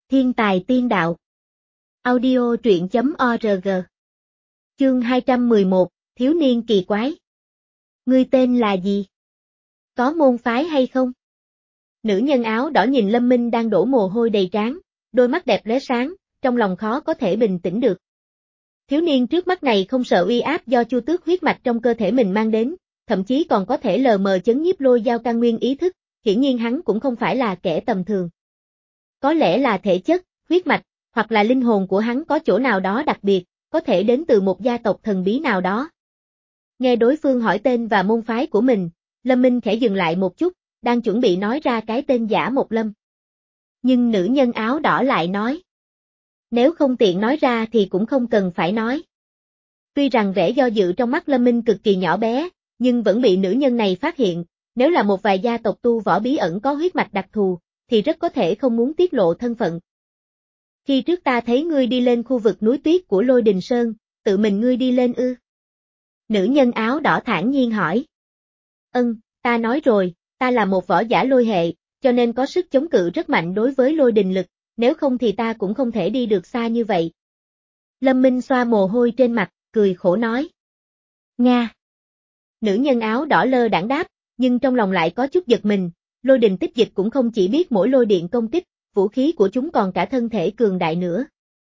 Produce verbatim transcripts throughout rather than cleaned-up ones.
Thiên tài tiên đạo. Audio truyện chấm org. Chương hai trăm mười một, Thiếu niên kỳ quái. Ngươi tên là gì? Có môn phái hay không? Nữ nhân áo đỏ nhìn Lâm Minh đang đổ mồ hôi đầy trán, đôi mắt đẹp lóe sáng, trong lòng khó có thể bình tĩnh được. Thiếu niên trước mắt này không sợ uy áp do chu tước huyết mạch trong cơ thể mình mang đến, thậm chí còn có thể lờ mờ chấn nhiếp lôi dao căn nguyên ý thức, hiển nhiên hắn cũng không phải là kẻ tầm thường. Có lẽ là thể chất, huyết mạch, hoặc là linh hồn của hắn có chỗ nào đó đặc biệt, có thể đến từ một gia tộc thần bí nào đó. Nghe đối phương hỏi tên và môn phái của mình, Lâm Minh khẽ dừng lại một chút, đang chuẩn bị nói ra cái tên giả một Lâm. Nhưng nữ nhân áo đỏ lại nói. Nếu không tiện nói ra thì cũng không cần phải nói. Tuy rằng vẻ do dự trong mắt Lâm Minh cực kỳ nhỏ bé, nhưng vẫn bị nữ nhân này phát hiện, nếu là một vài gia tộc tu võ bí ẩn có huyết mạch đặc thù, thì rất có thể không muốn tiết lộ thân phận. Khi trước ta thấy ngươi đi lên khu vực núi tuyết của Lôi Đình Sơn, tự mình ngươi đi lên ư? Nữ nhân áo đỏ thản nhiên hỏi. Ừm, ta nói rồi, ta là một võ giả lôi hệ, cho nên có sức chống cự rất mạnh đối với lôi đình lực, nếu không thì ta cũng không thể đi được xa như vậy. Lâm Minh xoa mồ hôi trên mặt, cười khổ nói. Nga. Nữ nhân áo đỏ lơ đãng đáp, nhưng trong lòng lại có chút giật mình, lôi đình tích dịch cũng không chỉ biết mỗi lôi điện công kích, vũ khí của chúng còn cả thân thể cường đại nữa.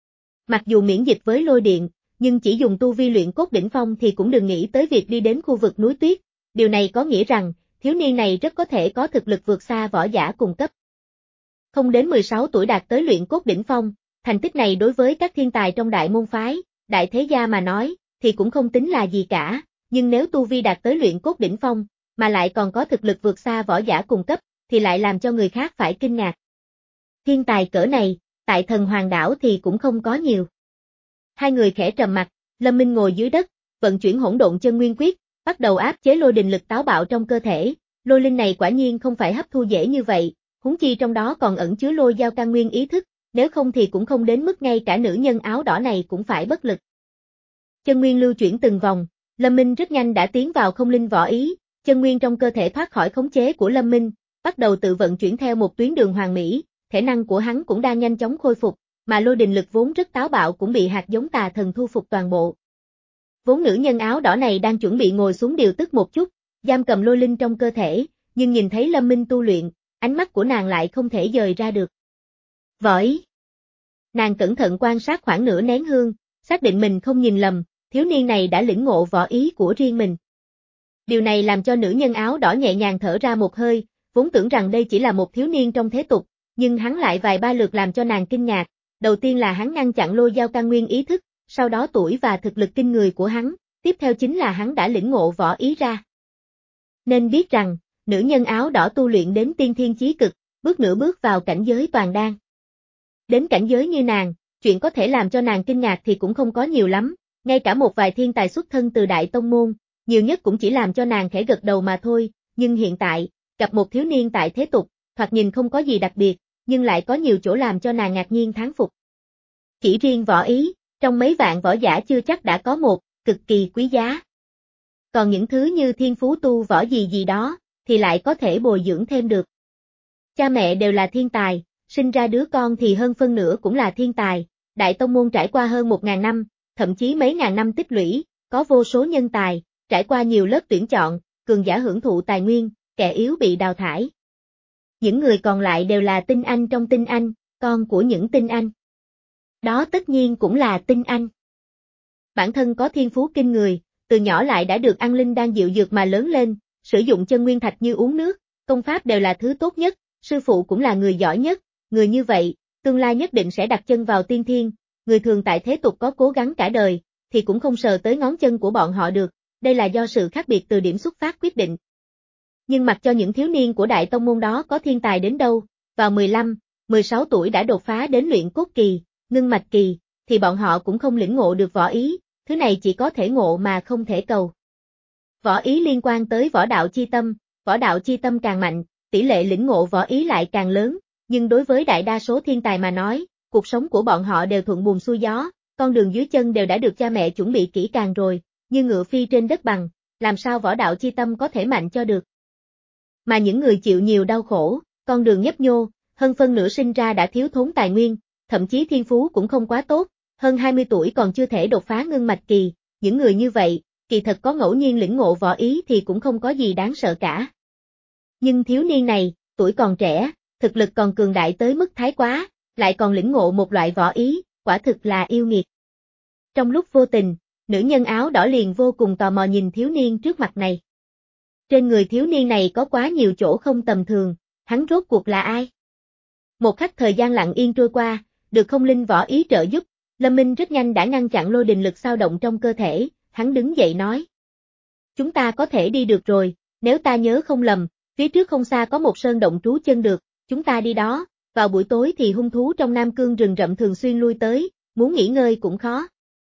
Mặc dù miễn dịch với lôi điện, nhưng chỉ dùng tu vi luyện cốt đỉnh phong thì cũng đừng nghĩ tới việc đi đến khu vực núi tuyết, điều này có nghĩa rằng, thiếu niên này rất có thể có thực lực vượt xa võ giả cùng cấp. Không đến mười sáu tuổi đạt tới luyện cốt đỉnh phong, thành tích này đối với các thiên tài trong đại môn phái, đại thế gia mà nói, thì cũng không tính là gì cả, nhưng nếu tu vi đạt tới luyện cốt đỉnh phong, mà lại còn có thực lực vượt xa võ giả cùng cấp, thì lại làm cho người khác phải kinh ngạc. Thiên tài cỡ này, tại Thần Hoàng đảo thì cũng không có nhiều. Hai người khẽ trầm mặt, Lâm Minh ngồi dưới đất, vận chuyển hỗn độn chân nguyên quyết, bắt đầu áp chế lôi đình lực táo bạo trong cơ thể, lôi linh này quả nhiên không phải hấp thu dễ như vậy, huống chi trong đó còn ẩn chứa lôi dao căn nguyên ý thức, nếu không thì cũng không đến mức ngay cả nữ nhân áo đỏ này cũng phải bất lực. Chân nguyên lưu chuyển từng vòng, Lâm Minh rất nhanh đã tiến vào không linh võ ý, chân nguyên trong cơ thể thoát khỏi khống chế của Lâm Minh, bắt đầu tự vận chuyển theo một tuyến đường hoàn mỹ, thể năng của hắn cũng đang nhanh chóng khôi phục, mà lôi đình lực vốn rất táo bạo cũng bị hạt giống tà thần thu phục toàn bộ. Vốn nữ nhân áo đỏ này đang chuẩn bị ngồi xuống điều tức một chút, giam cầm lôi linh trong cơ thể, nhưng nhìn thấy Lâm Minh tu luyện, ánh mắt của nàng lại không thể dời ra được. Võ ý. Nàng cẩn thận quan sát khoảng nửa nén hương, xác định mình không nhìn lầm, thiếu niên này đã lĩnh ngộ võ ý của riêng mình. Điều này làm cho nữ nhân áo đỏ nhẹ nhàng thở ra một hơi, vốn tưởng rằng đây chỉ là một thiếu niên trong thế tục, nhưng hắn lại vài ba lượt làm cho nàng kinh ngạc. Đầu tiên là hắn ngăn chặn lôi dao căn nguyên ý thức, sau đó tuổi và thực lực kinh người của hắn, tiếp theo chính là hắn đã lĩnh ngộ võ ý ra. Nên biết rằng, nữ nhân áo đỏ tu luyện đến tiên thiên chí cực, bước nửa bước vào cảnh giới toàn đan. Đến cảnh giới như nàng, chuyện có thể làm cho nàng kinh ngạc thì cũng không có nhiều lắm, ngay cả một vài thiên tài xuất thân từ đại tông môn, nhiều nhất cũng chỉ làm cho nàng khẽ gật đầu mà thôi, nhưng hiện tại, gặp một thiếu niên tại thế tục, thoạt nhìn không có gì đặc biệt, nhưng lại có nhiều chỗ làm cho nàng ngạc nhiên thán phục. Chỉ riêng võ ý, trong mấy vạn võ giả chưa chắc đã có một, cực kỳ quý giá. Còn những thứ như thiên phú tu võ gì gì đó, thì lại có thể bồi dưỡng thêm được. Cha mẹ đều là thiên tài, sinh ra đứa con thì hơn phân nửa cũng là thiên tài, đại tông môn trải qua hơn một ngàn năm, thậm chí mấy ngàn năm tích lũy, có vô số nhân tài, trải qua nhiều lớp tuyển chọn, cường giả hưởng thụ tài nguyên, kẻ yếu bị đào thải. Những người còn lại đều là tinh anh trong tinh anh, con của những tinh anh. Đó tất nhiên cũng là tinh anh. Bản thân có thiên phú kinh người, từ nhỏ lại đã được ăn linh đan diệu dược mà lớn lên, sử dụng chân nguyên thạch như uống nước, công pháp đều là thứ tốt nhất, sư phụ cũng là người giỏi nhất, người như vậy, tương lai nhất định sẽ đặt chân vào tiên thiên, người thường tại thế tục có cố gắng cả đời, thì cũng không sờ tới ngón chân của bọn họ được, đây là do sự khác biệt từ điểm xuất phát quyết định. Nhưng mặc cho những thiếu niên của đại tông môn đó có thiên tài đến đâu, vào mười lăm, mười sáu tuổi đã đột phá đến luyện cốt kỳ, ngưng mạch kỳ, thì bọn họ cũng không lĩnh ngộ được võ ý, thứ này chỉ có thể ngộ mà không thể cầu. Võ ý liên quan tới võ đạo chi tâm, võ đạo chi tâm càng mạnh, tỷ lệ lĩnh ngộ võ ý lại càng lớn, nhưng đối với đại đa số thiên tài mà nói, cuộc sống của bọn họ đều thuận buồm xuôi gió, con đường dưới chân đều đã được cha mẹ chuẩn bị kỹ càng rồi, như ngựa phi trên đất bằng, làm sao võ đạo chi tâm có thể mạnh cho được. Mà những người chịu nhiều đau khổ, con đường nhấp nhô, hơn phân nửa sinh ra đã thiếu thốn tài nguyên, thậm chí thiên phú cũng không quá tốt, hơn hai mươi tuổi còn chưa thể đột phá ngưng mạch kỳ, những người như vậy, kỳ thật có ngẫu nhiên lĩnh ngộ võ ý thì cũng không có gì đáng sợ cả. Nhưng thiếu niên này, tuổi còn trẻ, thực lực còn cường đại tới mức thái quá, lại còn lĩnh ngộ một loại võ ý, quả thực là yêu nghiệt. Trong lúc vô tình, nữ nhân áo đỏ liền vô cùng tò mò nhìn thiếu niên trước mặt này. Trên người thiếu niên này có quá nhiều chỗ không tầm thường, hắn rốt cuộc là ai? Một khắc thời gian lặng yên trôi qua, được không linh võ ý trợ giúp, Lâm Minh rất nhanh đã ngăn chặn lôi đình lực xao động trong cơ thể, hắn đứng dậy nói. Chúng ta có thể đi được rồi, nếu ta nhớ không lầm, phía trước không xa có một sơn động trú chân được, chúng ta đi đó, vào buổi tối thì hung thú trong Nam Cương rừng rậm thường xuyên lui tới, muốn nghỉ ngơi cũng khó.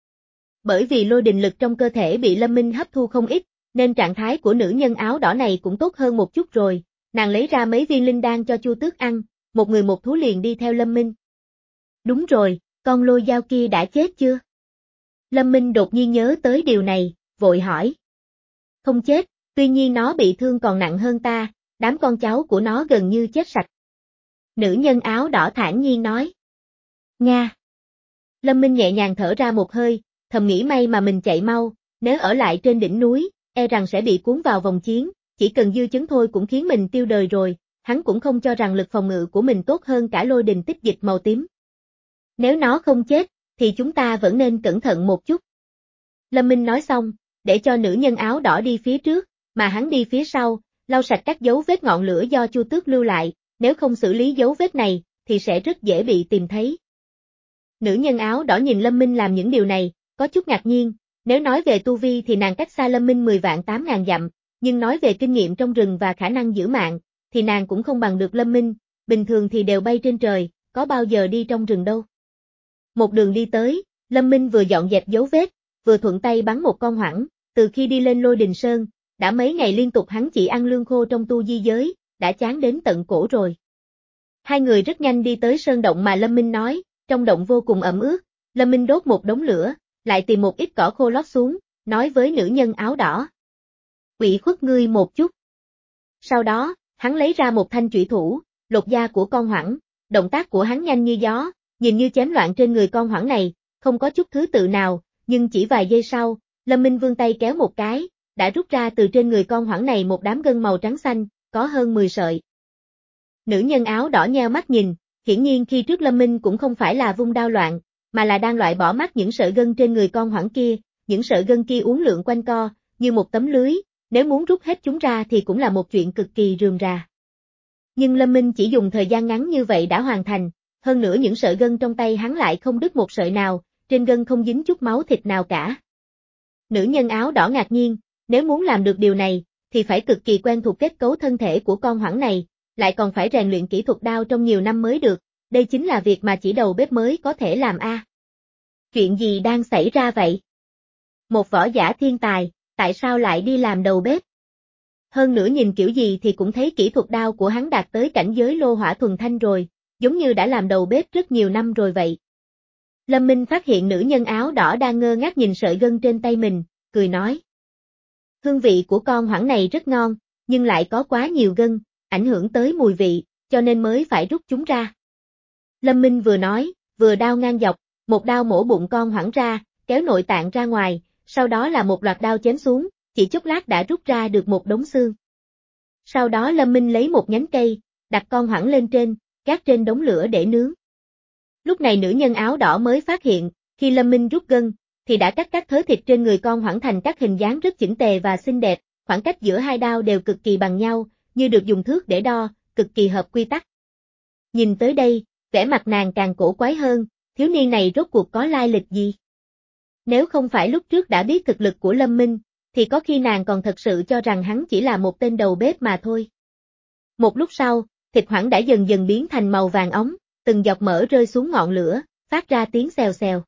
Bởi vì lôi đình lực trong cơ thể bị Lâm Minh hấp thu không ít, nên trạng thái của nữ nhân áo đỏ này cũng tốt hơn một chút rồi, nàng lấy ra mấy viên linh đan cho Chu Tước ăn, một người một thú liền đi theo Lâm Minh. Đúng rồi, con lôi dao kia đã chết chưa? Lâm Minh đột nhiên nhớ tới điều này, vội hỏi. Không chết, tuy nhiên nó bị thương còn nặng hơn ta, đám con cháu của nó gần như chết sạch. Nữ nhân áo đỏ thản nhiên nói. Nga. Lâm Minh nhẹ nhàng thở ra một hơi, thầm nghĩ may mà mình chạy mau, nếu ở lại trên đỉnh núi, e rằng sẽ bị cuốn vào vòng chiến, chỉ cần dư chấn thôi cũng khiến mình tiêu đời rồi, hắn cũng không cho rằng lực phòng ngự của mình tốt hơn cả lôi đình tích dịch màu tím. Nếu nó không chết, thì chúng ta vẫn nên cẩn thận một chút. Lâm Minh nói xong, để cho nữ nhân áo đỏ đi phía trước, mà hắn đi phía sau, lau sạch các dấu vết ngọn lửa do Chu Tước lưu lại, nếu không xử lý dấu vết này, thì sẽ rất dễ bị tìm thấy. Nữ nhân áo đỏ nhìn Lâm Minh làm những điều này, có chút ngạc nhiên, nếu nói về tu vi thì nàng cách xa Lâm Minh mười vạn tám ngàn dặm, nhưng nói về kinh nghiệm trong rừng và khả năng giữ mạng, thì nàng cũng không bằng được Lâm Minh, bình thường thì đều bay trên trời, có bao giờ đi trong rừng đâu. Một đường đi tới, Lâm Minh vừa dọn dẹp dấu vết, vừa thuận tay bắn một con hoảng, từ khi đi lên Lôi Đình Sơn, đã mấy ngày liên tục hắn chỉ ăn lương khô trong tu di giới, đã chán đến tận cổ rồi. Hai người rất nhanh đi tới sơn động mà Lâm Minh nói, trong động vô cùng ẩm ướt, Lâm Minh đốt một đống lửa, lại tìm một ít cỏ khô lót xuống, nói với nữ nhân áo đỏ. Ủy khuất ngươi một chút. Sau đó, hắn lấy ra một thanh chủy thủ, lột da của con hoảng, động tác của hắn nhanh như gió, nhìn như chém loạn trên người con hoảng này, không có chút thứ tự nào, nhưng chỉ vài giây sau, Lâm Minh vươn tay kéo một cái, đã rút ra từ trên người con hoảng này một đám gân màu trắng xanh, có hơn mười sợi. Nữ nhân áo đỏ nheo mắt nhìn, hiển nhiên khi trước Lâm Minh cũng không phải là vung đao loạn, mà là đang loại bỏ mắt những sợi gân trên người con hoảng kia, những sợi gân kia uốn lượn quanh co, như một tấm lưới, nếu muốn rút hết chúng ra thì cũng là một chuyện cực kỳ rườm rà. Nhưng Lâm Minh chỉ dùng thời gian ngắn như vậy đã hoàn thành, hơn nữa những sợi gân trong tay hắn lại không đứt một sợi nào, trên gân không dính chút máu thịt nào cả. Nữ nhân áo đỏ ngạc nhiên, nếu muốn làm được điều này, thì phải cực kỳ quen thuộc kết cấu thân thể của con hoảng này, lại còn phải rèn luyện kỹ thuật đao trong nhiều năm mới được, đây chính là việc mà chỉ đầu bếp mới có thể làm a. À. Chuyện gì đang xảy ra vậy? Một võ giả thiên tài, tại sao lại đi làm đầu bếp? Hơn nữa nhìn kiểu gì thì cũng thấy kỹ thuật đao của hắn đạt tới cảnh giới lô hỏa thuần thanh rồi, giống như đã làm đầu bếp rất nhiều năm rồi vậy. Lâm Minh phát hiện nữ nhân áo đỏ đang ngơ ngác nhìn sợi gân trên tay mình, cười nói. Hương vị của con hoảng này rất ngon, nhưng lại có quá nhiều gân, ảnh hưởng tới mùi vị, cho nên mới phải rút chúng ra. Lâm Minh vừa nói, vừa đao ngang dọc, một đao mổ bụng con hoảng ra, kéo nội tạng ra ngoài, sau đó là một loạt đao chém xuống, chỉ chốc lát đã rút ra được một đống xương. Sau đó Lâm Minh lấy một nhánh cây, đặt con hoảng lên trên, gác trên đống lửa để nướng. Lúc này nữ nhân áo đỏ mới phát hiện, khi Lâm Minh rút gân, thì đã cắt các thớ thịt trên người con hoảng thành các hình dáng rất chỉnh tề và xinh đẹp, khoảng cách giữa hai đao đều cực kỳ bằng nhau, như được dùng thước để đo, cực kỳ hợp quy tắc. Nhìn tới đây, vẻ mặt nàng càng cổ quái hơn, thiếu niên này rốt cuộc có lai lịch gì? Nếu không phải lúc trước đã biết thực lực của Lâm Minh, thì có khi nàng còn thật sự cho rằng hắn chỉ là một tên đầu bếp mà thôi. Một lúc sau, thịt hoảng đã dần dần biến thành màu vàng óng, từng giọt mỡ rơi xuống ngọn lửa, phát ra tiếng xèo xèo.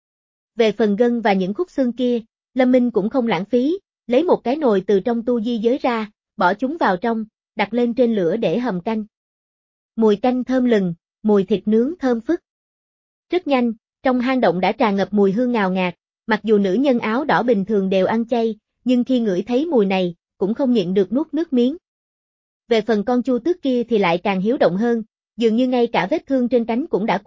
Về phần gân và những khúc xương kia, Lâm Minh cũng không lãng phí, lấy một cái nồi từ trong tu di giới ra, bỏ chúng vào trong, đặt lên trên lửa để hầm canh. Mùi canh thơm lừng, mùi thịt nướng thơm phức. Rất nhanh, trong hang động đã tràn ngập mùi hương ngào ngạt, mặc dù nữ nhân áo đỏ bình thường đều ăn chay, nhưng khi ngửi thấy mùi này, cũng không nhịn được nuốt nước miếng. Về phần con Chu Tước kia thì lại càng hiếu động hơn, dường như ngay cả vết thương trên cánh cũng đã quên,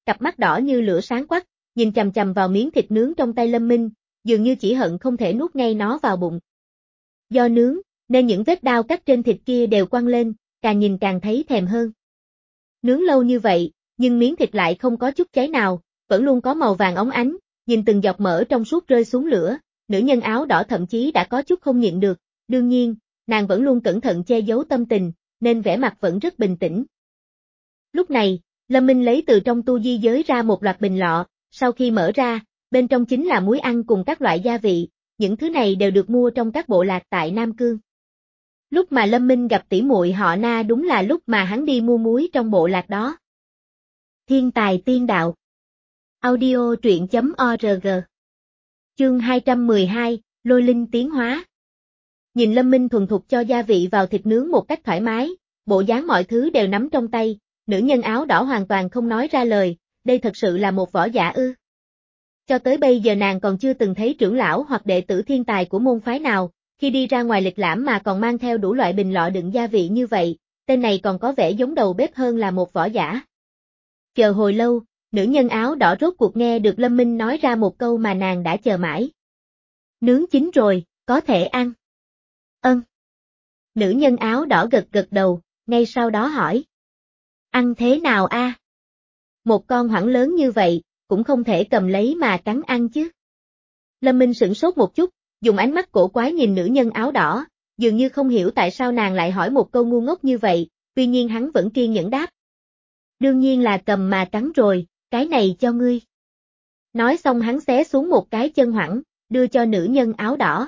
cặp mắt đỏ như lửa sáng quắc, nhìn chằm chằm vào miếng thịt nướng trong tay Lâm Minh, dường như chỉ hận không thể nuốt ngay nó vào bụng. Do nướng, nên những vết đao cắt trên thịt kia đều quăng lên, càng nhìn càng thấy thèm hơn. Nướng lâu như vậy, nhưng miếng thịt lại không có chút cháy nào, vẫn luôn có màu vàng óng ánh, nhìn từng giọt mỡ trong suốt rơi xuống lửa, nữ nhân áo đỏ thậm chí đã có chút không nhịn được, đương nhiên, nàng vẫn luôn cẩn thận che giấu tâm tình, nên vẻ mặt vẫn rất bình tĩnh. Lúc này, Lâm Minh lấy từ trong tu di giới ra một loạt bình lọ, sau khi mở ra, bên trong chính là muối ăn cùng các loại gia vị, những thứ này đều được mua trong các bộ lạc tại Nam Cương. Lúc mà Lâm Minh gặp tỷ muội họ Na đúng là lúc mà hắn đi mua muối trong bộ lạc đó. Thiên tài tiên đạo. Audio truyện chấm org. Chương hai trăm mười hai, Lôi linh tiến hóa. Nhìn Lâm Minh thuần thục cho gia vị vào thịt nướng một cách thoải mái, bộ dáng mọi thứ đều nắm trong tay, nữ nhân áo đỏ hoàn toàn không nói ra lời, đây thật sự là một võ giả ư. Cho tới bây giờ nàng còn chưa từng thấy trưởng lão hoặc đệ tử thiên tài của môn phái nào, khi đi ra ngoài lịch lãm mà còn mang theo đủ loại bình lọ đựng gia vị như vậy, tên này còn có vẻ giống đầu bếp hơn là một võ giả. Chờ hồi lâu, nữ nhân áo đỏ rốt cuộc nghe được Lâm Minh nói ra một câu mà nàng đã chờ mãi. Nướng chín rồi, có thể ăn. Ân. Nữ nhân áo đỏ gật gật đầu, ngay sau đó hỏi. Ăn thế nào a? À? Một con hoảng lớn như vậy, cũng không thể cầm lấy mà cắn ăn chứ. Lâm Minh sửng sốt một chút, dùng ánh mắt cổ quái nhìn nữ nhân áo đỏ, dường như không hiểu tại sao nàng lại hỏi một câu ngu ngốc như vậy, tuy nhiên hắn vẫn kiên nhẫn đáp. Đương nhiên là cầm mà cắn rồi, cái này cho ngươi. Nói xong hắn xé xuống một cái chân hoảng, đưa cho nữ nhân áo đỏ.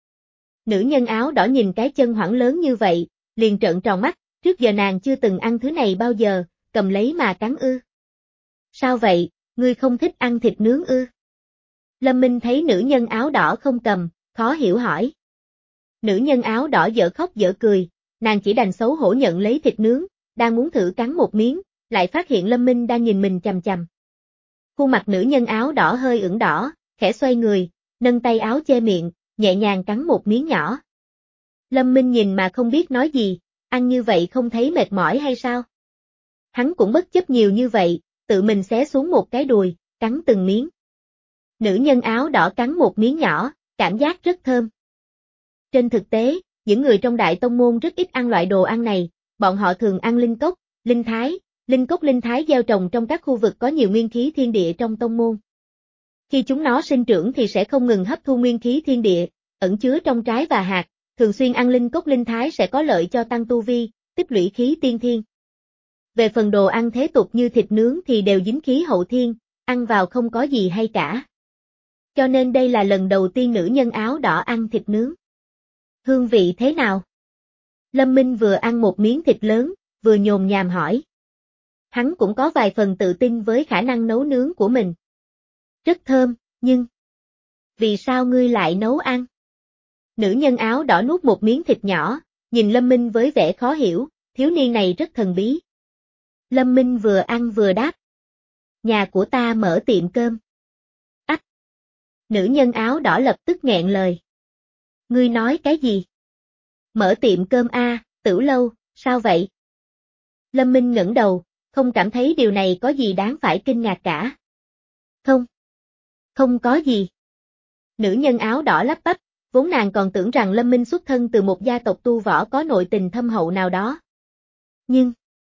Nữ nhân áo đỏ nhìn cái chân hoảng lớn như vậy, liền trợn tròn mắt, trước giờ nàng chưa từng ăn thứ này bao giờ, cầm lấy mà cắn ư. Sao vậy, ngươi không thích ăn thịt nướng ư? Lâm Minh thấy nữ nhân áo đỏ không cầm, khó hiểu hỏi. Nữ nhân áo đỏ dở khóc dở cười, nàng chỉ đành xấu hổ nhận lấy thịt nướng, đang muốn thử cắn một miếng, lại phát hiện Lâm Minh đang nhìn mình chằm chằm. Khuôn mặt nữ nhân áo đỏ hơi ửng đỏ, khẽ xoay người, nâng tay áo che miệng, nhẹ nhàng cắn một miếng nhỏ. Lâm Minh nhìn mà không biết nói gì, ăn như vậy không thấy mệt mỏi hay sao? Hắn cũng bất chấp nhiều như vậy, tự mình xé xuống một cái đùi, cắn từng miếng. Nữ nhân áo đỏ cắn một miếng nhỏ, cảm giác rất thơm. Trên thực tế, những người trong đại tông môn rất ít ăn loại đồ ăn này, bọn họ thường ăn linh cốc, linh thái, linh cốc linh thái gieo trồng trong các khu vực có nhiều nguyên khí thiên địa trong tông môn. Khi chúng nó sinh trưởng thì sẽ không ngừng hấp thu nguyên khí thiên địa, ẩn chứa trong trái và hạt, thường xuyên ăn linh cốc linh thái sẽ có lợi cho tăng tu vi, tích lũy khí tiên thiên. Về phần đồ ăn thế tục như thịt nướng thì đều dính khí hậu thiên, ăn vào không có gì hay cả. Cho nên đây là lần đầu tiên nữ nhân áo đỏ ăn thịt nướng. Hương vị thế nào? Lâm Minh vừa ăn một miếng thịt lớn, vừa nhồm nhàm hỏi. Hắn cũng có vài phần tự tin với khả năng nấu nướng của mình. Rất thơm, nhưng... Vì sao ngươi lại nấu ăn? Nữ nhân áo đỏ nuốt một miếng thịt nhỏ, nhìn Lâm Minh với vẻ khó hiểu, thiếu niên này rất thần bí. Lâm Minh vừa ăn vừa đáp. Nhà của ta mở tiệm cơm. Ách! Nữ nhân áo đỏ lập tức nghẹn lời. Ngươi nói cái gì? Mở tiệm cơm a, à, Tửu Lâu, sao vậy? Lâm Minh ngẩng đầu, không cảm thấy điều này có gì đáng phải kinh ngạc cả. Không. Không có gì. Nữ nhân áo đỏ lắp bắp, vốn nàng còn tưởng rằng Lâm Minh xuất thân từ một gia tộc tu võ có nội tình thâm hậu nào đó. Nhưng...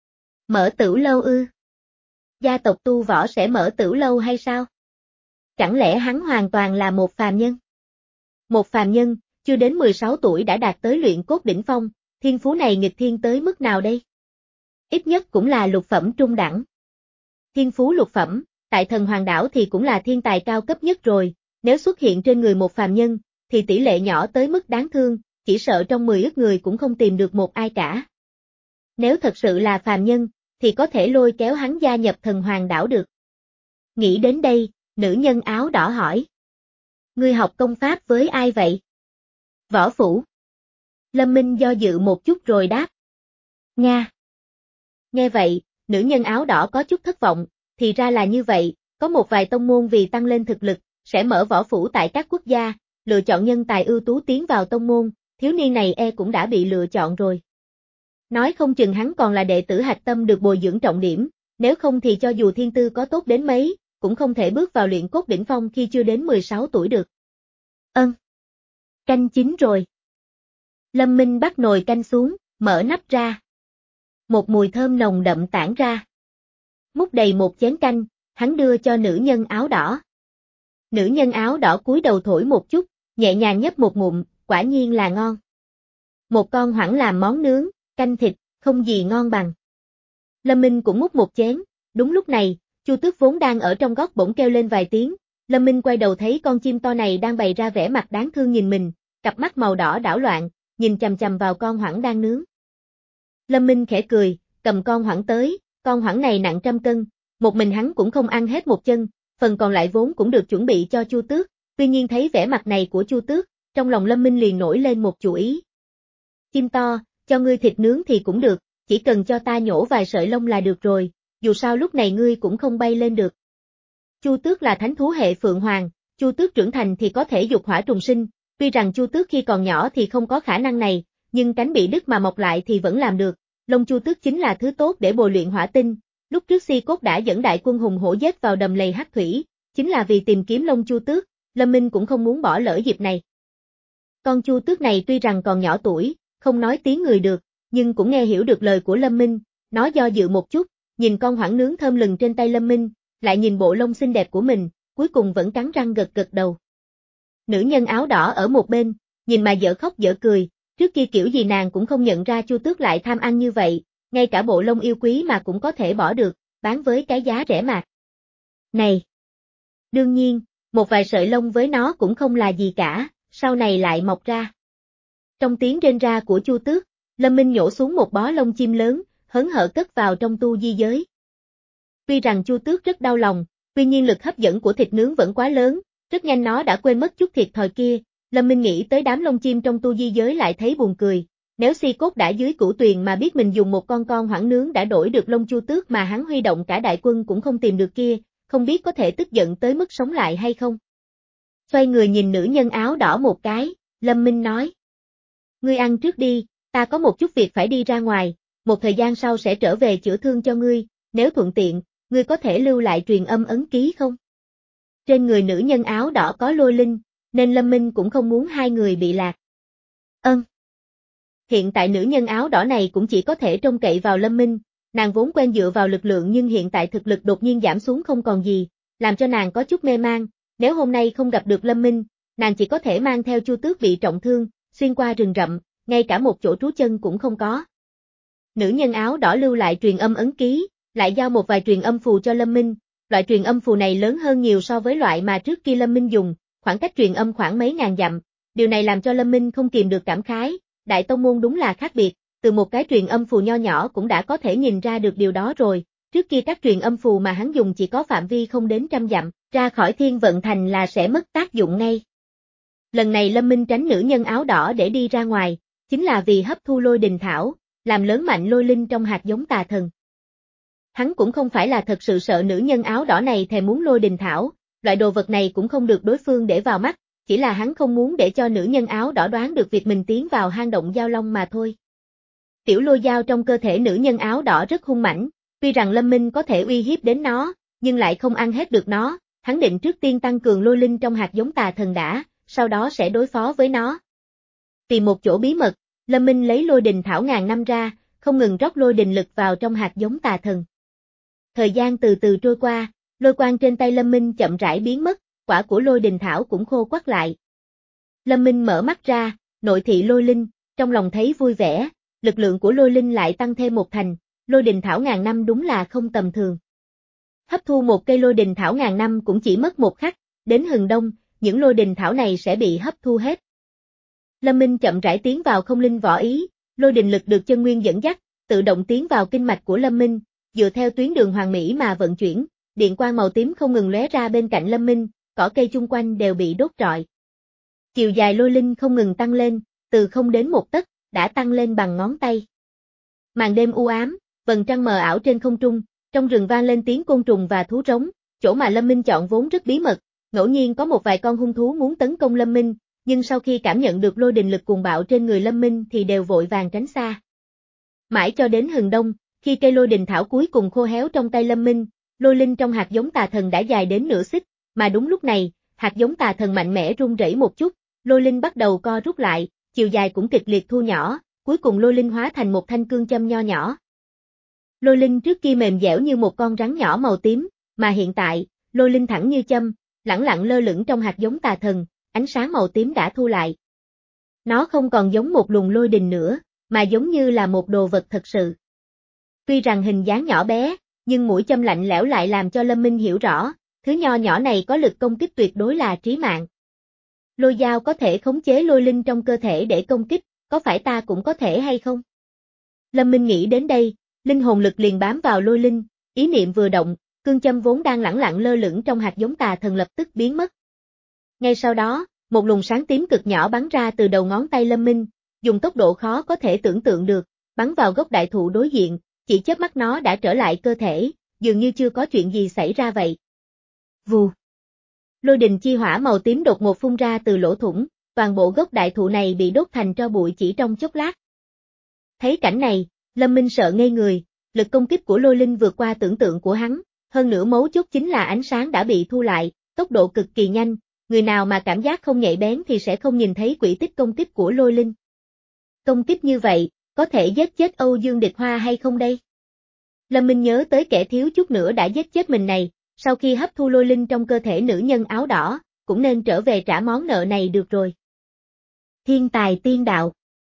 Mở tửu lâu ư? Gia tộc tu võ sẽ mở tửu lâu hay sao? Chẳng lẽ hắn hoàn toàn là một phàm nhân? Một phàm nhân, chưa đến mười sáu tuổi đã đạt tới luyện cốt đỉnh phong, thiên phú này nghịch thiên tới mức nào đây? Ít nhất cũng là lục phẩm trung đẳng. Thiên phú lục phẩm, tại thần hoàng đảo thì cũng là thiên tài cao cấp nhất rồi, nếu xuất hiện trên người một phàm nhân, thì tỷ lệ nhỏ tới mức đáng thương, chỉ sợ trong mười ức người cũng không tìm được một ai cả. Nếu thật sự là phàm nhân, thì có thể lôi kéo hắn gia nhập thần hoàng đảo được. Nghĩ đến đây, nữ nhân áo đỏ hỏi. Ngươi học công pháp với ai vậy? Võ phủ. Lâm Minh do dự một chút rồi đáp. Nga. Nghe vậy, nữ nhân áo đỏ có chút thất vọng, thì ra là như vậy, có một vài tông môn vì tăng lên thực lực, sẽ mở võ phủ tại các quốc gia, lựa chọn nhân tài ưu tú tiến vào tông môn, thiếu niên này e cũng đã bị lựa chọn rồi. Nói không chừng hắn còn là đệ tử hạch tâm được bồi dưỡng trọng điểm, nếu không thì cho dù thiên tư có tốt đến mấy, cũng không thể bước vào luyện cốt đỉnh phong khi chưa đến mười sáu tuổi được. Ân. Canh chín rồi. Lâm Minh bắt nồi canh xuống, mở nắp ra. Một mùi thơm nồng đậm tản ra. Múc đầy một chén canh, hắn đưa cho nữ nhân áo đỏ. Nữ nhân áo đỏ cúi đầu thổi một chút, nhẹ nhàng nhấp một ngụm, quả nhiên là ngon. Một con hoảng làm món nướng, canh thịt, không gì ngon bằng. Lâm Minh cũng múc một chén, đúng lúc này, Chu Tước vốn đang ở trong góc bỗng kêu lên vài tiếng, Lâm Minh quay đầu thấy con chim to này đang bày ra vẻ mặt đáng thương nhìn mình, cặp mắt màu đỏ đảo loạn, nhìn chằm chằm vào con hoảng đang nướng. Lâm Minh khẽ cười, cầm con hoảng tới, con hoảng này nặng trăm cân, một mình hắn cũng không ăn hết một chân, phần còn lại vốn cũng được chuẩn bị cho Chu Tước, tuy nhiên thấy vẻ mặt này của Chu Tước, trong lòng Lâm Minh liền nổi lên một chủ ý. Chim to, cho ngươi thịt nướng thì cũng được, chỉ cần cho ta nhổ vài sợi lông là được rồi, dù sao lúc này ngươi cũng không bay lên được. Chu Tước là thánh thú hệ Phượng Hoàng, Chu Tước trưởng thành thì có thể dục hỏa trùng sinh, tuy rằng Chu Tước khi còn nhỏ thì không có khả năng này, nhưng cánh bị đứt mà mọc lại thì vẫn làm được, lông Chu Tước chính là thứ tốt để bồi luyện hỏa tinh, lúc trước Si Cốt đã dẫn đại quân hùng hổ giết vào đầm lầy hắc thủy, chính là vì tìm kiếm lông Chu Tước, Lâm Minh cũng không muốn bỏ lỡ dịp này. Con Chu Tước này tuy rằng còn nhỏ tuổi, không nói tiếng người được, nhưng cũng nghe hiểu được lời của Lâm Minh, nó do dự một chút, nhìn con hoảng nướng thơm lừng trên tay Lâm Minh, lại nhìn bộ lông xinh đẹp của mình, cuối cùng vẫn cắn răng gật gật đầu. Nữ nhân áo đỏ ở một bên, nhìn mà dở khóc dở cười, trước kia kiểu gì nàng cũng không nhận ra Chu Tước lại tham ăn như vậy, ngay cả bộ lông yêu quý mà cũng có thể bỏ được, bán với cái giá rẻ mạt. Này! Đương nhiên, một vài sợi lông với nó cũng không là gì cả, sau này lại mọc ra. Trong tiếng rên ra của Chu Tước, Lâm Minh nhổ xuống một bó lông chim lớn, hớn hở cất vào trong tu di giới. Tuy rằng Chu Tước rất đau lòng, tuy nhiên lực hấp dẫn của thịt nướng vẫn quá lớn, rất nhanh nó đã quên mất chút thiệt thòi kia, Lâm Minh nghĩ tới đám lông chim trong tu di giới lại thấy buồn cười, nếu Si Cốt đã dưới cửu tuyền mà biết mình dùng một con con hoảng nướng đã đổi được lông Chu Tước mà hắn huy động cả đại quân cũng không tìm được kia, không biết có thể tức giận tới mức sống lại hay không. Xoay người nhìn nữ nhân áo đỏ một cái, Lâm Minh nói. Ngươi ăn trước đi, ta có một chút việc phải đi ra ngoài, một thời gian sau sẽ trở về chữa thương cho ngươi, nếu thuận tiện, ngươi có thể lưu lại truyền âm ấn ký không? Trên người nữ nhân áo đỏ có lôi linh, nên Lâm Minh cũng không muốn hai người bị lạc. Ân. Hiện tại nữ nhân áo đỏ này cũng chỉ có thể trông cậy vào Lâm Minh, nàng vốn quen dựa vào lực lượng nhưng hiện tại thực lực đột nhiên giảm xuống không còn gì, làm cho nàng có chút mê mang, nếu hôm nay không gặp được Lâm Minh, nàng chỉ có thể mang theo Chu Tước bị trọng thương, xuyên qua rừng rậm, ngay cả một chỗ trú chân cũng không có. Nữ nhân áo đỏ lưu lại truyền âm ấn ký, lại giao một vài truyền âm phù cho Lâm Minh, loại truyền âm phù này lớn hơn nhiều so với loại mà trước kia Lâm Minh dùng, khoảng cách truyền âm khoảng mấy ngàn dặm, điều này làm cho Lâm Minh không kìm được cảm khái, đại tông môn đúng là khác biệt, từ một cái truyền âm phù nho nhỏ cũng đã có thể nhìn ra được điều đó rồi, trước kia các truyền âm phù mà hắn dùng chỉ có phạm vi không đến trăm dặm, ra khỏi thiên vận thành là sẽ mất tác dụng ngay. Lần này Lâm Minh tránh nữ nhân áo đỏ để đi ra ngoài, chính là vì hấp thu lôi đình thảo, làm lớn mạnh lôi linh trong hạt giống tà thần. Hắn cũng không phải là thật sự sợ nữ nhân áo đỏ này thèm muốn lôi đình thảo, loại đồ vật này cũng không được đối phương để vào mắt, chỉ là hắn không muốn để cho nữ nhân áo đỏ đoán được việc mình tiến vào hang động giao long mà thôi. Tiểu lôi dao trong cơ thể nữ nhân áo đỏ rất hung mãnh, tuy rằng Lâm Minh có thể uy hiếp đến nó, nhưng lại không ăn hết được nó, hắn định trước tiên tăng cường lôi linh trong hạt giống tà thần đã, sau đó sẽ đối phó với nó. Tìm một chỗ bí mật, Lâm Minh lấy lôi đình thảo ngàn năm ra, không ngừng rót lôi đình lực vào trong hạt giống tà thần. Thời gian từ từ trôi qua, lôi quang trên tay Lâm Minh chậm rãi biến mất, quả của lôi đình thảo cũng khô quắt lại. Lâm Minh mở mắt ra, nội thị lôi linh, trong lòng thấy vui vẻ, lực lượng của lôi linh lại tăng thêm một thành, lôi đình thảo ngàn năm đúng là không tầm thường. Hấp thu một cây lôi đình thảo ngàn năm cũng chỉ mất một khắc, đến hừng đông, những lôi đình thảo này sẽ bị hấp thu hết. Lâm Minh chậm rãi tiến vào không linh võ ý, lôi đình lực được chân nguyên dẫn dắt, tự động tiến vào kinh mạch của Lâm Minh, dựa theo tuyến đường hoàn mỹ mà vận chuyển, điện quang màu tím không ngừng lóe ra bên cạnh Lâm Minh, cỏ cây chung quanh đều bị đốt rọi. Chiều dài lôi linh không ngừng tăng lên, từ không đến một tấc, đã tăng lên bằng ngón tay. Màn đêm u ám, vầng trăng mờ ảo trên không trung, trong rừng vang lên tiếng côn trùng và thú rống, chỗ mà Lâm Minh chọn vốn rất bí mật, ngẫu nhiên có một vài con hung thú muốn tấn công Lâm Minh, nhưng sau khi cảm nhận được lôi đình lực cuồng bạo trên người Lâm Minh thì đều vội vàng tránh xa. Mãi cho đến hừng đông, khi cây lôi đình thảo cuối cùng khô héo trong tay Lâm Minh, lôi linh trong hạt giống tà thần đã dài đến nửa xích, mà đúng lúc này, hạt giống tà thần mạnh mẽ rung rẩy một chút, lôi linh bắt đầu co rút lại, chiều dài cũng kịch liệt thu nhỏ, cuối cùng lôi linh hóa thành một thanh cương châm nho nhỏ. Lôi linh trước kia mềm dẻo như một con rắn nhỏ màu tím, mà hiện tại, lôi linh thẳng như châm, lẳng lặng lơ lửng trong hạt giống tà thần, ánh sáng màu tím đã thu lại. Nó không còn giống một luồng lôi đình nữa, mà giống như là một đồ vật thật sự. Tuy rằng hình dáng nhỏ bé, nhưng mũi châm lạnh lẽo lại làm cho Lâm Minh hiểu rõ, thứ nho nhỏ này có lực công kích tuyệt đối là trí mạng. Lôi dao có thể khống chế lôi linh trong cơ thể để công kích, có phải ta cũng có thể hay không? Lâm Minh nghĩ đến đây, linh hồn lực liền bám vào lôi linh, ý niệm vừa động, cương châm vốn đang lẳng lặng lơ lửng trong hạt giống tà thần lập tức biến mất. Ngay sau đó, một luồng sáng tím cực nhỏ bắn ra từ đầu ngón tay Lâm Minh, dùng tốc độ khó có thể tưởng tượng được, bắn vào gốc đại thụ đối diện, chỉ chớp mắt nó đã trở lại cơ thể, dường như chưa có chuyện gì xảy ra vậy. Vù. Lôi đình chi hỏa màu tím đột ngột phun ra từ lỗ thủng, toàn bộ gốc đại thụ này bị đốt thành tro bụi chỉ trong chốc lát. Thấy cảnh này, Lâm Minh sợ ngây người, lực công kích của lôi linh vượt qua tưởng tượng của hắn, hơn nữa mấu chốt chính là ánh sáng đã bị thu lại, tốc độ cực kỳ nhanh, người nào mà cảm giác không nhạy bén thì sẽ không nhìn thấy quỹ tích công kích của lôi linh. Công kích như vậy, có thể giết chết Âu Dương Địch Hoa hay không đây? Lâm Minh nhớ tới kẻ thiếu chút nữa đã giết chết mình này, sau khi hấp thu lôi linh trong cơ thể nữ nhân áo đỏ, cũng nên trở về trả món nợ này được rồi. Thiên tài tiên đạo.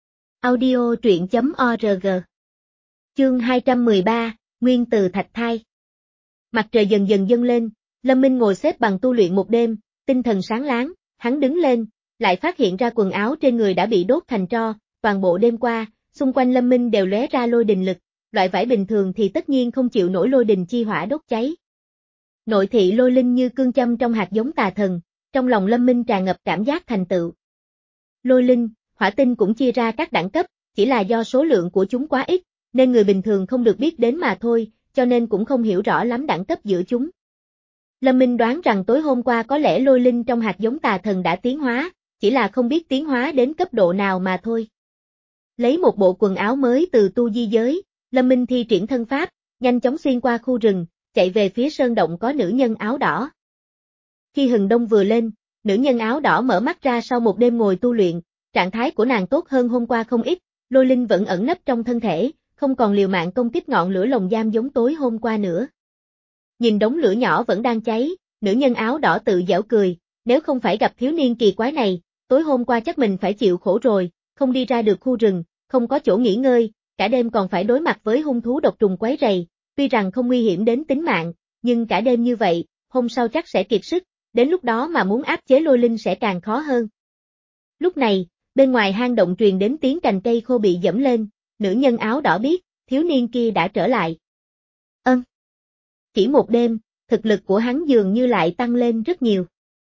Audio truyện chấm org. Chương hai trăm mười ba, Nguyên từ thạch thai. Mặt trời dần dần dâng lên, Lâm Minh ngồi xếp bằng tu luyện một đêm, tinh thần sáng láng, hắn đứng lên, lại phát hiện ra quần áo trên người đã bị đốt thành tro, toàn bộ đêm qua, xung quanh Lâm Minh đều lóe ra lôi đình lực, loại vải bình thường thì tất nhiên không chịu nổi lôi đình chi hỏa đốt cháy. Nội thị lôi linh như cương châm trong hạt giống tà thần, trong lòng Lâm Minh tràn ngập cảm giác thành tựu. Lôi linh, hỏa tinh cũng chia ra các đẳng cấp, chỉ là do số lượng của chúng quá ít, nên người bình thường không được biết đến mà thôi, cho nên cũng không hiểu rõ lắm đẳng cấp giữa chúng. Lâm Minh đoán rằng tối hôm qua có lẽ lôi linh trong hạt giống tà thần đã tiến hóa, chỉ là không biết tiến hóa đến cấp độ nào mà thôi. Lấy một bộ quần áo mới từ tu di giới, Lâm Minh thi triển thân pháp, nhanh chóng xuyên qua khu rừng, chạy về phía sơn động có nữ nhân áo đỏ. Khi hừng đông vừa lên, nữ nhân áo đỏ mở mắt ra sau một đêm ngồi tu luyện, trạng thái của nàng tốt hơn hôm qua không ít, lôi linh vẫn ẩn nấp trong thân thể, không còn liều mạng công kích ngọn lửa lồng giam giống tối hôm qua nữa. Nhìn đống lửa nhỏ vẫn đang cháy, nữ nhân áo đỏ tự giễu cười, nếu không phải gặp thiếu niên kỳ quái này, tối hôm qua chắc mình phải chịu khổ rồi, không đi ra được khu rừng, không có chỗ nghỉ ngơi, cả đêm còn phải đối mặt với hung thú độc trùng quấy rầy, tuy rằng không nguy hiểm đến tính mạng, nhưng cả đêm như vậy, hôm sau chắc sẽ kiệt sức, đến lúc đó mà muốn áp chế lôi linh sẽ càng khó hơn. Lúc này, bên ngoài hang động truyền đến tiếng cành cây khô bị dẫm lên, nữ nhân áo đỏ biết, thiếu niên kia đã trở lại. Ân. Chỉ một đêm, thực lực của hắn dường như lại tăng lên rất nhiều.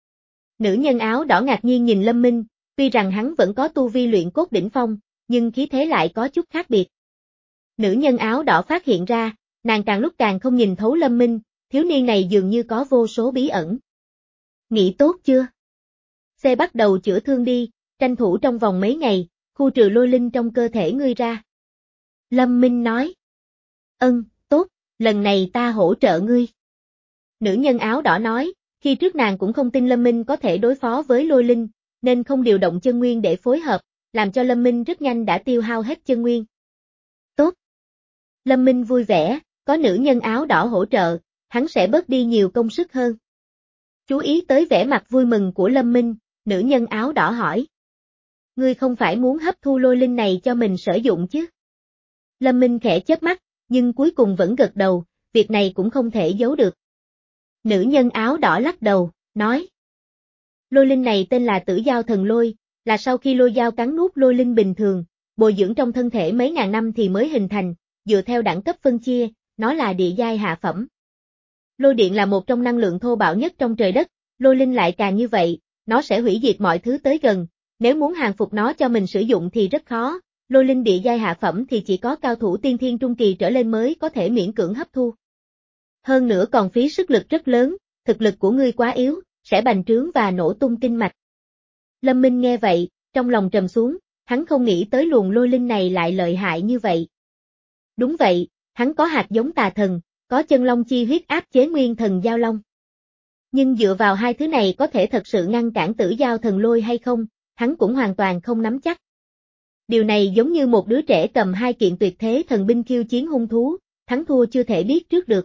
Nữ nhân áo đỏ ngạc nhiên nhìn Lâm Minh, tuy rằng hắn vẫn có tu vi luyện cốt đỉnh phong, nhưng khí thế lại có chút khác biệt. Nữ nhân áo đỏ phát hiện ra, nàng càng lúc càng không nhìn thấu Lâm Minh, thiếu niên này dường như có vô số bí ẩn. Nghĩ tốt chưa? Xe bắt đầu chữa thương đi, tranh thủ trong vòng mấy ngày, khu trừ lôi linh trong cơ thể ngươi ra. Lâm Minh nói. Ân, tốt, lần này ta hỗ trợ ngươi. Nữ nhân áo đỏ nói, khi trước nàng cũng không tin Lâm Minh có thể đối phó với lôi linh, nên không điều động chân nguyên để phối hợp, làm cho Lâm Minh rất nhanh đã tiêu hao hết chân nguyên. Tốt. Lâm Minh vui vẻ, có nữ nhân áo đỏ hỗ trợ, hắn sẽ bớt đi nhiều công sức hơn. Chú ý tới vẻ mặt vui mừng của Lâm Minh, nữ nhân áo đỏ hỏi. Ngươi không phải muốn hấp thu lôi linh này cho mình sử dụng chứ? Lâm Minh khẽ chớp mắt, nhưng cuối cùng vẫn gật đầu, việc này cũng không thể giấu được. Nữ nhân áo đỏ lắc đầu, nói. Lôi linh này tên là Tử Giao Thần Lôi, là sau khi lôi dao cắn nuốt lôi linh bình thường, bồi dưỡng trong thân thể mấy ngàn năm thì mới hình thành, dựa theo đẳng cấp phân chia, nó là địa giai hạ phẩm. Lôi điện là một trong năng lượng thô bạo nhất trong trời đất, lôi linh lại càng như vậy, nó sẽ hủy diệt mọi thứ tới gần, nếu muốn hàng phục nó cho mình sử dụng thì rất khó, lôi linh địa giai hạ phẩm thì chỉ có cao thủ tiên thiên trung kỳ trở lên mới có thể miễn cưỡng hấp thu. Hơn nữa còn phí sức lực rất lớn, thực lực của ngươi quá yếu, sẽ bành trướng và nổ tung kinh mạch. Lâm Minh nghe vậy, trong lòng trầm xuống, hắn không nghĩ tới luồng lôi linh này lại lợi hại như vậy. Đúng vậy, hắn có hạt giống tà thần, có chân long chi huyết áp chế nguyên thần giao long. Nhưng dựa vào hai thứ này có thể thật sự ngăn cản Tử Giao Thần Lôi hay không, hắn cũng hoàn toàn không nắm chắc. Điều này giống như một đứa trẻ cầm hai kiện tuyệt thế thần binh khiêu chiến hung thú, thắng thua chưa thể biết trước được.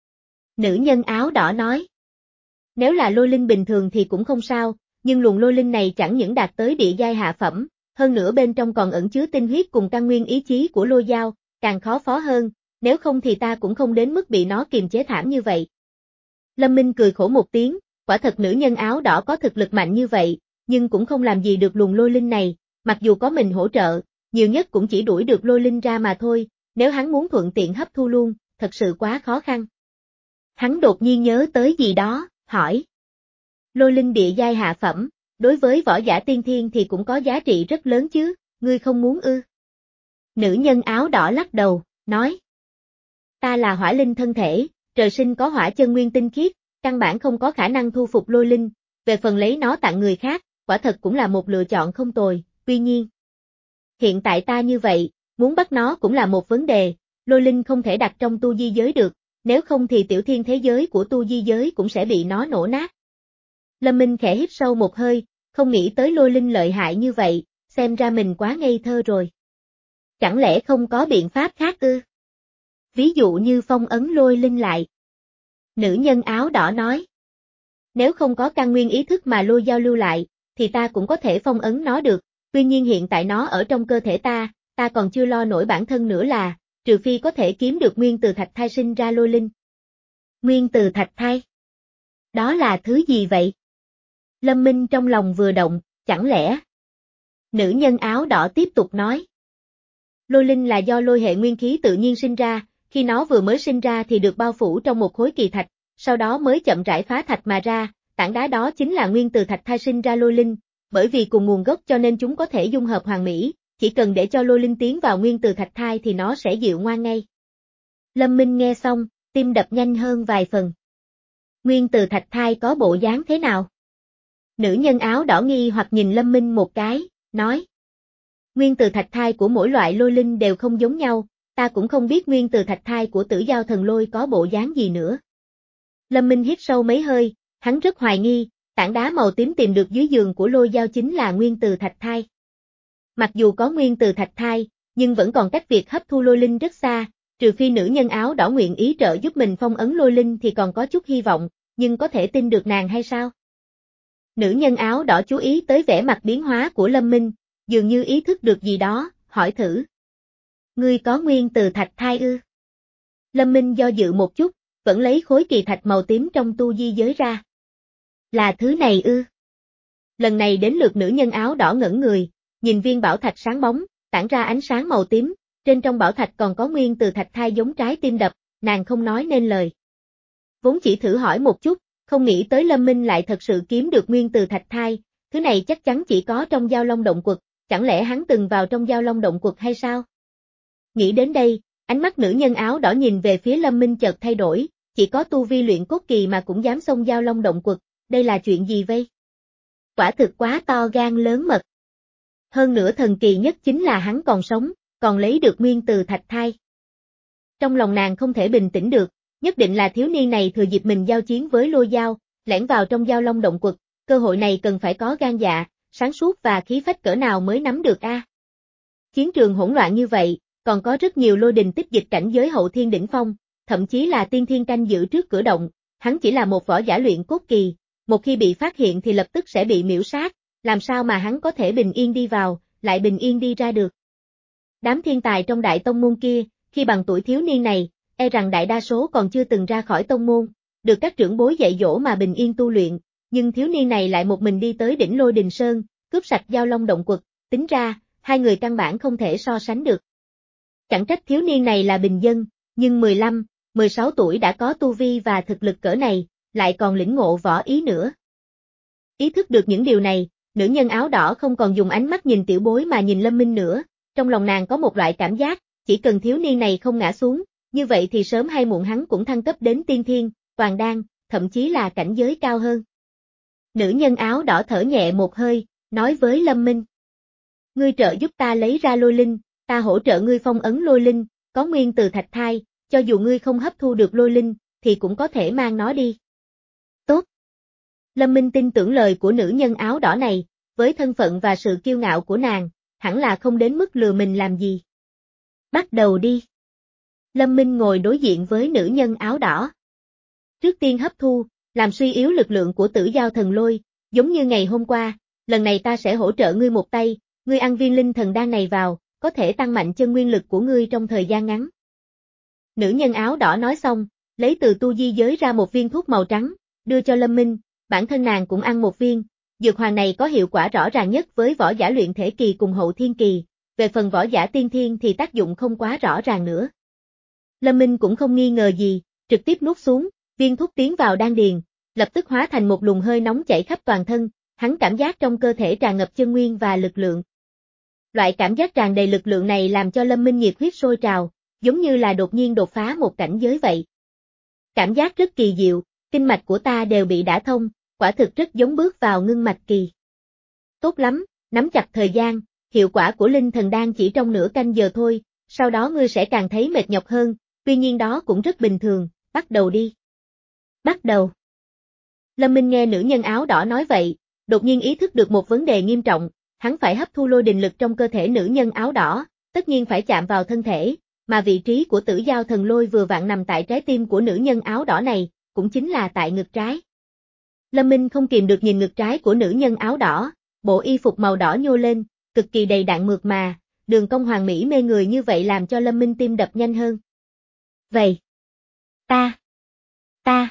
Nữ nhân áo đỏ nói. Nếu là lôi linh bình thường thì cũng không sao, nhưng luồng lôi linh này chẳng những đạt tới địa giai hạ phẩm, hơn nữa bên trong còn ẩn chứa tinh huyết cùng căn nguyên ý chí của lôi dao, càng khó phó hơn, nếu không thì ta cũng không đến mức bị nó kiềm chế thảm như vậy. Lâm Minh cười khổ một tiếng, quả thật nữ nhân áo đỏ có thực lực mạnh như vậy, nhưng cũng không làm gì được luồng lôi linh này, mặc dù có mình hỗ trợ, nhiều nhất cũng chỉ đuổi được lôi linh ra mà thôi, nếu hắn muốn thuận tiện hấp thu luôn, thật sự quá khó khăn. Hắn đột nhiên nhớ tới gì đó, hỏi. Lôi linh địa giai hạ phẩm, đối với võ giả tiên thiên thì cũng có giá trị rất lớn chứ, ngươi không muốn ư? Nữ nhân áo đỏ lắc đầu, nói. Ta là hỏa linh thân thể, trời sinh có hỏa chân nguyên tinh khiết, căn bản không có khả năng thu phục lôi linh, về phần lấy nó tặng người khác, quả thật cũng là một lựa chọn không tồi, tuy nhiên. Hiện tại ta như vậy, muốn bắt nó cũng là một vấn đề, lôi linh không thể đặt trong tu di giới được, nếu không thì tiểu thiên thế giới của tu di giới cũng sẽ bị nó nổ nát. Lâm Minh khẽ hít sâu một hơi, không nghĩ tới lôi linh lợi hại như vậy, xem ra mình quá ngây thơ rồi. Chẳng lẽ không có biện pháp khác ư? Ví dụ như phong ấn lôi linh lại. Nữ nhân áo đỏ nói. Nếu không có căn nguyên ý thức mà lôi giao lưu lại, thì ta cũng có thể phong ấn nó được, tuy nhiên hiện tại nó ở trong cơ thể ta, ta còn chưa lo nổi bản thân nữa là, trừ phi có thể kiếm được nguyên từ thạch thai sinh ra lôi linh. Nguyên từ thạch thai? Đó là thứ gì vậy? Lâm Minh trong lòng vừa động, chẳng lẽ? Nữ nhân áo đỏ tiếp tục nói. Lôi linh là do lôi hệ nguyên khí tự nhiên sinh ra, khi nó vừa mới sinh ra thì được bao phủ trong một khối kỳ thạch, sau đó mới chậm rãi phá thạch mà ra, tảng đá đó chính là nguyên từ thạch thai sinh ra lôi linh, bởi vì cùng nguồn gốc cho nên chúng có thể dung hợp hoàn mỹ, chỉ cần để cho lôi linh tiến vào nguyên từ thạch thai thì nó sẽ dịu ngoan ngay. Lâm Minh nghe xong, tim đập nhanh hơn vài phần. Nguyên từ thạch thai có bộ dáng thế nào? Nữ nhân áo đỏ nghi hoặc nhìn Lâm Minh một cái, nói. Nguyên từ thạch thai của mỗi loại lôi linh đều không giống nhau, ta cũng không biết nguyên từ thạch thai của Tử Giao Thần Lôi có bộ dáng gì nữa. Lâm Minh hít sâu mấy hơi, hắn rất hoài nghi, tảng đá màu tím tìm được dưới giường của lôi dao chính là nguyên từ thạch thai. Mặc dù có nguyên từ thạch thai, nhưng vẫn còn cách việc hấp thu lôi linh rất xa, trừ phi nữ nhân áo đỏ nguyện ý trợ giúp mình phong ấn lôi linh thì còn có chút hy vọng, nhưng có thể tin được nàng hay sao? Nữ nhân áo đỏ chú ý tới vẻ mặt biến hóa của Lâm Minh, dường như ý thức được gì đó, hỏi thử. Ngươi có nguyên từ thạch thai ư? Lâm Minh do dự một chút, vẫn lấy khối kỳ thạch màu tím trong tu di giới ra. Là thứ này ư? Lần này đến lượt nữ nhân áo đỏ ngẩn người, nhìn viên bảo thạch sáng bóng, tản ra ánh sáng màu tím, trên trong bảo thạch còn có nguyên từ thạch thai giống trái tim đập, nàng không nói nên lời. Vốn chỉ thử hỏi một chút, không nghĩ tới Lâm Minh lại thật sự kiếm được nguyên từ thạch thai, thứ này chắc chắn chỉ có trong Giao Long Động Quật, chẳng lẽ hắn từng vào trong Giao Long Động Quật hay sao? Nghĩ đến đây, ánh mắt nữ nhân áo đỏ nhìn về phía Lâm Minh chợt thay đổi, chỉ có tu vi luyện cốt kỳ mà cũng dám xông Giao Long Động Quật, đây là chuyện gì vây? Quả thực quá to gan lớn mật. Hơn nữa thần kỳ nhất chính là hắn còn sống, còn lấy được nguyên từ thạch thai. Trong lòng nàng không thể bình tĩnh được, nhất định là thiếu niên này thừa dịp mình giao chiến với lôi dao, lẻn vào trong Giao Long Động Quật, cơ hội này cần phải có gan dạ, sáng suốt và khí phách cỡ nào mới nắm được a. Chiến trường hỗn loạn như vậy, còn có rất nhiều lôi đình tích dịch cảnh giới hậu thiên đỉnh phong, thậm chí là tiên thiên canh giữ trước cửa động, hắn chỉ là một võ giả luyện cốt kỳ, một khi bị phát hiện thì lập tức sẽ bị miễu sát, làm sao mà hắn có thể bình yên đi vào, lại bình yên đi ra được. Đám thiên tài trong đại tông môn kia, khi bằng tuổi thiếu niên này, e rằng đại đa số còn chưa từng ra khỏi tông môn, được các trưởng bối dạy dỗ mà bình yên tu luyện, nhưng thiếu niên này lại một mình đi tới đỉnh Lôi Đình Sơn, cướp sạch Giao Long Động Quật, tính ra, hai người căn bản không thể so sánh được. Chẳng trách thiếu niên này là bình dân, nhưng mười lăm, mười sáu tuổi đã có tu vi và thực lực cỡ này, lại còn lĩnh ngộ võ ý nữa. Ý thức được những điều này, nữ nhân áo đỏ không còn dùng ánh mắt nhìn tiểu bối mà nhìn Lâm Minh nữa, trong lòng nàng có một loại cảm giác, chỉ cần thiếu niên này không ngã xuống, như vậy thì sớm hay muộn hắn cũng thăng cấp đến tiên thiên, toàn đan, thậm chí là cảnh giới cao hơn. Nữ nhân áo đỏ thở nhẹ một hơi, nói với Lâm Minh. Ngươi trợ giúp ta lấy ra lôi linh, ta hỗ trợ ngươi phong ấn lôi linh, có nguyên từ thạch thai, cho dù ngươi không hấp thu được lôi linh, thì cũng có thể mang nó đi. Tốt. Lâm Minh tin tưởng lời của nữ nhân áo đỏ này, với thân phận và sự kiêu ngạo của nàng, hẳn là không đến mức lừa mình làm gì. Bắt đầu đi. Lâm Minh ngồi đối diện với nữ nhân áo đỏ. Trước tiên hấp thu, làm suy yếu lực lượng của Tử Giao Thần Lôi, giống như ngày hôm qua, lần này ta sẽ hỗ trợ ngươi một tay, ngươi ăn viên linh thần đan này vào, có thể tăng mạnh chân nguyên lực của ngươi trong thời gian ngắn. Nữ nhân áo đỏ nói xong, lấy từ tu di giới ra một viên thuốc màu trắng, đưa cho Lâm Minh, bản thân nàng cũng ăn một viên, dược hoàng này có hiệu quả rõ ràng nhất với võ giả luyện thể kỳ cùng hậu thiên kỳ, về phần võ giả tiên thiên thì tác dụng không quá rõ ràng nữa. Lâm Minh cũng không nghi ngờ gì, trực tiếp nuốt xuống, viên thuốc tiến vào đan điền, lập tức hóa thành một luồng hơi nóng chảy khắp toàn thân, hắn cảm giác trong cơ thể tràn ngập chân nguyên và lực lượng. Loại cảm giác tràn đầy lực lượng này làm cho Lâm Minh nhiệt huyết sôi trào, giống như là đột nhiên đột phá một cảnh giới vậy. Cảm giác rất kỳ diệu, kinh mạch của ta đều bị đả thông, quả thực rất giống bước vào ngưng mạch kỳ. Tốt lắm, nắm chặt thời gian, hiệu quả của linh thần đan chỉ trong nửa canh giờ thôi, sau đó ngươi sẽ càng thấy mệt nhọc hơn, tuy nhiên đó cũng rất bình thường, bắt đầu đi. Bắt đầu. Lâm Minh nghe nữ nhân áo đỏ nói vậy, đột nhiên ý thức được một vấn đề nghiêm trọng, hắn phải hấp thu lôi đình lực trong cơ thể nữ nhân áo đỏ, tất nhiên phải chạm vào thân thể, mà vị trí của Tử Giao Thần Lôi vừa vặn nằm tại trái tim của nữ nhân áo đỏ này, cũng chính là tại ngực trái. Lâm Minh không kìm được nhìn ngực trái của nữ nhân áo đỏ, bộ y phục màu đỏ nhô lên, cực kỳ đầy đặn mượt mà, đường cong hoàn mỹ mê người như vậy làm cho Lâm Minh tim đập nhanh hơn. Vậy. Ta. Ta.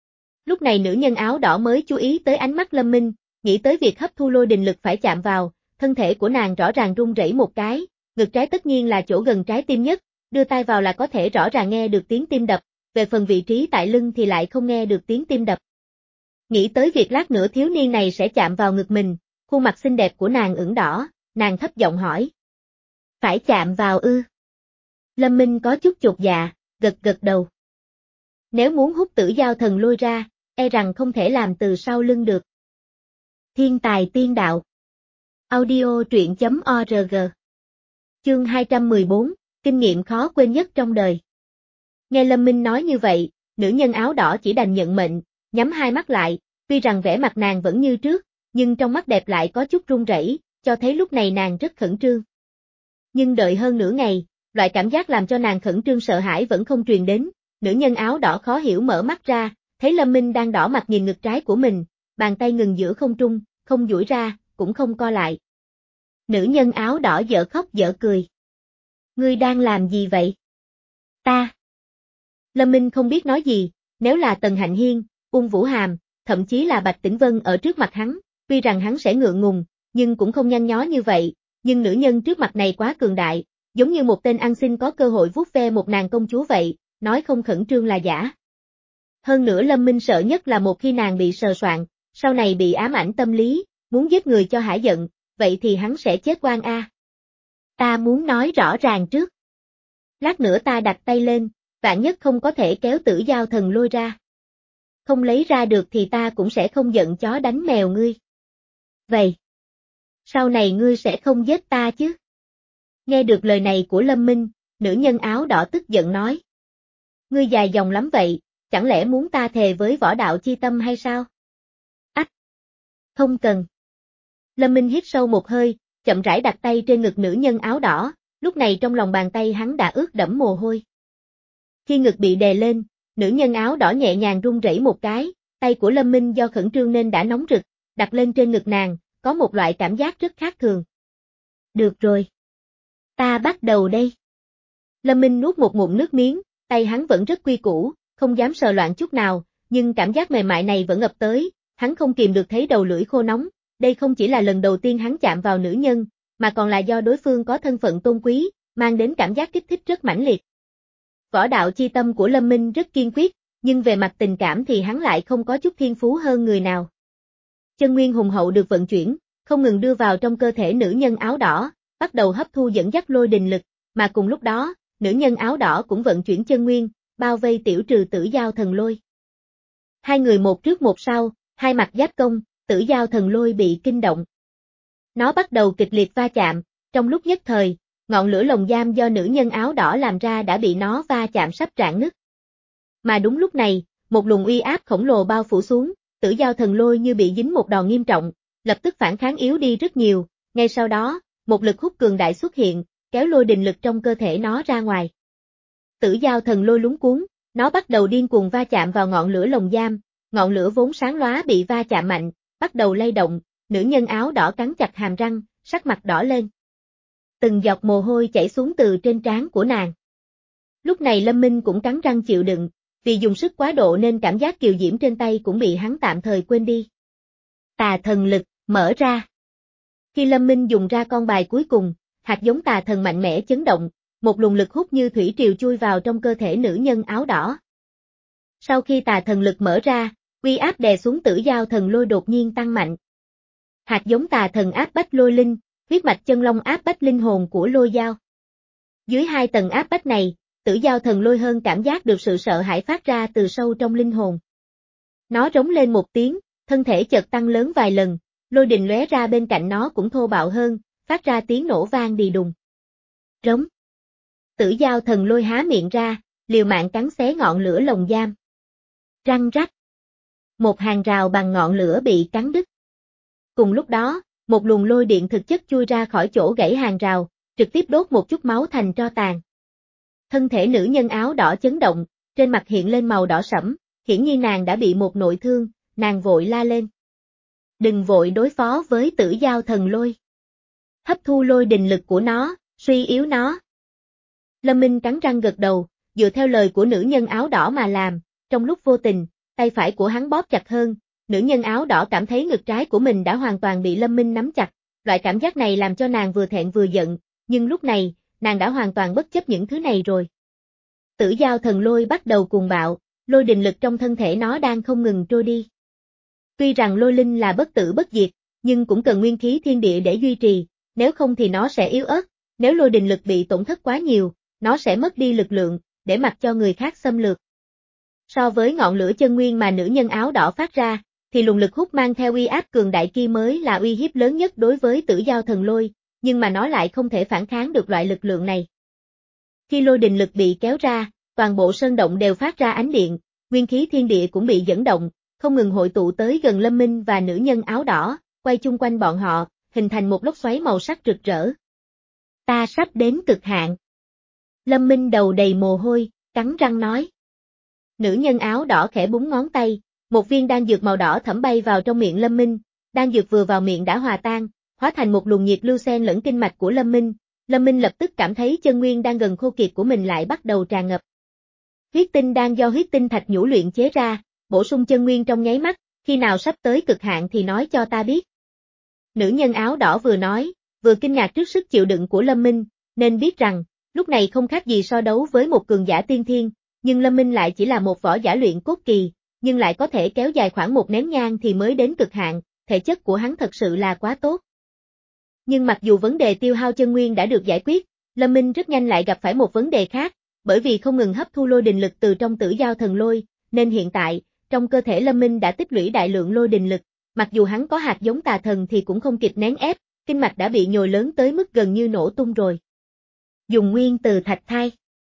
Lúc này nữ nhân áo đỏ mới chú ý tới ánh mắt Lâm Minh, nghĩ tới việc hấp thu lôi đình lực phải chạm vào, thân thể của nàng rõ ràng run rẩy một cái, ngực trái tất nhiên là chỗ gần trái tim nhất, đưa tay vào là có thể rõ ràng nghe được tiếng tim đập, về phần vị trí tại lưng thì lại không nghe được tiếng tim đập. Nghĩ tới việc lát nữa thiếu niên này sẽ chạm vào ngực mình, khuôn mặt xinh đẹp của nàng ửng đỏ, nàng thấp giọng hỏi. Phải chạm vào ư? Lâm Minh có chút chột dạ, gật gật đầu. Nếu muốn hút Tử Giao Thần Lôi ra, e rằng không thể làm từ sau lưng được. Thiên tài tiên đạo. Audio truyện chấm org. Chương hai trăm mười bốn, kinh nghiệm khó quên nhất trong đời. Nghe Lâm Minh nói như vậy, nữ nhân áo đỏ chỉ đành nhận mệnh, nhắm hai mắt lại, tuy rằng vẻ mặt nàng vẫn như trước, nhưng trong mắt đẹp lại có chút run rẩy, cho thấy lúc này nàng rất khẩn trương. Nhưng đợi hơn nửa ngày, loại cảm giác làm cho nàng khẩn trương sợ hãi vẫn không truyền đến, nữ nhân áo đỏ khó hiểu mở mắt ra, thấy Lâm Minh đang đỏ mặt nhìn ngực trái của mình, bàn tay ngừng giữa không trung, không duỗi ra, cũng không co lại. Nữ nhân áo đỏ dở khóc dở cười. Ngươi đang làm gì vậy? Ta. Lâm Minh không biết nói gì, nếu là Tần Hạnh Hiên, Ung Vũ Hàm, thậm chí là Bạch Tĩnh Vân ở trước mặt hắn, tuy rằng hắn sẽ ngượng ngùng, nhưng cũng không nhăn nhó như vậy, nhưng nữ nhân trước mặt này quá cường đại, giống như một tên ăn xin có cơ hội vuốt ve một nàng công chúa vậy, nói không khẩn trương là giả. Hơn nữa Lâm Minh sợ nhất là một khi nàng bị sờ soạng, sau này bị ám ảnh tâm lý, muốn giết người cho hả giận, vậy thì hắn sẽ chết oan a. Ta muốn nói rõ ràng trước. Lát nữa ta đặt tay lên, vạn nhất không có thể kéo Tử Giao Thần Lôi ra. Không lấy ra được thì ta cũng sẽ không giận chó đánh mèo ngươi. Vậy. Sau này ngươi sẽ không giết ta chứ? Nghe được lời này của Lâm Minh, nữ nhân áo đỏ tức giận nói. Ngươi dài dòng lắm vậy, chẳng lẽ muốn ta thề với võ đạo chi tâm hay sao? Ách! Không cần. Lâm Minh hít sâu một hơi, chậm rãi đặt tay trên ngực nữ nhân áo đỏ, lúc này trong lòng bàn tay hắn đã ướt đẫm mồ hôi. Khi ngực bị đè lên, nữ nhân áo đỏ nhẹ nhàng run rẩy một cái, tay của Lâm Minh do khẩn trương nên đã nóng rực, đặt lên trên ngực nàng, có một loại cảm giác rất khác thường. Được rồi. Ta bắt đầu đây. Lâm Minh nuốt một ngụm nước miếng, tay hắn vẫn rất quy củ, không dám sờ loạn chút nào, nhưng cảm giác mềm mại này vẫn ập tới, hắn không kìm được thấy đầu lưỡi khô nóng, đây không chỉ là lần đầu tiên hắn chạm vào nữ nhân, mà còn là do đối phương có thân phận tôn quý, mang đến cảm giác kích thích rất mãnh liệt. Võ đạo chi tâm của Lâm Minh rất kiên quyết, nhưng về mặt tình cảm thì hắn lại không có chút thiên phú hơn người nào. Chân nguyên hùng hậu được vận chuyển, không ngừng đưa vào trong cơ thể nữ nhân áo đỏ, bắt đầu hấp thu dẫn dắt lôi đình lực, mà cùng lúc đó, nữ nhân áo đỏ cũng vận chuyển chân nguyên, bao vây tiểu trừ Tử Giao Thần Lôi. Hai người một trước một sau, hai mặt giáp công, Tử Giao Thần Lôi bị kinh động. Nó bắt đầu kịch liệt va chạm, trong lúc nhất thời, ngọn lửa lồng giam do nữ nhân áo đỏ làm ra đã bị nó va chạm sắp rạn nứt. Mà đúng lúc này, một luồng uy áp khổng lồ bao phủ xuống, Tử Giao Thần Lôi như bị dính một đòn nghiêm trọng, lập tức phản kháng yếu đi rất nhiều, ngay sau đó, một lực hút cường đại xuất hiện, kéo lôi đình lực trong cơ thể nó ra ngoài. Tử Giao Thần Lôi lúng cuống, nó bắt đầu điên cuồng va chạm vào ngọn lửa lồng giam, ngọn lửa vốn sáng lóa bị va chạm mạnh, bắt đầu lay động, nữ nhân áo đỏ cắn chặt hàm răng, sắc mặt đỏ lên. Từng giọt mồ hôi chảy xuống từ trên trán của nàng. Lúc này Lâm Minh cũng cắn răng chịu đựng, vì dùng sức quá độ nên cảm giác kiều diễm trên tay cũng bị hắn tạm thời quên đi. Tà thần lực, mở ra. Khi Lâm Minh dùng ra con bài cuối cùng, hạt giống tà thần mạnh mẽ chấn động, một luồng lực hút như thủy triều chui vào trong cơ thể nữ nhân áo đỏ. Sau khi tà thần lực mở ra, uy áp đè xuống Tử Giao Thần Lôi đột nhiên tăng mạnh. Hạt giống tà thần áp bách lôi linh, huyết mạch chân long áp bách linh hồn của lôi dao. Dưới hai tầng áp bách này, Tử Giao Thần Lôi hơn cảm giác được sự sợ hãi phát ra từ sâu trong linh hồn. Nó rống lên một tiếng, thân thể chợt tăng lớn vài lần, lôi đình lóe ra bên cạnh nó cũng thô bạo hơn, phát ra tiếng nổ vang đì đùng. Rống. Tử Giao Thần Lôi há miệng ra, liều mạng cắn xé ngọn lửa lồng giam. Răng rắc. Một hàng rào bằng ngọn lửa bị cắn đứt. Cùng lúc đó, một luồng lôi điện thực chất chui ra khỏi chỗ gãy hàng rào, trực tiếp đốt một chút máu thành tro tàn. Thân thể nữ nhân áo đỏ chấn động, trên mặt hiện lên màu đỏ sẫm, hiển nhiên nàng đã bị một nội thương, nàng vội la lên. Đừng vội đối phó với Tử Giao Thần Lôi. Hấp thu lôi đình lực của nó, suy yếu nó. Lâm Minh cắn răng gật đầu, dựa theo lời của nữ nhân áo đỏ mà làm, trong lúc vô tình, tay phải của hắn bóp chặt hơn, nữ nhân áo đỏ cảm thấy ngực trái của mình đã hoàn toàn bị Lâm Minh nắm chặt, loại cảm giác này làm cho nàng vừa thẹn vừa giận, nhưng lúc này, nàng đã hoàn toàn bất chấp những thứ này rồi. Tử Giao Thần Lôi bắt đầu cuồng bạo, lôi đình lực trong thân thể nó đang không ngừng trôi đi. Tuy rằng lôi linh là bất tử bất diệt, nhưng cũng cần nguyên khí thiên địa để duy trì, nếu không thì nó sẽ yếu ớt, nếu lôi đình lực bị tổn thất quá nhiều, nó sẽ mất đi lực lượng, để mặc cho người khác xâm lược. So với ngọn lửa chân nguyên mà nữ nhân áo đỏ phát ra, thì luồng lực hút mang theo uy áp cường đại kia mới là uy hiếp lớn nhất đối với Tử Giao Thần Lôi, nhưng mà nó lại không thể phản kháng được loại lực lượng này. Khi lôi đình lực bị kéo ra, toàn bộ sơn động đều phát ra ánh điện, nguyên khí thiên địa cũng bị dẫn động, không ngừng hội tụ tới gần Lâm Minh và nữ nhân áo đỏ, quay chung quanh bọn họ, hình thành một lốc xoáy màu sắc rực rỡ. Ta sắp đến cực hạn. Lâm Minh đầu đầy mồ hôi, cắn răng nói. Nữ nhân áo đỏ khẽ búng ngón tay, một viên đan dược màu đỏ thẫm bay vào trong miệng Lâm Minh, đan dược vừa vào miệng đã hòa tan, hóa thành một luồng nhiệt lưu xen lẫn kinh mạch của Lâm Minh. Lâm Minh lập tức cảm thấy chân nguyên đang gần khô kiệt của mình lại bắt đầu tràn ngập. Huyết tinh đan do huyết tinh thạch nhũ luyện chế ra, bổ sung chân nguyên trong nháy mắt, khi nào sắp tới cực hạn thì nói cho ta biết. Nữ nhân áo đỏ vừa nói, vừa kinh ngạc trước sức chịu đựng của Lâm Minh, nên biết rằng, lúc này không khác gì so đấu với một cường giả tiên thiên, nhưng Lâm Minh lại chỉ là một võ giả luyện cốt kỳ, nhưng lại có thể kéo dài khoảng một nén nhang thì mới đến cực hạn, thể chất của hắn thật sự là quá tốt. Nhưng mặc dù vấn đề tiêu hao chân nguyên đã được giải quyết, Lâm Minh rất nhanh lại gặp phải một vấn đề khác, bởi vì không ngừng hấp thu lôi đình lực từ trong Tử Giao Thần Lôi, nên hiện tại, trong cơ thể Lâm Minh đã tích lũy đại lượng lôi đình lực, mặc dù hắn có hạt giống tà thần thì cũng không kịp nén ép, kinh mạch đã bị nhồi lớn tới mức gần như nổ tung rồi. Dùng nguyên từ thạch thai.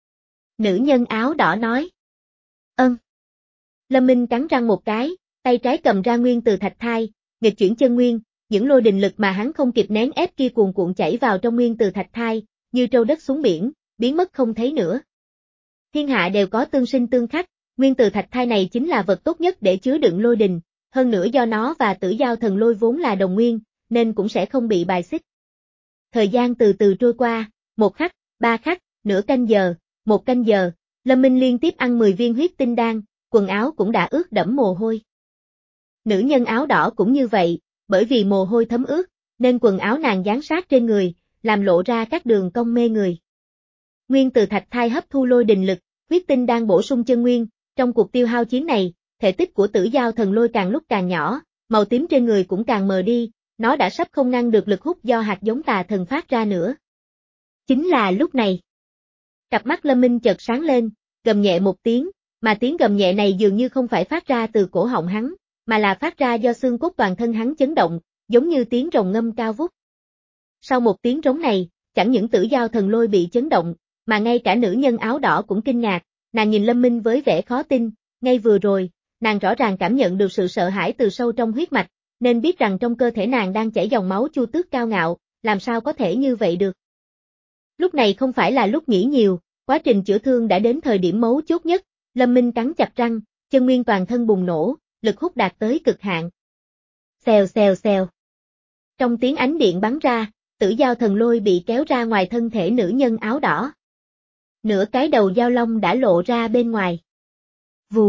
Nữ nhân áo đỏ nói. Ân. Lâm Minh cắn răng một cái, tay trái cầm ra nguyên từ thạch thai, nghịch chuyển chân nguyên, những lôi đình lực mà hắn không kịp nén ép kia cuồn cuộn chảy vào trong nguyên từ thạch thai, như trâu đất xuống biển, biến mất không thấy nữa. Thiên hạ đều có tương sinh tương khắc, nguyên từ thạch thai này chính là vật tốt nhất để chứa đựng lôi đình, hơn nữa do nó và Tử Giao Thần Lôi vốn là đồng nguyên, nên cũng sẽ không bị bài xích. Thời gian từ từ trôi qua, một khắc, ba khắc, nửa canh giờ, một canh giờ, Lâm Minh liên tiếp ăn mười viên huyết tinh đan, quần áo cũng đã ướt đẫm mồ hôi. Nữ nhân áo đỏ cũng như vậy, bởi vì mồ hôi thấm ướt, nên quần áo nàng dán sát trên người, làm lộ ra các đường cong mê người. Nguyên từ thạch thai hấp thu lôi đình lực, huyết tinh đan bổ sung chân nguyên, trong cuộc tiêu hao chiến này, thể tích của Tử Giao Thần Lôi càng lúc càng nhỏ, màu tím trên người cũng càng mờ đi, nó đã sắp không ngăn được lực hút do hạt giống tà thần phát ra nữa. Chính là lúc này. Cặp mắt Lâm Minh chợt sáng lên, gầm nhẹ một tiếng, mà tiếng gầm nhẹ này dường như không phải phát ra từ cổ họng hắn, mà là phát ra do xương cốt toàn thân hắn chấn động, giống như tiếng rồng ngâm cao vút. Sau một tiếng rống này, chẳng những Tử Dao Thần Lôi bị chấn động, mà ngay cả nữ nhân áo đỏ cũng kinh ngạc, nàng nhìn Lâm Minh với vẻ khó tin, ngay vừa rồi, nàng rõ ràng cảm nhận được sự sợ hãi từ sâu trong huyết mạch, nên biết rằng trong cơ thể nàng đang chảy dòng máu Chu Tước cao ngạo, làm sao có thể như vậy được. Lúc này không phải là lúc nghĩ nhiều, quá trình chữa thương đã đến thời điểm mấu chốt nhất, Lâm Minh cắn chặt răng, chân nguyên toàn thân bùng nổ, lực hút đạt tới cực hạn. Xèo xèo xèo. Trong tiếng ánh điện bắn ra, Tử Dao Thần Lôi bị kéo ra ngoài thân thể nữ nhân áo đỏ. Nửa cái đầu dao long đã lộ ra bên ngoài. Vù.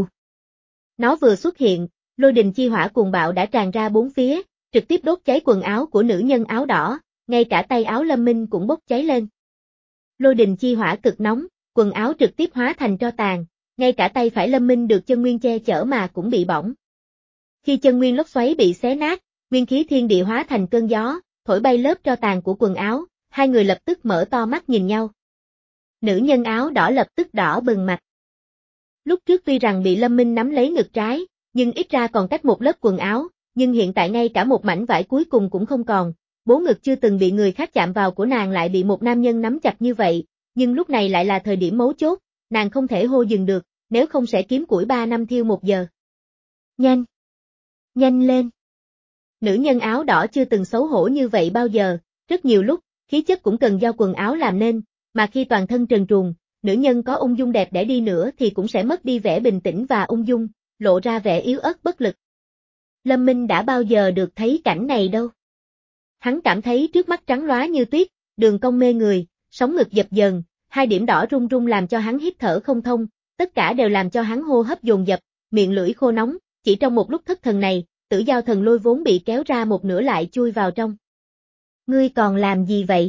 Nó vừa xuất hiện, lôi đình chi hỏa cuồng bạo đã tràn ra bốn phía, trực tiếp đốt cháy quần áo của nữ nhân áo đỏ, ngay cả tay áo Lâm Minh cũng bốc cháy lên. Lôi đình chi hỏa cực nóng, quần áo trực tiếp hóa thành tro tàn, ngay cả tay phải Lâm Minh được chân nguyên che chở mà cũng bị bỏng. Khi chân nguyên lốc xoáy bị xé nát, nguyên khí thiên địa hóa thành cơn gió, thổi bay lớp tro tàn của quần áo, hai người lập tức mở to mắt nhìn nhau. Nữ nhân áo đỏ lập tức đỏ bừng mặt. Lúc trước tuy rằng bị Lâm Minh nắm lấy ngực trái, nhưng ít ra còn cách một lớp quần áo, nhưng hiện tại ngay cả một mảnh vải cuối cùng cũng không còn, bố ngực chưa từng bị người khác chạm vào của nàng lại bị một nam nhân nắm chặt như vậy, nhưng lúc này lại là thời điểm mấu chốt, nàng không thể hô dừng được, nếu không sẽ kiếm củi ba năm thiêu một giờ. Nhanh! Nhanh lên! Nữ nhân áo đỏ chưa từng xấu hổ như vậy bao giờ, rất nhiều lúc, khí chất cũng cần do quần áo làm nên, mà khi toàn thân trần truồng, nữ nhân có ung dung đẹp đẽ đi nữa thì cũng sẽ mất đi vẻ bình tĩnh và ung dung, lộ ra vẻ yếu ớt bất lực. Lâm Minh đã bao giờ được thấy cảnh này đâu. Hắn cảm thấy trước mắt trắng lóa như tuyết, đường cong mê người, sống ngực dập dờn, hai điểm đỏ rung rung làm cho hắn hít thở không thông, tất cả đều làm cho hắn hô hấp dồn dập, miệng lưỡi khô nóng, chỉ trong một lúc thất thần này, Tử Dao Thần Lôi vốn bị kéo ra một nửa lại chui vào trong. Ngươi còn làm gì vậy?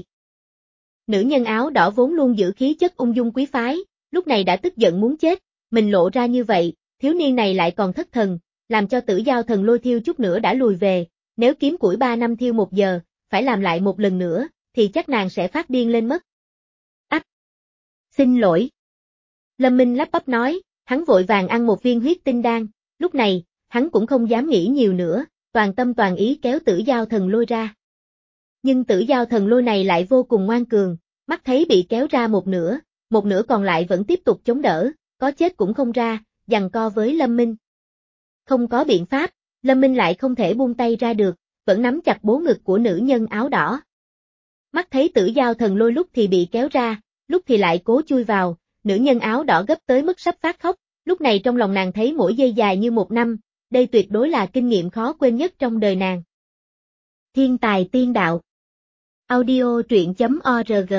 Nữ nhân áo đỏ vốn luôn giữ khí chất ung dung quý phái, lúc này đã tức giận muốn chết, mình lộ ra như vậy, thiếu niên này lại còn thất thần, làm cho Tử Dao Thần Lôi thiêu chút nữa đã lùi về, nếu kiếm củi ba năm thiêu một giờ, phải làm lại một lần nữa, thì chắc nàng sẽ phát điên lên mất. Ách! Xin lỗi! Lâm Minh lắp bắp nói, hắn vội vàng ăn một viên huyết tinh đan, lúc này, hắn cũng không dám nghĩ nhiều nữa, toàn tâm toàn ý kéo Tử Dao Thần Lôi ra. Nhưng Tử Dao Thần Lôi này lại vô cùng ngoan cường, mắt thấy bị kéo ra một nửa, một nửa còn lại vẫn tiếp tục chống đỡ, có chết cũng không ra, giằng co với Lâm Minh. Không có biện pháp, Lâm Minh lại không thể buông tay ra được, vẫn nắm chặt bố ngực của nữ nhân áo đỏ. Mắt thấy Tử Dao Thần Lôi lúc thì bị kéo ra, lúc thì lại cố chui vào, nữ nhân áo đỏ gấp tới mức sắp phát khóc, lúc này trong lòng nàng thấy mỗi giây dài như một năm, đây tuyệt đối là kinh nghiệm khó quên nhất trong đời nàng. Thiên tài tiên đạo. Audio truyện chấm org.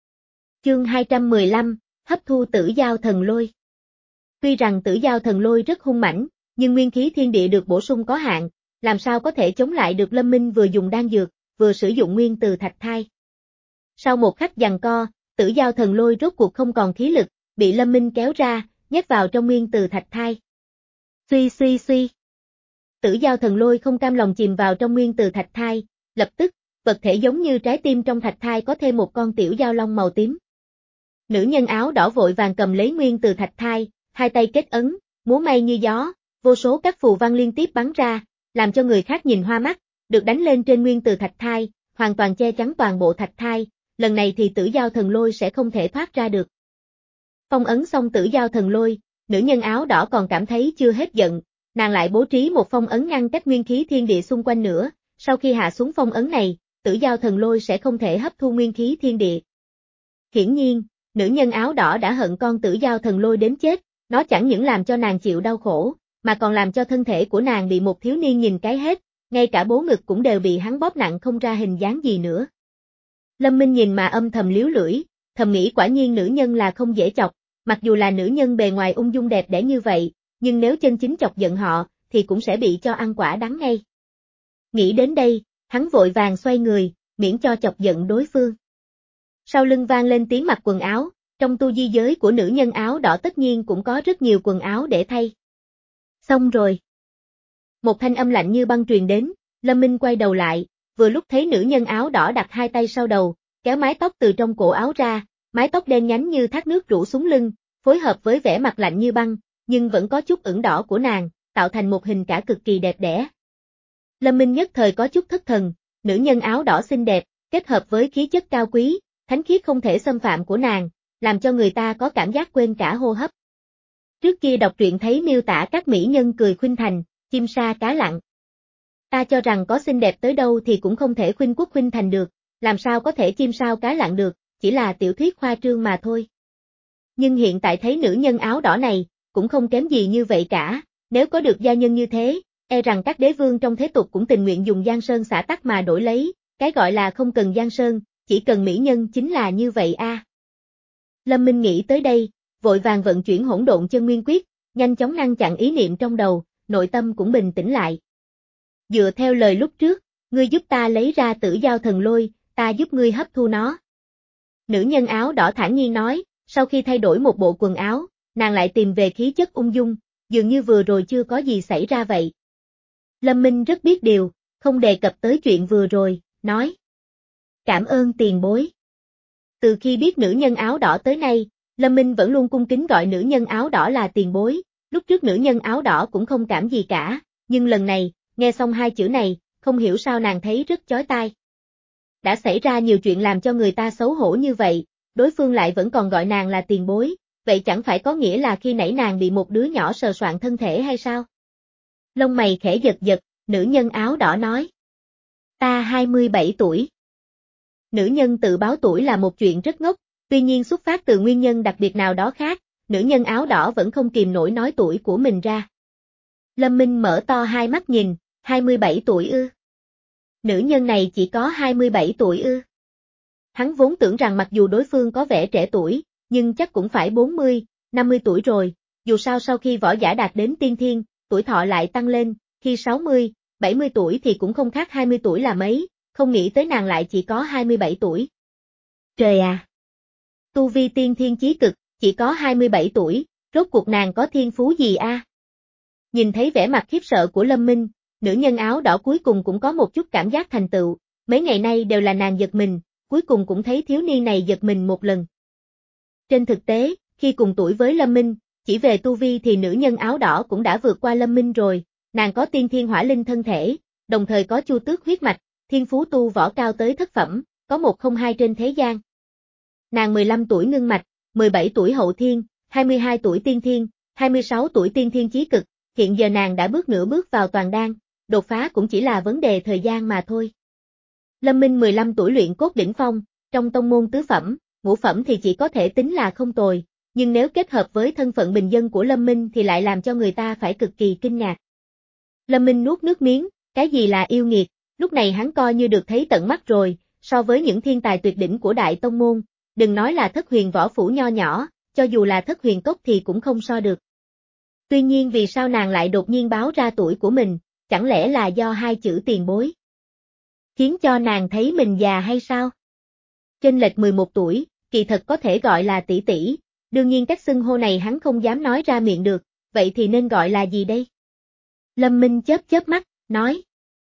Chương hai trăm mười lăm, hấp thu Tử Dao Thần Lôi. Tuy rằng Tử Dao Thần Lôi rất hung mãnh, nhưng nguyên khí thiên địa được bổ sung có hạn, làm sao có thể chống lại được Lâm Minh vừa dùng đan dược, vừa sử dụng nguyên từ thạch thai. Sau một khắc giằng co, Tử Dao Thần Lôi rốt cuộc không còn khí lực, bị Lâm Minh kéo ra, nhét vào trong nguyên từ thạch thai. Suy suy suy. Tử Dao Thần Lôi không cam lòng chìm vào trong nguyên từ thạch thai, lập tức, vật thể giống như trái tim trong thạch thai có thêm một con tiểu dao long màu tím. Nữ nhân áo đỏ vội vàng cầm lấy nguyên từ thạch thai, hai tay kết ấn, múa may như gió, vô số các phù văn liên tiếp bắn ra, làm cho người khác nhìn hoa mắt, được đánh lên trên nguyên từ thạch thai, hoàn toàn che chắn toàn bộ thạch thai, lần này thì Tử Dao Thần Lôi sẽ không thể thoát ra được. Phong ấn xong Tử Dao Thần Lôi, nữ nhân áo đỏ còn cảm thấy chưa hết giận, nàng lại bố trí một phong ấn ngăn cách nguyên khí thiên địa xung quanh nữa, sau khi hạ xuống phong ấn này, Tử Dao Thần Lôi sẽ không thể hấp thu nguyên khí thiên địa. Hiển nhiên, nữ nhân áo đỏ đã hận con Tử Dao Thần Lôi đến chết, nó chẳng những làm cho nàng chịu đau khổ, mà còn làm cho thân thể của nàng bị một thiếu niên nhìn cái hết, ngay cả bố ngực cũng đều bị hắn bóp nặng không ra hình dáng gì nữa. Lâm Minh nhìn mà âm thầm liếu lưỡi, thầm nghĩ quả nhiên nữ nhân là không dễ chọc, mặc dù là nữ nhân bề ngoài ung dung đẹp đẽ như vậy, nhưng nếu chân chính chọc giận họ, thì cũng sẽ bị cho ăn quả đắng ngay. Nghĩ đến đây, hắn vội vàng xoay người, miễn cho chọc giận đối phương. Sau lưng vang lên tiếng mặc quần áo, trong tu di giới của nữ nhân áo đỏ tất nhiên cũng có rất nhiều quần áo để thay. Xong rồi. Một thanh âm lạnh như băng truyền đến, Lâm Minh quay đầu lại, vừa lúc thấy nữ nhân áo đỏ đặt hai tay sau đầu, kéo mái tóc từ trong cổ áo ra, mái tóc đen nhánh như thác nước rủ xuống lưng, phối hợp với vẻ mặt lạnh như băng, nhưng vẫn có chút ửng đỏ của nàng, tạo thành một hình cả cực kỳ đẹp đẽ. Lâm Minh nhất thời có chút thất thần, nữ nhân áo đỏ xinh đẹp, kết hợp với khí chất cao quý, thánh khiết không thể xâm phạm của nàng, làm cho người ta có cảm giác quên cả hô hấp. Trước kia đọc truyện thấy miêu tả các mỹ nhân cười khuynh thành, chim sa cá lặn. Ta cho rằng có xinh đẹp tới đâu thì cũng không thể khuynh quốc khuynh thành được, làm sao có thể chim sao cá lặn được, chỉ là tiểu thuyết khoa trương mà thôi. Nhưng hiện tại thấy nữ nhân áo đỏ này, cũng không kém gì như vậy cả, nếu có được gia nhân như thế, e rằng các đế vương trong thế tục cũng tình nguyện dùng giang sơn xả tắc mà đổi lấy, cái gọi là không cần giang sơn, chỉ cần mỹ nhân chính là như vậy a. À. Lâm Minh nghĩ tới đây, vội vàng vận chuyển hỗn độn chân nguyên quyết, nhanh chóng ngăn chặn ý niệm trong đầu, nội tâm cũng bình tĩnh lại. Dựa theo lời lúc trước, ngươi giúp ta lấy ra tử giao thần lôi, ta giúp ngươi hấp thu nó. Nữ nhân áo đỏ thản nhiên nói, sau khi thay đổi một bộ quần áo, nàng lại tìm về khí chất ung dung, dường như vừa rồi chưa có gì xảy ra vậy. Lâm Minh rất biết điều, không đề cập tới chuyện vừa rồi, nói. Cảm ơn tiền bối. Từ khi biết nữ nhân áo đỏ tới nay, Lâm Minh vẫn luôn cung kính gọi nữ nhân áo đỏ là tiền bối, lúc trước nữ nhân áo đỏ cũng không cảm gì cả, nhưng lần này, nghe xong hai chữ này, không hiểu sao nàng thấy rất chói tai. Đã xảy ra nhiều chuyện làm cho người ta xấu hổ như vậy, đối phương lại vẫn còn gọi nàng là tiền bối, vậy chẳng phải có nghĩa là khi nãy nàng bị một đứa nhỏ sờ soạng thân thể hay sao? Lông mày khẽ giật giật, nữ nhân áo đỏ nói. Ta hai mươi bảy tuổi. Nữ nhân tự báo tuổi là một chuyện rất ngốc, tuy nhiên xuất phát từ nguyên nhân đặc biệt nào đó khác, nữ nhân áo đỏ vẫn không kìm nổi nói tuổi của mình ra. Lâm Minh mở to hai mắt nhìn, hai mươi bảy tuổi ư. Nữ nhân này chỉ có hai mươi bảy tuổi ư. Hắn vốn tưởng rằng mặc dù đối phương có vẻ trẻ tuổi, nhưng chắc cũng phải bốn mươi, năm mươi tuổi rồi, dù sao sau khi võ giả đạt đến tiên thiên, tuổi thọ lại tăng lên, khi sáu mươi, bảy mươi tuổi thì cũng không khác hai mươi tuổi là mấy, không nghĩ tới nàng lại chỉ có hai mươi bảy tuổi. Trời à! Tu vi tiên thiên chí cực, chỉ có hai mươi bảy tuổi, rốt cuộc nàng có thiên phú gì a? À? Nhìn thấy vẻ mặt khiếp sợ của Lâm Minh, nữ nhân áo đỏ cuối cùng cũng có một chút cảm giác thành tựu, mấy ngày nay đều là nàng giật mình, cuối cùng cũng thấy thiếu niên này giật mình một lần. Trên thực tế, khi cùng tuổi với Lâm Minh, chỉ về tu vi thì nữ nhân áo đỏ cũng đã vượt qua Lâm Minh rồi, nàng có tiên thiên hỏa linh thân thể, đồng thời có chu tước huyết mạch, thiên phú tu võ cao tới thất phẩm, có một không hai trên thế gian. Nàng mười lăm tuổi ngưng mạch, mười bảy tuổi hậu thiên, hai mươi hai tuổi tiên thiên, hai mươi sáu tuổi tiên thiên chí cực, hiện giờ nàng đã bước nửa bước vào toàn đan, đột phá cũng chỉ là vấn đề thời gian mà thôi. Lâm Minh mười lăm tuổi luyện cốt đỉnh phong, trong tông môn tứ phẩm, ngũ phẩm thì chỉ có thể tính là không tồi, nhưng nếu kết hợp với thân phận bình dân của Lâm Minh thì lại làm cho người ta phải cực kỳ kinh ngạc. Lâm Minh nuốt nước miếng, cái gì là yêu nghiệt, lúc này hắn coi như được thấy tận mắt rồi, so với những thiên tài tuyệt đỉnh của đại tông môn, đừng nói là thất huyền võ phủ nho nhỏ, cho dù là thất huyền cốc thì cũng không so được. Tuy nhiên vì sao nàng lại đột nhiên báo ra tuổi của mình, chẳng lẽ là do hai chữ tiền bối khiến cho nàng thấy mình già hay sao? Chênh lệch mười một tuổi, kỳ thật có thể gọi là tỷ tỷ, đương nhiên cách xưng hô này hắn không dám nói ra miệng được, vậy thì nên gọi là gì đây? Lâm Minh chớp chớp mắt, nói.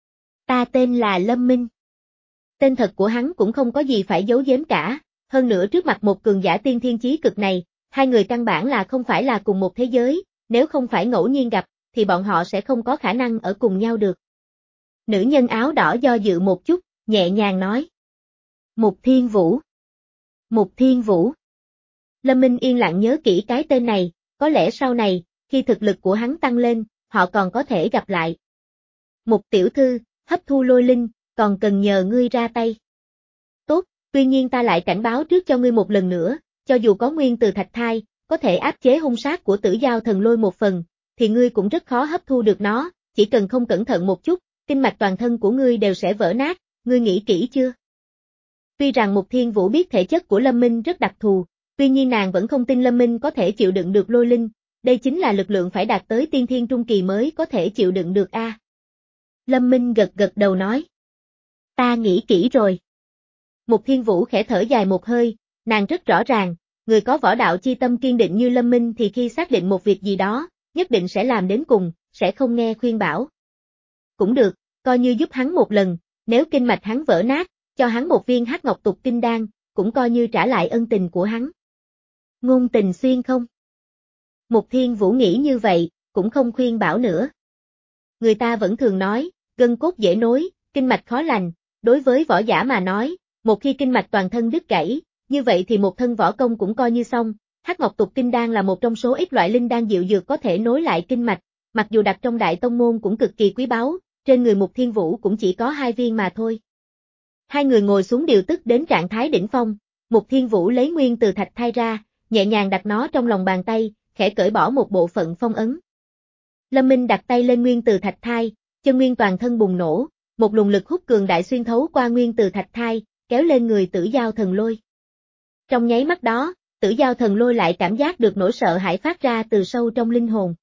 Ta tên là Lâm Minh. Tên thật của hắn cũng không có gì phải giấu giếm cả, hơn nữa trước mặt một cường giả tiên thiên chí cực này, hai người căn bản là không phải là cùng một thế giới, nếu không phải ngẫu nhiên gặp, thì bọn họ sẽ không có khả năng ở cùng nhau được. Nữ nhân áo đỏ do dự một chút, nhẹ nhàng nói. Mục Thiên Vũ. Mục Thiên Vũ. Lâm Minh yên lặng nhớ kỹ cái tên này, có lẽ sau này, khi thực lực của hắn tăng lên, họ còn có thể gặp lại. Mục tiểu thư, hấp thu lôi linh, còn cần nhờ ngươi ra tay. Tốt, tuy nhiên ta lại cảnh báo trước cho ngươi một lần nữa, cho dù có nguyên từ thạch thai, có thể áp chế hung sát của tử giao thần lôi một phần, thì ngươi cũng rất khó hấp thu được nó, chỉ cần không cẩn thận một chút, kinh mạch toàn thân của ngươi đều sẽ vỡ nát, ngươi nghĩ kỹ chưa? Tuy rằng Mục Thiên Vũ biết thể chất của Lâm Minh rất đặc thù, tuy nhiên nàng vẫn không tin Lâm Minh có thể chịu đựng được lôi linh, đây chính là lực lượng phải đạt tới tiên thiên trung kỳ mới có thể chịu đựng được a. À. Lâm Minh gật gật đầu nói. Ta nghĩ kỹ rồi. Mục Thiên Vũ khẽ thở dài một hơi, nàng rất rõ ràng, người có võ đạo chi tâm kiên định như Lâm Minh thì khi xác định một việc gì đó, nhất định sẽ làm đến cùng, sẽ không nghe khuyên bảo. Cũng được, coi như giúp hắn một lần, nếu kinh mạch hắn vỡ nát, cho hắn một viên hắc ngọc tục kinh đan, cũng coi như trả lại ân tình của hắn. Ngôn tình xuyên không? Mục Thiên Vũ nghĩ như vậy, cũng không khuyên bảo nữa. Người ta vẫn thường nói, gân cốt dễ nối, kinh mạch khó lành, đối với võ giả mà nói, một khi kinh mạch toàn thân đứt gãy, như vậy thì một thân võ công cũng coi như xong. Hắc Ngọc Tục Kinh Đan là một trong số ít loại linh đan diệu dược có thể nối lại kinh mạch, mặc dù đặt trong đại tông môn cũng cực kỳ quý báu, trên người Mục Thiên Vũ cũng chỉ có hai viên mà thôi. Hai người ngồi xuống điều tức đến trạng thái đỉnh phong, Mục Thiên Vũ lấy nguyên từ thạch thai ra, nhẹ nhàng đặt nó trong lòng bàn tay, khẽ cởi bỏ một bộ phận phong ấn. Lâm Minh đặt tay lên nguyên từ thạch thai, chân nguyên toàn thân bùng nổ, một luồng lực hút cường đại xuyên thấu qua nguyên từ thạch thai, kéo lên người Tử Giao Thần Lôi. Trong nháy mắt đó, Tử Giao Thần Lôi lại cảm giác được nỗi sợ hãi phát ra từ sâu trong linh hồn.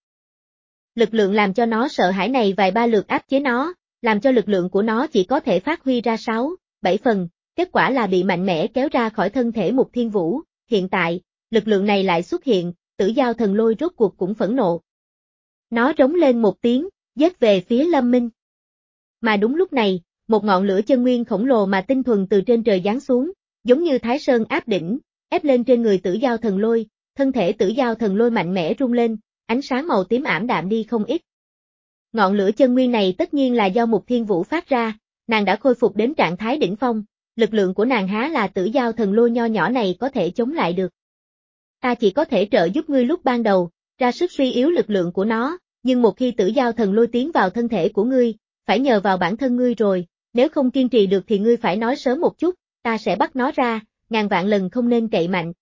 Lực lượng làm cho nó sợ hãi này vài ba lượt áp chế nó, làm cho lực lượng của nó chỉ có thể phát huy ra sáu, bảy phần, kết quả là bị mạnh mẽ kéo ra khỏi thân thể Mục Thiên Vũ. Hiện tại, lực lượng này lại xuất hiện, Tử Giao Thần Lôi rốt cuộc cũng phẫn nộ. Nó rống lên một tiếng, giết về phía Lâm Minh. Mà đúng lúc này, một ngọn lửa chân nguyên khổng lồ mà tinh thuần từ trên trời giáng xuống, giống như Thái Sơn áp đỉnh, ép lên trên người Tử Giao Thần Lôi, thân thể Tử Giao Thần Lôi mạnh mẽ rung lên, ánh sáng màu tím ảm đạm đi không ít. Ngọn lửa chân nguyên này tất nhiên là do Mục Thiên Vũ phát ra, nàng đã khôi phục đến trạng thái đỉnh phong, lực lượng của nàng há là Tử Giao Thần Lôi nho nhỏ này có thể chống lại được. Ta chỉ có thể trợ giúp ngươi lúc ban đầu, ra sức suy yếu lực lượng của nó, nhưng một khi Tử Giao Thần Lôi tiến vào thân thể của ngươi, phải nhờ vào bản thân ngươi rồi, nếu không kiên trì được thì ngươi phải nói sớm một chút, ta sẽ bắt nó ra, ngàn vạn lần không nên cậy mạnh.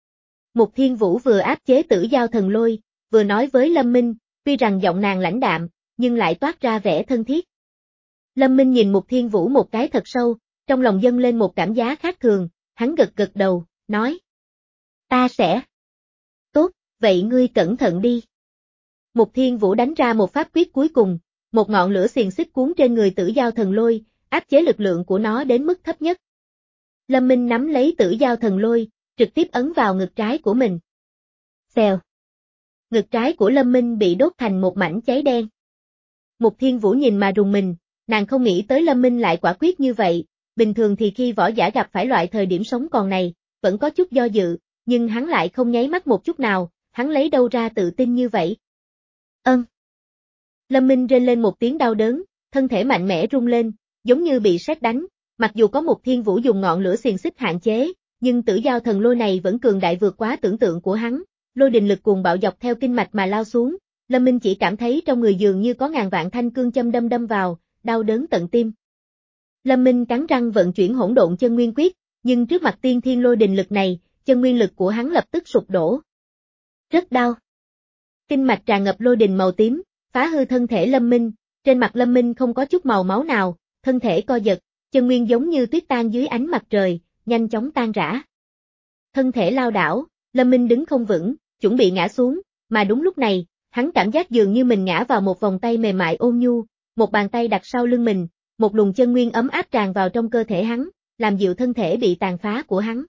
Mục Thiên Vũ vừa áp chế Tử Giao Thần Lôi, vừa nói với Lâm Minh, tuy rằng giọng nàng lãnh đạm, nhưng lại toát ra vẻ thân thiết. Lâm Minh nhìn Mục Thiên Vũ một cái thật sâu, trong lòng dâng lên một cảm giác khác thường, hắn gật gật đầu, nói. Ta sẽ. Tốt, vậy ngươi cẩn thận đi. Mục Thiên Vũ đánh ra một pháp quyết cuối cùng, một ngọn lửa xiềng xích cuốn trên người Tử Giao Thần Lôi, áp chế lực lượng của nó đến mức thấp nhất. Lâm Minh nắm lấy Tử Giao Thần Lôi, trực tiếp ấn vào ngực trái của mình. Xèo. Ngực trái của Lâm Minh bị đốt thành một mảnh cháy đen. Mục Thiên Vũ nhìn mà rùng mình, nàng không nghĩ tới Lâm Minh lại quả quyết như vậy, bình thường thì khi võ giả gặp phải loại thời điểm sống còn này, vẫn có chút do dự, nhưng hắn lại không nháy mắt một chút nào, hắn lấy đâu ra tự tin như vậy. Ân. Lâm Minh rên lên một tiếng đau đớn, thân thể mạnh mẽ rung lên, giống như bị sét đánh, mặc dù có Mục Thiên Vũ dùng ngọn lửa xiềng xích hạn chế, nhưng Tử Giao Thần Lôi này vẫn cường đại vượt quá tưởng tượng của hắn, lôi đình lực cuồng bạo dọc theo kinh mạch mà lao xuống, Lâm Minh chỉ cảm thấy trong người dường như có ngàn vạn thanh cương châm đâm đâm vào, đau đớn tận tim. Lâm Minh cắn răng vận chuyển Hỗn Độn Chân Nguyên Quyết, nhưng trước mặt tiên thiên lôi đình lực này, chân nguyên lực của hắn lập tức sụp đổ. Rất đau. Kinh mạch tràn ngập lôi đình màu tím, phá hư thân thể Lâm Minh, trên mặt Lâm Minh không có chút màu máu nào, thân thể co giật, chân nguyên giống như tuyết tan dưới ánh mặt trời, nhanh chóng tan rã. Thân thể lao đảo, Lâm Minh đứng không vững, chuẩn bị ngã xuống, mà đúng lúc này, hắn cảm giác dường như mình ngã vào một vòng tay mềm mại ôn nhu, một bàn tay đặt sau lưng mình, một luồng chân nguyên ấm áp tràn vào trong cơ thể hắn, làm dịu thân thể bị tàn phá của hắn.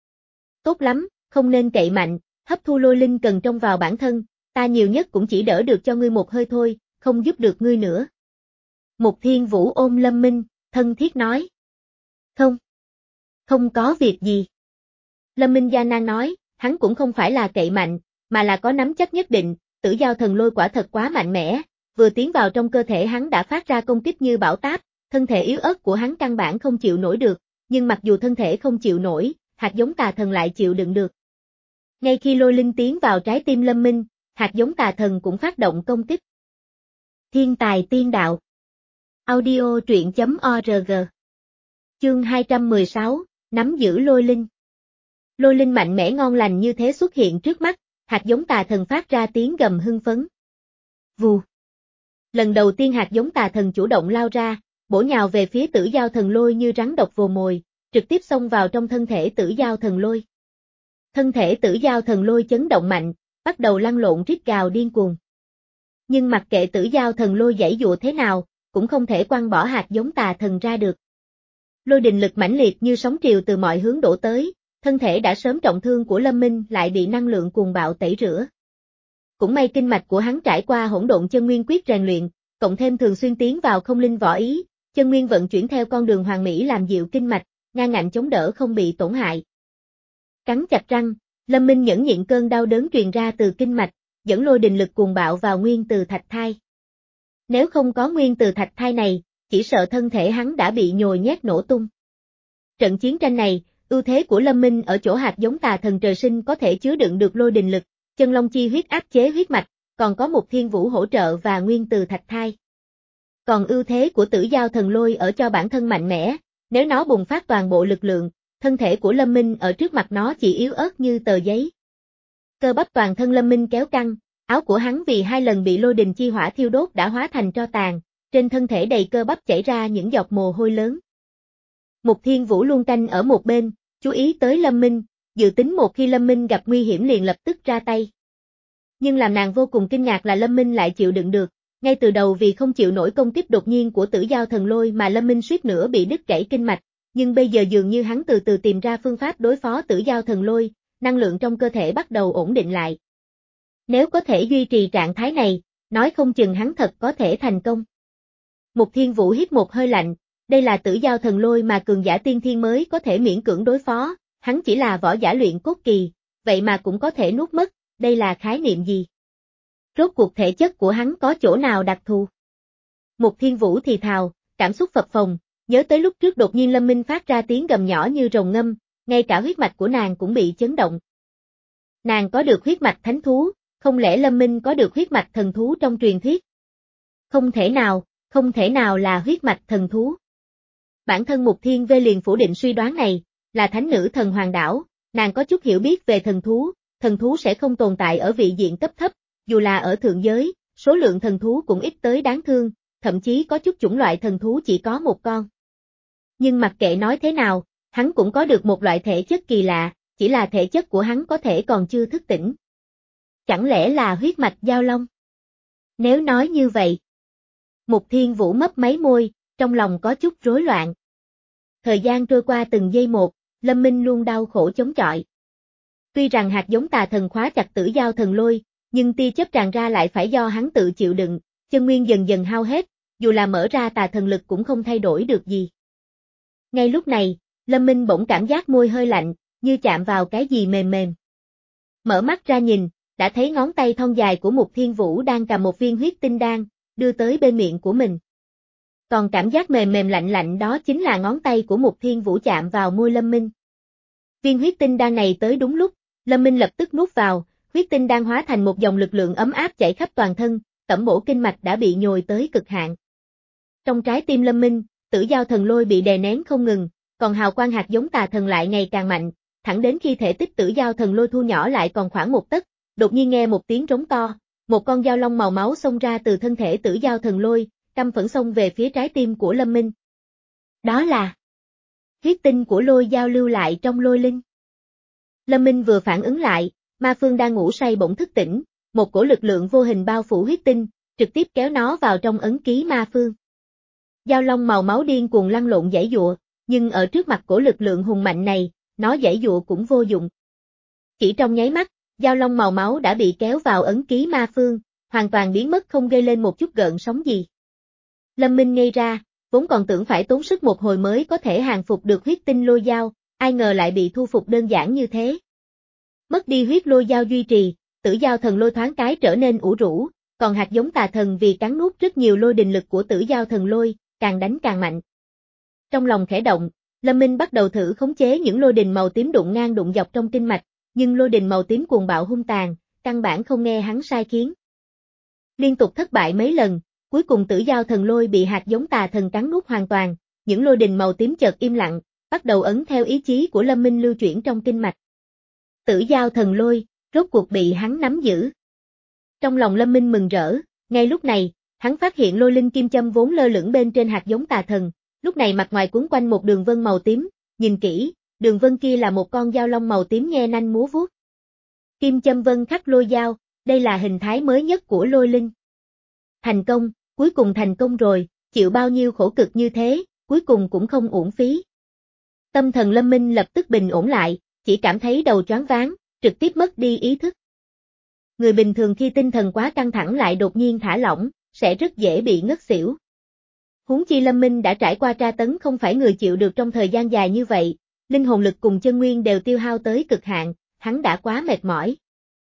Tốt lắm, không nên cậy mạnh, hấp thu lôi linh cần trông vào bản thân, ta nhiều nhất cũng chỉ đỡ được cho ngươi một hơi thôi, không giúp được ngươi nữa. Mục Thiên Vũ ôm Lâm Minh, thân thiết nói. Không. Không có việc gì. Lâm Minh gian nan nói, hắn cũng không phải là cậy mạnh, mà là có nắm chắc nhất định, Tử Giao Thần Lôi quả thật quá mạnh mẽ, vừa tiến vào trong cơ thể hắn đã phát ra công kích như bão táp, thân thể yếu ớt của hắn căn bản không chịu nổi được, nhưng mặc dù thân thể không chịu nổi, hạt giống tà thần lại chịu đựng được. Ngay khi lôi linh tiến vào trái tim Lâm Minh, hạt giống tà thần cũng phát động công kích. Thiên tài tiên đạo. Audio truyện chấm org. Chương hai trăm mười sáu, nắm giữ lôi linh. Lôi linh mạnh mẽ ngon lành như thế xuất hiện trước mắt, hạt giống tà thần phát ra tiếng gầm hưng phấn. Vù. Lần đầu tiên hạt giống tà thần chủ động lao ra, bổ nhào về phía Tử Giao Thần Lôi như rắn độc vồ mồi, trực tiếp xông vào trong thân thể Tử Giao Thần Lôi. Thân thể Tử Giao Thần Lôi chấn động mạnh, bắt đầu lăn lộn rít gào điên cuồng. Nhưng mặc kệ Tử Giao Thần Lôi giãy dụa thế nào, cũng không thể quăng bỏ hạt giống tà thần ra được. Lôi đình lực mãnh liệt như sóng triều từ mọi hướng đổ tới, thân thể đã sớm trọng thương của Lâm Minh lại bị năng lượng cuồng bạo tẩy rửa. Cũng may kinh mạch của hắn trải qua Hỗn Độn Chân Nguyên Quyết rèn luyện, cộng thêm thường xuyên tiến vào không linh võ ý, chân nguyên vận chuyển theo con đường hoàn mỹ làm dịu kinh mạch, ngang ngạnh chống đỡ không bị tổn hại. Cắn chặt răng, Lâm Minh nhẫn nhịn cơn đau đớn truyền ra từ kinh mạch, dẫn lôi đình lực cuồng bạo vào nguyên từ thạch thai. Nếu không có nguyên từ thạch thai này, chỉ sợ thân thể hắn đã bị nhồi nhét nổ tung. Trận chiến tranh này, Ưu thế của Lâm Minh ở chỗ hạt giống tà thần trời sinh có thể chứa đựng được lôi đình lực, chân long chi huyết áp chế huyết mạch, còn có một thiên vũ hỗ trợ và nguyên từ thạch thai. Còn ưu thế của tử giao thần lôi ở cho bản thân mạnh mẽ, nếu nó bùng phát toàn bộ lực lượng, thân thể của Lâm Minh ở trước mặt nó chỉ yếu ớt như tờ giấy. Cơ bắp toàn thân Lâm Minh kéo căng, áo của hắn vì hai lần bị lôi đình chi hỏa thiêu đốt đã hóa thành tro tàn, trên thân thể đầy cơ bắp chảy ra những giọt mồ hôi lớn. Mục Thiên Vũ luôn canh ở một bên, chú ý tới Lâm Minh, dự tính một khi Lâm Minh gặp nguy hiểm liền lập tức ra tay. Nhưng làm nàng vô cùng kinh ngạc là Lâm Minh lại chịu đựng được, ngay từ đầu vì không chịu nổi công kích đột nhiên của tử giao thần lôi mà Lâm Minh suýt nữa bị đứt gãy kinh mạch, nhưng bây giờ dường như hắn từ từ tìm ra phương pháp đối phó tử giao thần lôi, năng lượng trong cơ thể bắt đầu ổn định lại. Nếu có thể duy trì trạng thái này, nói không chừng hắn thật có thể thành công. Mục Thiên Vũ hít một hơi lạnh, đây là tử giao thần lôi mà cường giả tiên thiên mới có thể miễn cưỡng đối phó, hắn chỉ là võ giả luyện cốt kỳ, vậy mà cũng có thể nuốt mất, đây là khái niệm gì? Rốt cuộc thể chất của hắn có chỗ nào đặc thù? Mục Thiên Vũ thì thào, cảm xúc phập phồng, nhớ tới lúc trước đột nhiên Lâm Minh phát ra tiếng gầm nhỏ như rồng ngâm, ngay cả huyết mạch của nàng cũng bị chấn động. Nàng có được huyết mạch thánh thú, không lẽ Lâm Minh có được huyết mạch thần thú trong truyền thuyết? Không thể nào, không thể nào là huyết mạch thần thú. Bản thân Mục Thiên Vê liền phủ định suy đoán này, là thánh nữ thần hoàng đảo, nàng có chút hiểu biết về thần thú, thần thú sẽ không tồn tại ở vị diện cấp thấp, dù là ở thượng giới, số lượng thần thú cũng ít tới đáng thương, thậm chí có chút chủng loại thần thú chỉ có một con. Nhưng mặc kệ nói thế nào, hắn cũng có được một loại thể chất kỳ lạ, chỉ là thể chất của hắn có thể còn chưa thức tỉnh. Chẳng lẽ là huyết mạch giao long? Nếu nói như vậy. Mục Thiên Vũ mấp máy môi, trong lòng có chút rối loạn. Thời gian trôi qua từng giây một, Lâm Minh luôn đau khổ chống chọi. Tuy rằng hạt giống tà thần khóa chặt tử giao thần lôi, nhưng tia chớp tràn ra lại phải do hắn tự chịu đựng, chân nguyên dần dần hao hết, dù là mở ra tà thần lực cũng không thay đổi được gì. Ngay lúc này, Lâm Minh bỗng cảm giác môi hơi lạnh, như chạm vào cái gì mềm mềm. Mở mắt ra nhìn, đã thấy ngón tay thon dài của Mục Thiên Vũ đang cầm một viên huyết tinh đan, đưa tới bên miệng của mình. Còn cảm giác mềm mềm lạnh lạnh đó chính là ngón tay của Mục Thiên Vũ chạm vào môi Lâm Minh. Viên huyết tinh đan này tới đúng lúc, Lâm Minh lập tức nuốt vào, huyết tinh đan hóa thành một dòng lực lượng ấm áp chảy khắp toàn thân, tẩm bổ kinh mạch đã bị nhồi tới cực hạn. Trong trái tim Lâm Minh, tử giao thần lôi bị đè nén không ngừng, còn hào quang hạt giống tà thần lại ngày càng mạnh, thẳng đến khi thể tích tử giao thần lôi thu nhỏ lại còn khoảng một tấc, đột nhiên nghe một tiếng trống to, một con dao long màu máu xông ra từ thân thể tử giao thần lôi, căm phẫn xông về phía trái tim của Lâm Minh. Đó là huyết tinh của lôi giao lưu lại trong lôi linh. Lâm Minh vừa phản ứng lại, ma phương đang ngủ say bỗng thức tỉnh, một cổ lực lượng vô hình bao phủ huyết tinh, trực tiếp kéo nó vào trong ấn ký ma phương. Dao long màu máu điên cuồng lăn lộn giãy giụa, nhưng ở trước mặt cổ lực lượng hùng mạnh này, nó giãy giụa cũng vô dụng. Chỉ trong nháy mắt, dao long màu máu đã bị kéo vào ấn ký ma phương, hoàn toàn biến mất không gây lên một chút gợn sóng gì. Lâm Minh ngây ra, vốn còn tưởng phải tốn sức một hồi mới có thể hàng phục được huyết tinh lôi dao, ai ngờ lại bị thu phục đơn giản như thế. Mất đi huyết lôi dao duy trì, tử giao thần lôi thoáng cái trở nên ủ rũ, còn hạt giống tà thần vì cắn nuốt rất nhiều lôi đình lực của tử giao thần lôi, càng đánh càng mạnh. Trong lòng khẽ động, Lâm Minh bắt đầu thử khống chế những lôi đình màu tím đụng ngang đụng dọc trong kinh mạch, nhưng lôi đình màu tím cuồng bạo hung tàn, căn bản không nghe hắn sai khiến. Liên tục thất bại mấy lần, cuối cùng tử giao thần lôi bị hạt giống tà thần cắn nuốt hoàn toàn, những lôi đình màu tím chợt im lặng, bắt đầu ấn theo ý chí của Lâm Minh lưu chuyển trong kinh mạch. Tử giao thần lôi, rốt cuộc bị hắn nắm giữ. Trong lòng Lâm Minh mừng rỡ, ngay lúc này, hắn phát hiện lôi linh kim châm vốn lơ lửng bên trên hạt giống tà thần, lúc này mặt ngoài cuốn quanh một đường vân màu tím, nhìn kỹ, đường vân kia là một con dao long màu tím nhe nanh múa vuốt. Kim châm vân khắc lôi dao, đây là hình thái mới nhất của lôi linh. Thành công, cuối cùng thành công rồi, chịu bao nhiêu khổ cực như thế, cuối cùng cũng không uổng phí. Tâm thần Lâm Minh lập tức bình ổn lại, chỉ cảm thấy đầu choáng váng, trực tiếp mất đi ý thức. Người bình thường khi tinh thần quá căng thẳng lại đột nhiên thả lỏng, sẽ rất dễ bị ngất xỉu. Huống chi Lâm Minh đã trải qua tra tấn không phải người chịu được trong thời gian dài như vậy, linh hồn lực cùng chân nguyên đều tiêu hao tới cực hạn, hắn đã quá mệt mỏi.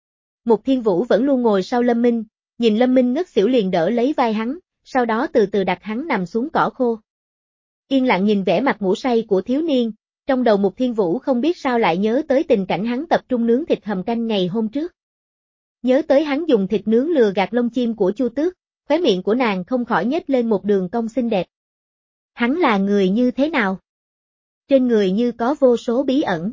Mục Thiên Vũ vẫn luôn ngồi sau Lâm Minh, nhìn Lâm Minh ngất xỉu liền đỡ lấy vai hắn, sau đó từ từ đặt hắn nằm xuống cỏ khô. Yên lặng nhìn vẻ mặt ngủ say của thiếu niên, Trong đầu Mục Thiên Vũ không biết sao lại nhớ tới tình cảnh hắn tập trung nướng thịt hầm canh ngày hôm trước. Nhớ tới hắn dùng thịt nướng lừa gạt lông chim của Chu Tước, khóe miệng của nàng không khỏi nhếch lên một đường cong xinh đẹp. Hắn là người như thế nào? Trên người như có vô số bí ẩn.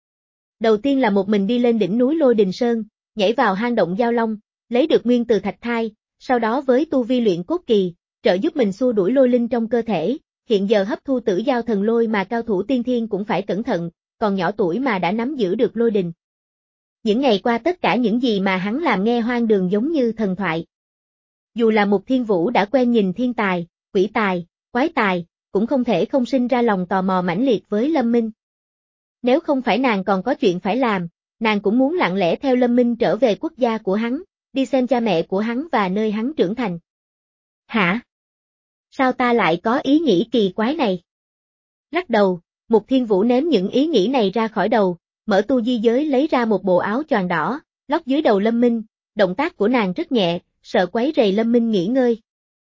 Đầu tiên là một mình đi lên đỉnh núi Lôi Đình Sơn, nhảy vào hang động Giao Long, lấy được nguyên từ thạch thai, sau đó với tu vi luyện cốt kỳ, trợ giúp mình xua đuổi lôi linh trong cơ thể, hiện giờ hấp thu tử giao thần lôi mà cao thủ tiên thiên cũng phải cẩn thận, còn nhỏ tuổi mà đã nắm giữ được lôi đình. Những ngày qua tất cả những gì mà hắn làm nghe hoang đường giống như thần thoại. Dù là Mục Thiên Vũ đã quen nhìn thiên tài, quỷ tài, quái tài, cũng không thể không sinh ra lòng tò mò mãnh liệt với Lâm Minh. Nếu không phải nàng còn có chuyện phải làm, nàng cũng muốn lặng lẽ theo Lâm Minh trở về quốc gia của hắn, đi xem cha mẹ của hắn và nơi hắn trưởng thành. Hả? Sao ta lại có ý nghĩ kỳ quái này? Lắc đầu, Mục Thiên Vũ ném những ý nghĩ này ra khỏi đầu, mở tu di giới lấy ra một bộ áo choàng đỏ, lót dưới đầu Lâm Minh, động tác của nàng rất nhẹ, sợ quấy rầy Lâm Minh nghỉ ngơi.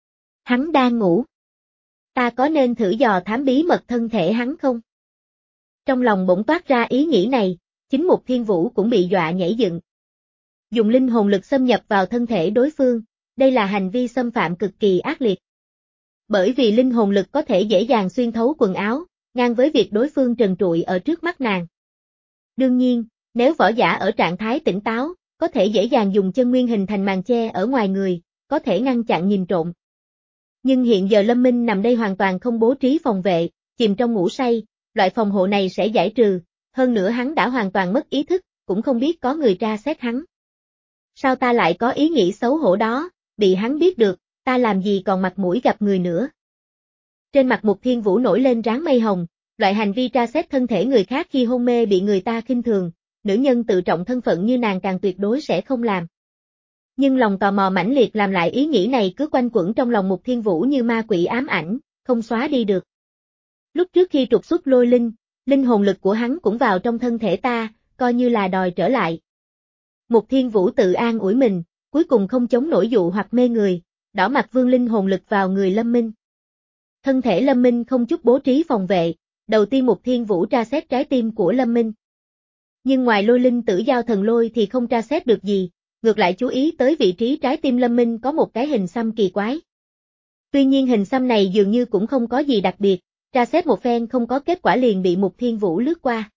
Hắn đang ngủ. Ta có nên thử dò thám bí mật thân thể hắn không? Trong lòng bỗng toát ra ý nghĩ này, chính Mục Thiên Vũ cũng bị dọa nhảy dựng. Dùng linh hồn lực xâm nhập vào thân thể đối phương, đây là hành vi xâm phạm cực kỳ ác liệt. Bởi vì linh hồn lực có thể dễ dàng xuyên thấu quần áo, ngang với việc đối phương trần trụi ở trước mắt nàng. Đương nhiên, nếu võ giả ở trạng thái tỉnh táo, có thể dễ dàng dùng chân nguyên hình thành màn che ở ngoài người, có thể ngăn chặn nhìn trộm. Nhưng hiện giờ Lâm Minh nằm đây hoàn toàn không bố trí phòng vệ, chìm trong ngủ say, loại phòng hộ này sẽ giải trừ, hơn nữa hắn đã hoàn toàn mất ý thức, cũng không biết có người tra xét hắn. Sao ta lại có ý nghĩ xấu hổ đó, bị hắn biết được, ta làm gì còn mặt mũi gặp người nữa. Trên mặt Mục Thiên Vũ nổi lên ráng mây hồng, loại hành vi tra xét thân thể người khác khi hôn mê bị người ta khinh thường, nữ nhân tự trọng thân phận như nàng càng tuyệt đối sẽ không làm. Nhưng lòng tò mò mãnh liệt làm lại ý nghĩ này cứ quanh quẩn trong lòng Mục Thiên Vũ như ma quỷ ám ảnh, không xóa đi được. Lúc trước khi trục xuất lôi linh, linh hồn lực của hắn cũng vào trong thân thể ta, coi như là đòi trở lại. Mục Thiên Vũ tự an ủi mình, cuối cùng không chống nổi dụ hoặc mê người, đỏ mặt vương linh hồn lực vào người Lâm Minh. Thân thể Lâm Minh không chút bố trí phòng vệ, đầu tiên Mục Thiên Vũ tra xét trái tim của Lâm Minh. Nhưng ngoài lôi linh tử giao thần lôi thì không tra xét được gì, ngược lại chú ý tới vị trí trái tim Lâm Minh có một cái hình xăm kỳ quái. Tuy nhiên hình xăm này dường như cũng không có gì đặc biệt, tra xét một phen không có kết quả liền bị Mục Thiên Vũ lướt qua.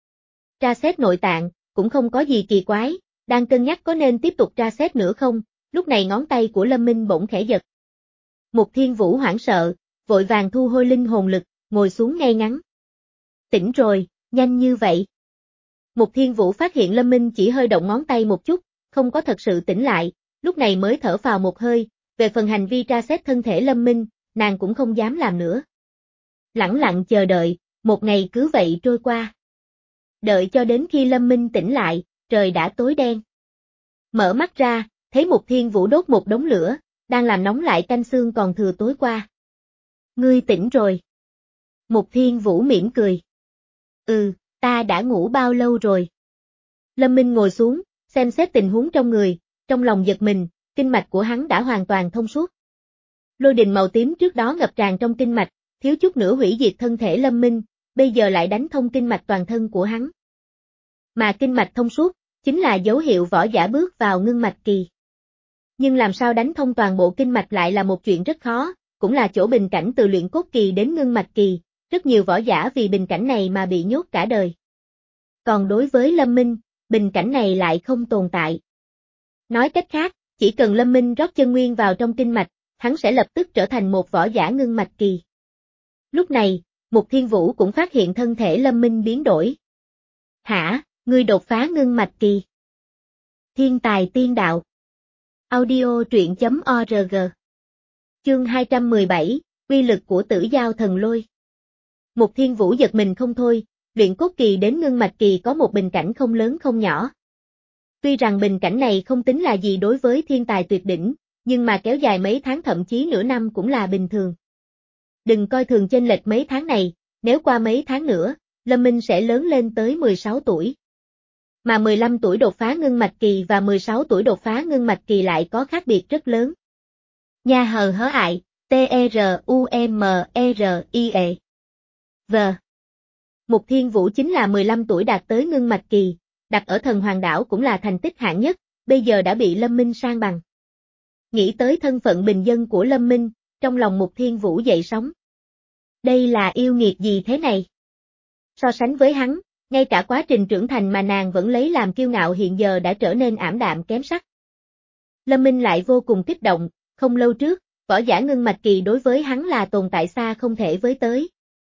Tra xét nội tạng, cũng không có gì kỳ quái, đang cân nhắc có nên tiếp tục tra xét nữa không, lúc này ngón tay của Lâm Minh bỗng khẽ giật. Mục Thiên Vũ hoảng sợ, vội vàng thu hồi linh hồn lực, ngồi xuống ngay ngắn. Tỉnh rồi, nhanh như vậy. Mục Thiên Vũ phát hiện Lâm Minh chỉ hơi động ngón tay một chút, không có thật sự tỉnh lại, lúc này mới thở phào một hơi, về phần hành vi tra xét thân thể Lâm Minh, nàng cũng không dám làm nữa. Lẳng lặng chờ đợi, một ngày cứ vậy trôi qua. Đợi cho đến khi Lâm Minh tỉnh lại, trời đã tối đen. Mở mắt ra, thấy Mục Thiên Vũ đốt một đống lửa, đang làm nóng lại canh xương còn thừa tối qua. Ngươi tỉnh rồi. Mục Thiên Vũ mỉm cười. Ừ, ta đã ngủ bao lâu rồi? Lâm Minh ngồi xuống, xem xét tình huống trong người, trong lòng giật mình, kinh mạch của hắn đã hoàn toàn thông suốt. Lôi đình màu tím trước đó ngập tràn trong kinh mạch, thiếu chút nữa hủy diệt thân thể Lâm Minh, bây giờ lại đánh thông kinh mạch toàn thân của hắn. Mà kinh mạch thông suốt, chính là dấu hiệu võ giả bước vào ngưng mạch kỳ. Nhưng làm sao đánh thông toàn bộ kinh mạch lại là một chuyện rất khó, cũng là chỗ bình cảnh từ luyện cốt kỳ đến ngưng mạch kỳ, rất nhiều võ giả vì bình cảnh này mà bị nhốt cả đời. Còn đối với Lâm Minh, bình cảnh này lại không tồn tại. Nói cách khác, chỉ cần Lâm Minh rót chân nguyên vào trong kinh mạch, hắn sẽ lập tức trở thành một võ giả ngưng mạch kỳ. Lúc này, Mục Thiên Vũ cũng phát hiện thân thể Lâm Minh biến đổi. Hả, ngươi đột phá ngưng mạch kỳ. Thiên tài tiên đạo. Audio truyện chấm org. Chương hai trăm mười bảy, uy lực của tử giao thần lôi. Mục Thiên Vũ giật mình không thôi, luyện cốt kỳ đến ngưng mạch kỳ có một bình cảnh không lớn không nhỏ. Tuy rằng bình cảnh này không tính là gì đối với thiên tài tuyệt đỉnh, nhưng mà kéo dài mấy tháng thậm chí nửa năm cũng là bình thường. Đừng coi thường chênh lệch mấy tháng này, nếu qua mấy tháng nữa, Lâm Minh sẽ lớn lên tới mười sáu tuổi. Mà mười lăm tuổi đột phá ngưng mạch kỳ và mười sáu tuổi đột phá ngưng mạch kỳ lại có khác biệt rất lớn. Nha hờ hớ ại, T E R U M E R I E. V. Mục Thiên Vũ chính là mười lăm tuổi đạt tới ngưng mạch kỳ, đặt ở thần hoàng đảo cũng là thành tích hạng nhất, bây giờ đã bị Lâm Minh san bằng. Nghĩ tới thân phận bình dân của Lâm Minh, trong lòng Mục Thiên Vũ dậy sóng. Đây là yêu nghiệt gì thế này? So sánh với hắn, ngay cả quá trình trưởng thành mà nàng vẫn lấy làm kiêu ngạo hiện giờ đã trở nên ảm đạm kém sắc. Lâm Minh lại vô cùng kích động, không lâu trước, võ giả ngưng mạch kỳ đối với hắn là tồn tại xa không thể với tới.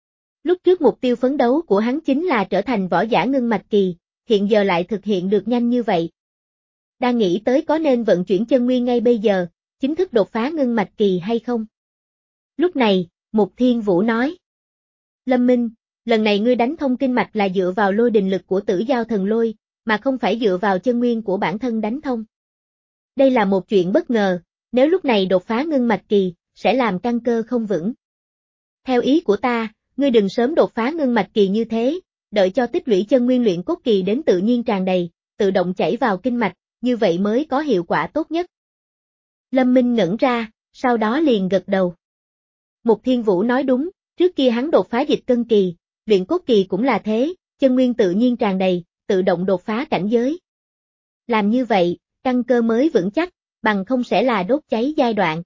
Lúc trước mục tiêu phấn đấu của hắn chính là trở thành võ giả ngưng mạch kỳ, hiện giờ lại thực hiện được nhanh như vậy. Đang nghĩ tới có nên vận chuyển chân nguyên ngay bây giờ, chính thức đột phá ngưng mạch kỳ hay không? Lúc này, Mục Thiên Vũ nói. Lâm Minh, lần này ngươi đánh thông kinh mạch là dựa vào lôi đình lực của Tử Giao Thần Lôi, mà không phải dựa vào chân nguyên của bản thân đánh thông. Đây là một chuyện bất ngờ, nếu lúc này đột phá ngưng mạch kỳ, sẽ làm căn cơ không vững. Theo ý của ta, ngươi đừng sớm đột phá ngưng mạch kỳ như thế, đợi cho tích lũy chân nguyên luyện cốt kỳ đến tự nhiên tràn đầy, tự động chảy vào kinh mạch, như vậy mới có hiệu quả tốt nhất. Lâm Minh ngẩn ra, sau đó liền gật đầu. Mục Thiên Vũ nói đúng, trước kia hắn đột phá dịch cân kỳ, luyện cốt kỳ cũng là thế, chân nguyên tự nhiên tràn đầy, tự động đột phá cảnh giới. Làm như vậy, căn cơ mới vững chắc, bằng không sẽ là đốt cháy giai đoạn.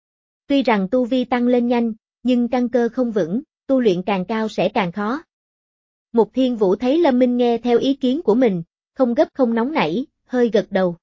Tuy rằng tu vi tăng lên nhanh, nhưng căn cơ không vững, tu luyện càng cao sẽ càng khó. Mục Thiên Vũ thấy Lâm Minh nghe theo ý kiến của mình, không gấp không nóng nảy, hơi gật đầu.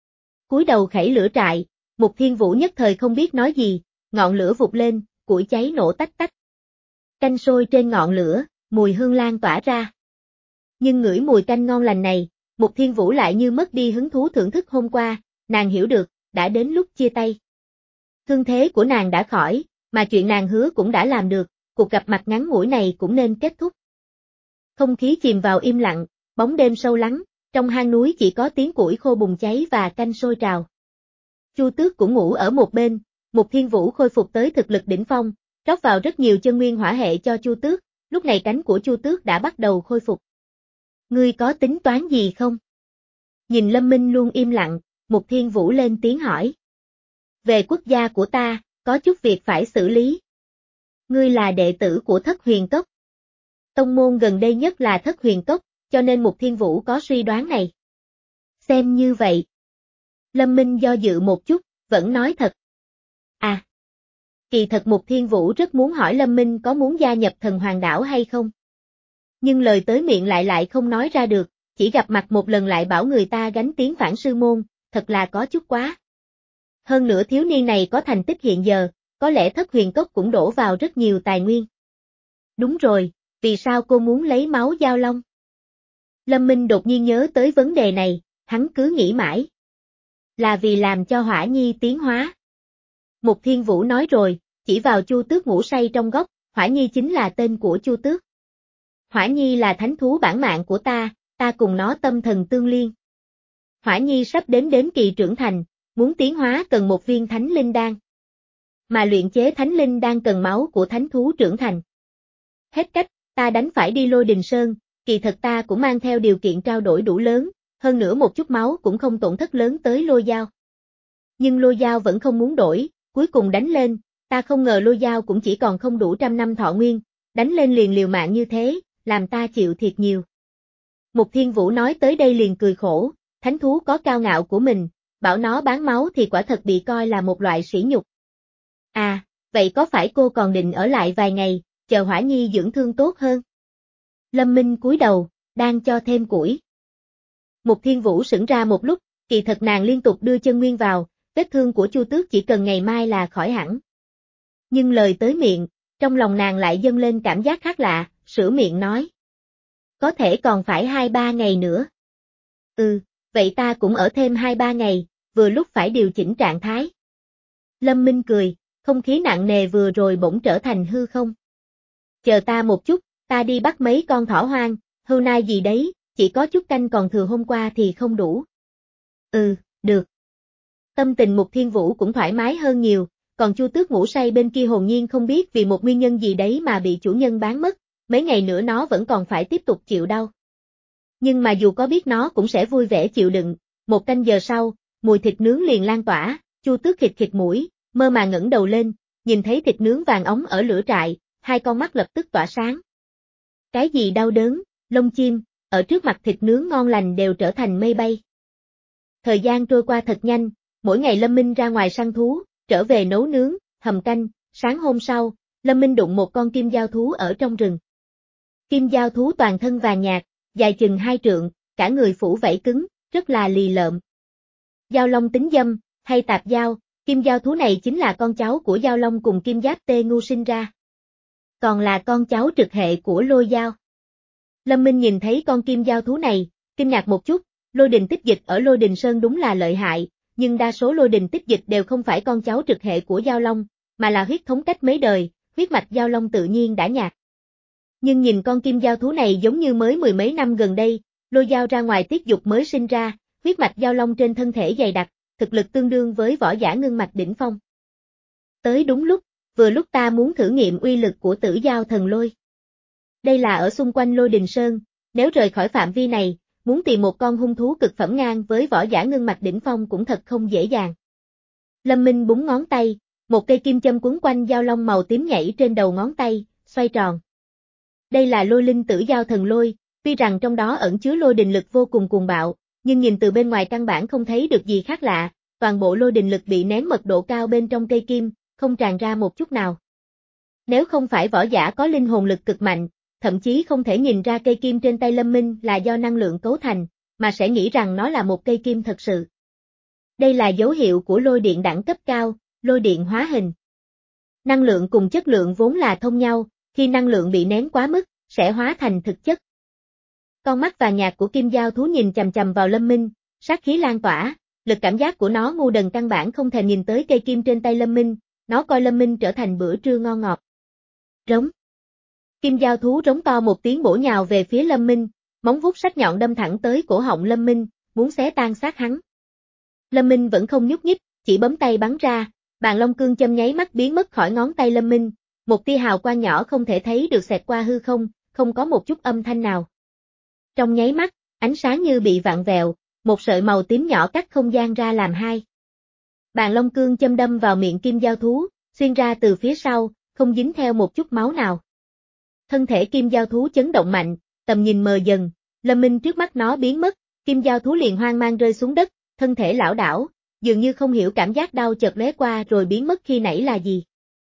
Cúi đầu khẩy lửa trại, Mục Thiên Vũ nhất thời không biết nói gì, ngọn lửa vụt lên, củi cháy nổ tách tách. Canh sôi trên ngọn lửa, mùi hương lan tỏa ra. Nhưng ngửi mùi canh ngon lành này, Mục Thiên Vũ lại như mất đi hứng thú thưởng thức hôm qua, nàng hiểu được, đã đến lúc chia tay. Thương thế của nàng đã khỏi, mà chuyện nàng hứa cũng đã làm được, cuộc gặp mặt ngắn ngủi này cũng nên kết thúc. Không khí chìm vào im lặng, bóng đêm sâu lắng, trong hang núi chỉ có tiếng củi khô bùng cháy và canh sôi trào. Chu Tước cũng ngủ ở một bên, Mục Thiên Vũ khôi phục tới thực lực đỉnh phong, rót vào rất nhiều chân nguyên hỏa hệ cho Chu Tước, lúc này cánh của Chu Tước đã bắt đầu khôi phục. Ngươi có tính toán gì không? Nhìn Lâm Minh luôn im lặng, Mục Thiên Vũ lên tiếng hỏi. Về quốc gia của ta, có chút việc phải xử lý. Ngươi là đệ tử của Thất Huyền Cốc. Tông môn gần đây nhất là Thất Huyền Cốc, cho nên Mục Thiên Vũ có suy đoán này. Xem như vậy. Lâm Minh do dự một chút, vẫn nói thật. À. Kỳ thật Mục Thiên Vũ rất muốn hỏi Lâm Minh có muốn gia nhập Thần Hoàng Đảo hay không. Nhưng lời tới miệng lại lại không nói ra được, chỉ gặp mặt một lần lại bảo người ta gánh tiếng phản sư môn, thật là có chút quá. Hơn nữa thiếu niên này có thành tích hiện giờ, có lẽ Thất Huyền Cốc cũng đổ vào rất nhiều tài nguyên. Đúng rồi, vì sao cô muốn lấy máu Giao Long? Lâm Minh đột nhiên nhớ tới vấn đề này, hắn cứ nghĩ mãi. Là vì làm cho Hỏa Nhi tiến hóa. Mục Thiên Vũ nói rồi, chỉ vào Chu Tước ngủ say trong góc, Hỏa Nhi chính là tên của Chu Tước. Hỏa Nhi là thánh thú bản mạng của ta, ta cùng nó tâm thần tương liên. Hỏa Nhi sắp đến đến kỳ trưởng thành, muốn tiến hóa cần một viên thánh linh đan. Mà luyện chế thánh linh đan cần máu của thánh thú trưởng thành. Hết cách, ta đánh phải đi Lôi Đình Sơn, kỳ thật ta cũng mang theo điều kiện trao đổi đủ lớn, hơn nữa một chút máu cũng không tổn thất lớn tới Lôi Dao. Nhưng Lôi Dao vẫn không muốn đổi, cuối cùng đánh lên, ta không ngờ Lôi Dao cũng chỉ còn không đủ trăm năm thọ nguyên, đánh lên liền liều mạng như thế, làm ta chịu thiệt nhiều. Mục Thiên Vũ nói tới đây liền cười khổ, thánh thú có cao ngạo của mình, bảo nó bán máu thì quả thật bị coi là một loại sỉ nhục. À, vậy có phải cô còn định ở lại vài ngày, chờ Hỏa Nhi dưỡng thương tốt hơn? Lâm Minh cúi đầu, đang cho thêm củi. Mục Thiên Vũ sững ra một lúc, kỳ thật nàng liên tục đưa chân nguyên vào, vết thương của Chu Tước chỉ cần ngày mai là khỏi hẳn. Nhưng lời tới miệng, trong lòng nàng lại dâng lên cảm giác khác lạ, sửa miệng nói. Có thể còn phải hai ba ngày nữa. Ừ, vậy ta cũng ở thêm hai ba ngày, vừa lúc phải điều chỉnh trạng thái. Lâm Minh cười, không khí nặng nề vừa rồi bỗng trở thành hư không. Chờ ta một chút, ta đi bắt mấy con thỏ hoang, hươu nai gì đấy, chỉ có chút canh còn thừa hôm qua thì không đủ. Ừ, được. Tâm tình Mục Thiên Vũ cũng thoải mái hơn nhiều, còn Chu Tước ngủ say bên kia hồn nhiên không biết vì một nguyên nhân gì đấy mà bị chủ nhân bán mất, mấy ngày nữa nó vẫn còn phải tiếp tục chịu đau. Nhưng mà dù có biết nó cũng sẽ vui vẻ chịu đựng, một canh giờ sau, mùi thịt nướng liền lan tỏa, Chu Tước khịt khịt mũi, mơ màng ngẩng đầu lên, nhìn thấy thịt nướng vàng óng ở lửa trại, hai con mắt lập tức tỏa sáng. Cái gì đau đớn, lông chim, ở trước mặt thịt nướng ngon lành đều trở thành mây bay. Thời gian trôi qua thật nhanh, mỗi ngày Lâm Minh ra ngoài săn thú, trở về nấu nướng, hầm canh, sáng hôm sau, Lâm Minh đụng một con kim giao thú ở trong rừng. Kim giao thú toàn thân vàng nhạt, dài chừng hai trượng, cả người phủ vảy cứng, rất là lì lợm. Giao Long tính dâm, hay tạp giao, kim giao thú này chính là con cháu của Giao Long cùng Kim Giáp Tê Ngu sinh ra. Còn là con cháu trực hệ của Lôi Giao. Lâm Minh nhìn thấy con kim giao thú này, kinh ngạc một chút, lôi đình tích dịch ở Lôi Đình Sơn đúng là lợi hại, nhưng đa số lôi đình tích dịch đều không phải con cháu trực hệ của Giao Long, mà là huyết thống cách mấy đời, huyết mạch Giao Long tự nhiên đã nhạt. Nhưng nhìn con kim giao thú này giống như mới mười mấy năm gần đây, Lôi Giao ra ngoài tiết dục mới sinh ra, huyết mạch Giao Long trên thân thể dày đặc, thực lực tương đương với võ giả ngưng mạch đỉnh phong. Tới đúng lúc, vừa lúc ta muốn thử nghiệm uy lực của Tử Giao Thần Lôi. Đây là ở xung quanh Lôi Đình Sơn, nếu rời khỏi phạm vi này, muốn tìm một con hung thú cực phẩm ngang với võ giả ngưng mạch đỉnh phong cũng thật không dễ dàng. Lâm Minh búng ngón tay, một cây kim châm quấn quanh Giao Long màu tím nhảy trên đầu ngón tay, xoay tròn. Đây là lôi linh Tử Giao Thần Lôi, tuy rằng trong đó ẩn chứa lôi đình lực vô cùng cuồng bạo, nhưng nhìn từ bên ngoài căn bản không thấy được gì khác lạ, toàn bộ lôi đình lực bị nén mật độ cao bên trong cây kim, không tràn ra một chút nào. Nếu không phải võ giả có linh hồn lực cực mạnh, thậm chí không thể nhìn ra cây kim trên tay Lâm Minh là do năng lượng cấu thành, mà sẽ nghĩ rằng nó là một cây kim thật sự. Đây là dấu hiệu của lôi điện đẳng cấp cao, lôi điện hóa hình. Năng lượng cùng chất lượng vốn là thông nhau, khi năng lượng bị nén quá mức, sẽ hóa thành thực chất. Con mắt vàng nhạt của kim giao thú nhìn chằm chằm vào Lâm Minh, sát khí lan tỏa, lực cảm giác của nó ngu đần căn bản không thèm nhìn tới cây kim trên tay Lâm Minh, nó coi Lâm Minh trở thành bữa trưa ngon ngọt. Rống. Kim giao thú rống to một tiếng bổ nhào về phía Lâm Minh, móng vuốt sắc nhọn đâm thẳng tới cổ họng Lâm Minh, muốn xé tan xác hắn. Lâm Minh vẫn không nhúc nhích, chỉ bấm tay bắn ra, bàn long cương châm nháy mắt biến mất khỏi ngón tay Lâm Minh, một tia hào quang nhỏ không thể thấy được xẹt qua hư không, không có một chút âm thanh nào. Trong nháy mắt, ánh sáng như bị vặn vẹo, một sợi màu tím nhỏ cắt không gian ra làm hai. Bàn long cương châm đâm vào miệng kim giao thú, xuyên ra từ phía sau, không dính theo một chút máu nào. Thân thể kim giao thú chấn động mạnh, tầm nhìn mờ dần, Lâm Minh trước mắt nó biến mất, kim giao thú liền hoang mang rơi xuống đất, thân thể lảo đảo, dường như không hiểu cảm giác đau chợt lóe qua rồi biến mất khi nãy là gì.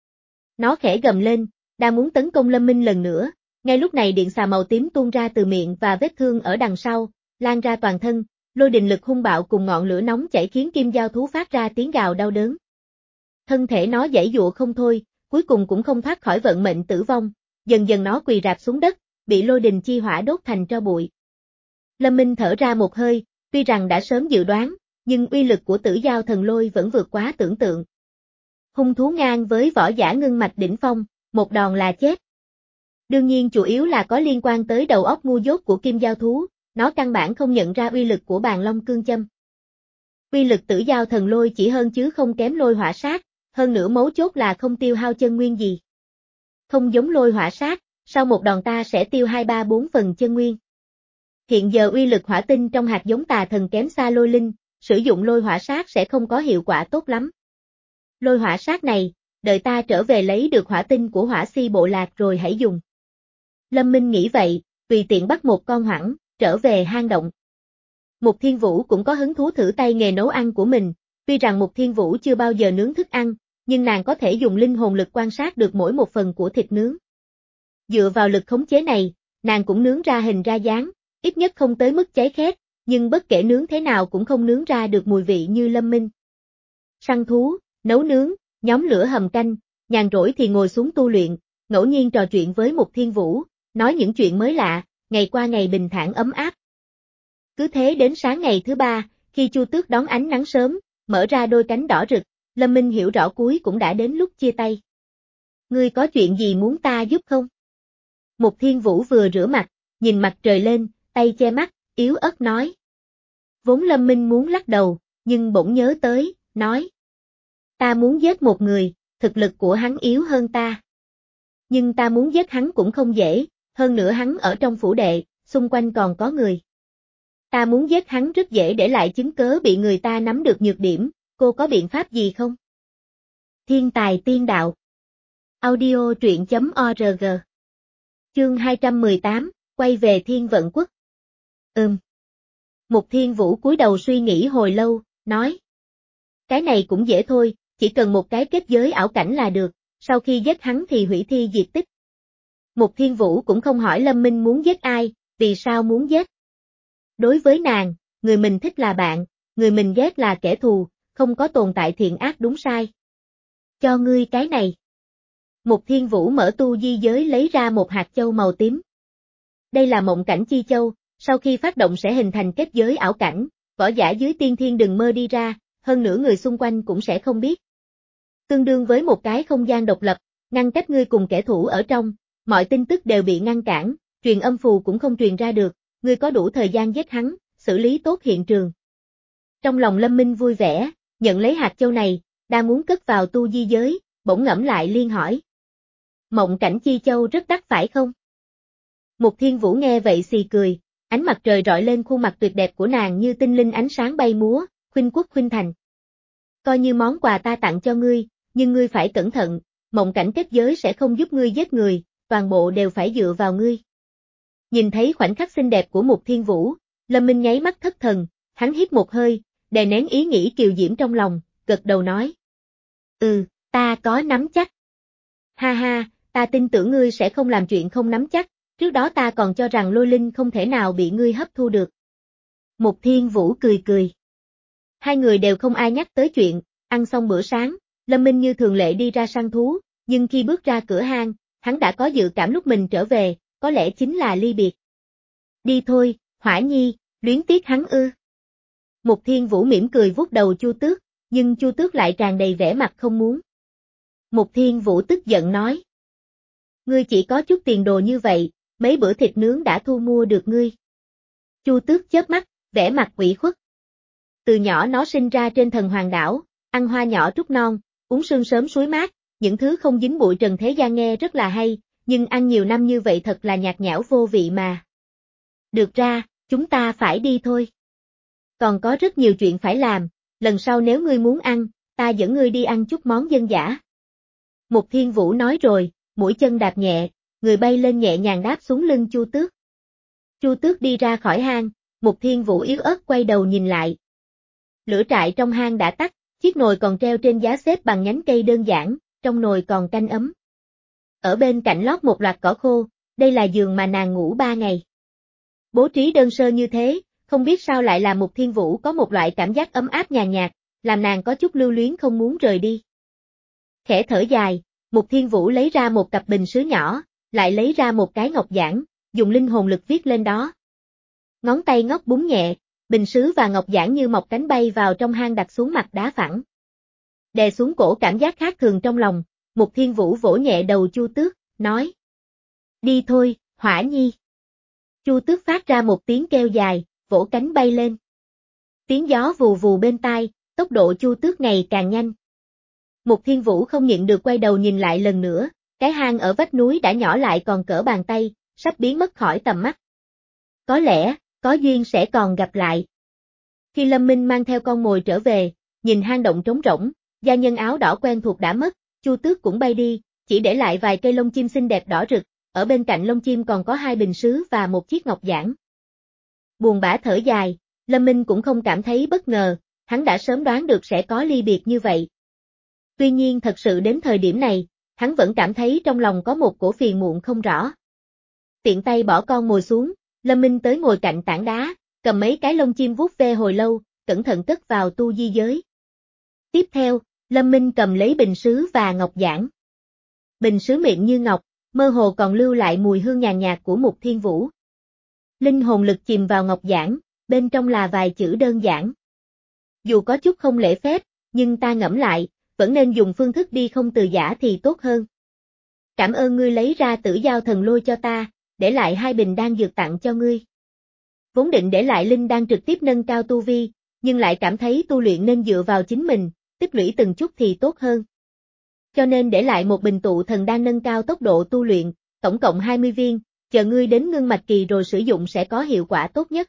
Nó khẽ gầm lên, đang muốn tấn công Lâm Minh lần nữa, ngay lúc này điện xà màu tím tuôn ra từ miệng và vết thương ở đằng sau, lan ra toàn thân, lôi đình lực hung bạo cùng ngọn lửa nóng chảy khiến kim giao thú phát ra tiếng gào đau đớn. Thân thể nó giãy giụa không thôi, cuối cùng cũng không thoát khỏi vận mệnh tử vong, dần dần nó quỳ rạp xuống đất, bị lôi đình chi hỏa đốt thành tro bụi. Lâm Minh thở ra một hơi, tuy rằng đã sớm dự đoán, nhưng uy lực của Tử Giao Thần Lôi vẫn vượt quá tưởng tượng. Hung thú ngang với võ giả ngưng mạch đỉnh phong, một đòn là chết. Đương nhiên chủ yếu là có liên quan tới đầu óc ngu dốt của kim giao thú, nó căn bản không nhận ra uy lực của bàn long cương châm. Uy lực Tử Giao Thần Lôi chỉ hơn chứ không kém lôi hỏa sát, hơn nữa mấu chốt là không tiêu hao chân nguyên gì. Không giống lôi hỏa sát, sau một đòn ta sẽ tiêu hai ba bốn phần chân nguyên. Hiện giờ uy lực hỏa tinh trong hạt giống tà thần kém xa lôi linh, sử dụng lôi hỏa sát sẽ không có hiệu quả tốt lắm. Lôi hỏa sát này, đợi ta trở về lấy được hỏa tinh của hỏa si bộ lạc rồi hãy dùng. Lâm Minh nghĩ vậy, tùy tiện bắt một con hoảng, trở về hang động. Mục Thiên Vũ cũng có hứng thú thử tay nghề nấu ăn của mình, tuy rằng Mục Thiên Vũ chưa bao giờ nướng thức ăn, nhưng nàng có thể dùng linh hồn lực quan sát được mỗi một phần của thịt nướng. Dựa vào lực khống chế này, nàng cũng nướng ra hình ra dáng, ít nhất không tới mức cháy khét, nhưng bất kể nướng thế nào cũng không nướng ra được mùi vị như Lâm Minh. Săn thú, nấu nướng, nhóm lửa hầm canh, nhàn rỗi thì ngồi xuống tu luyện, ngẫu nhiên trò chuyện với Mục Thiên Vũ, nói những chuyện mới lạ, ngày qua ngày bình thản ấm áp. Cứ thế đến sáng ngày thứ ba, khi Chu Tước đón ánh nắng sớm, mở ra đôi cánh đỏ rực, Lâm Minh hiểu rõ cuối cũng đã đến lúc chia tay. Ngươi có chuyện gì muốn ta giúp không? Mục Thiên Vũ vừa rửa mặt, nhìn mặt trời lên, tay che mắt, yếu ớt nói. Vốn Lâm Minh muốn lắc đầu, nhưng bỗng nhớ tới, nói. Ta muốn giết một người, thực lực của hắn yếu hơn ta. Nhưng ta muốn giết hắn cũng không dễ, hơn nữa hắn ở trong phủ đệ, xung quanh còn có người. Ta muốn giết hắn rất dễ để lại chứng cớ bị người ta nắm được nhược điểm, cô có biện pháp gì không? Thiên tài tiên đạo. Audio truyện chấm org Chương hai trăm mười tám, quay về Thiên Vận Quốc. Ừm. Mục Thiên Vũ cúi đầu suy nghĩ hồi lâu, nói. Cái này cũng dễ thôi, chỉ cần một cái kết giới ảo cảnh là được, sau khi giết hắn thì hủy thi diệt tích. Mục Thiên Vũ cũng không hỏi Lâm Minh muốn giết ai, vì sao muốn giết. Đối với nàng, người mình thích là bạn, người mình ghét là kẻ thù, không có tồn tại thiện ác đúng sai. Cho ngươi cái này. Mục Thiên Vũ mở tu di giới lấy ra một hạt châu màu tím. Đây là mộng cảnh chi châu, sau khi phát động sẽ hình thành kết giới ảo cảnh, võ giả dưới tiên thiên đừng mơ đi ra, hơn nữa người xung quanh cũng sẽ không biết. Tương đương với một cái không gian độc lập, ngăn cách ngươi cùng kẻ thù ở trong, mọi tin tức đều bị ngăn cản, truyền âm phù cũng không truyền ra được, ngươi có đủ thời gian giết hắn, xử lý tốt hiện trường. Trong lòng Lâm Minh vui vẻ, nhận lấy hạt châu này, đang muốn cất vào tu di giới, bỗng ngẫm lại liên hỏi. Mộng cảnh chi châu rất đắt phải không? Mục Thiên Vũ nghe vậy xì cười, ánh mặt trời rọi lên khuôn mặt tuyệt đẹp của nàng như tinh linh ánh sáng bay múa, khuynh quốc khuynh thành. Coi như món quà ta tặng cho ngươi, nhưng ngươi phải cẩn thận, mộng cảnh kết giới sẽ không giúp ngươi giết người, toàn bộ đều phải dựa vào ngươi. Nhìn thấy khoảnh khắc xinh đẹp của Mục Thiên Vũ, Lâm Minh nháy mắt thất thần, hắn hít một hơi, đè nén ý nghĩ kiều diễm trong lòng, gật đầu nói. Ừ, ta có nắm chắc. Ha ha, ta tin tưởng ngươi sẽ không làm chuyện không nắm chắc, trước đó ta còn cho rằng lôi linh không thể nào bị ngươi hấp thu được. Mục Thiên Vũ cười cười. Hai người đều không ai nhắc tới chuyện, ăn xong bữa sáng, Lâm Minh như thường lệ đi ra săn thú, nhưng khi bước ra cửa hang, hắn đã có dự cảm lúc mình trở về, có lẽ chính là ly biệt. Đi thôi, Hỏa Nhi, luyến tiếc hắn ư. Mục Thiên Vũ mỉm cười vuốt đầu Chu Tước, nhưng Chu Tước lại tràn đầy vẻ mặt không muốn. Mục Thiên Vũ tức giận nói. Ngươi chỉ có chút tiền đồ như vậy, mấy bữa thịt nướng đã thu mua được ngươi. Chu Tước chớp mắt, vẻ mặt ủy khuất. Từ nhỏ nó sinh ra trên thần hoàng đảo, ăn hoa nhỏ trút non, uống sương sớm suối mát, những thứ không dính bụi trần thế gian nghe rất là hay, nhưng ăn nhiều năm như vậy thật là nhạt nhẽo vô vị mà. Được ra, chúng ta phải đi thôi. Còn có rất nhiều chuyện phải làm, lần sau nếu ngươi muốn ăn, ta dẫn ngươi đi ăn chút món dân dã. Mục Thiên Vũ nói rồi, mũi chân đạp nhẹ, người bay lên nhẹ nhàng đáp xuống lưng Chu Tước. Chu Tước đi ra khỏi hang, Mục Thiên Vũ yếu ớt quay đầu nhìn lại. Lửa trại trong hang đã tắt, chiếc nồi còn treo trên giá xếp bằng nhánh cây đơn giản, trong nồi còn canh ấm. Ở bên cạnh lót một loạt cỏ khô, đây là giường mà nàng ngủ ba ngày. Bố trí đơn sơ như thế, không biết sao lại làm Mục Thiên Vũ có một loại cảm giác ấm áp nhàn nhạt, làm nàng có chút lưu luyến không muốn rời đi. Khẽ thở dài, Mục Thiên Vũ lấy ra một cặp bình sứ nhỏ, lại lấy ra một cái ngọc giản, dùng linh hồn lực viết lên đó. Ngón tay ngóc búng nhẹ, bình sứ và ngọc giản như mọc cánh bay vào trong hang đặt xuống mặt đá phẳng. Đè xuống cổ cảm giác khác thường trong lòng, Mục Thiên Vũ vỗ nhẹ đầu Chu Tước, nói. Đi thôi, Hỏa Nhi. Chu Tước phát ra một tiếng kêu dài, vỗ cánh bay lên. Tiếng gió vù vù bên tai, tốc độ Chu Tước ngày càng nhanh. Mục Thiên Vũ không nhịn được quay đầu nhìn lại lần nữa, cái hang ở vách núi đã nhỏ lại còn cỡ bàn tay, sắp biến mất khỏi tầm mắt. Có lẽ, có duyên sẽ còn gặp lại. Khi Lâm Minh mang theo con mồi trở về, nhìn hang động trống rỗng, gia nhân áo đỏ quen thuộc đã mất, Chu Tước cũng bay đi, chỉ để lại vài cây lông chim xinh đẹp đỏ rực, ở bên cạnh lông chim còn có hai bình sứ và một chiếc ngọc giản. Buồn bã thở dài, Lâm Minh cũng không cảm thấy bất ngờ, hắn đã sớm đoán được sẽ có ly biệt như vậy. Tuy nhiên thật sự đến thời điểm này, hắn vẫn cảm thấy trong lòng có một cổ phiền muộn không rõ. Tiện tay bỏ con mồi xuống, Lâm Minh tới ngồi cạnh tảng đá, cầm mấy cái lông chim vuốt ve hồi lâu, cẩn thận cất vào tu di giới. Tiếp theo, Lâm Minh cầm lấy bình sứ và ngọc giản. Bình sứ mịn như ngọc, mơ hồ còn lưu lại mùi hương nhàn nhạt của Mục Thiên Vũ. Linh hồn lực chìm vào ngọc giản, bên trong là vài chữ đơn giản. Dù có chút không lễ phép, nhưng ta ngẫm lại, vẫn nên dùng phương thức đi không từ giã thì tốt hơn. Cảm ơn ngươi lấy ra Tử Giao Thần Lôi cho ta, để lại hai bình đan dược tặng cho ngươi. Vốn định để lại linh đan trực tiếp nâng cao tu vi, nhưng lại cảm thấy tu luyện nên dựa vào chính mình, tích lũy từng chút thì tốt hơn. Cho nên để lại một bình tụ thần đan nâng cao tốc độ tu luyện, tổng cộng hai mươi viên, chờ ngươi đến ngưng mạch kỳ rồi sử dụng sẽ có hiệu quả tốt nhất.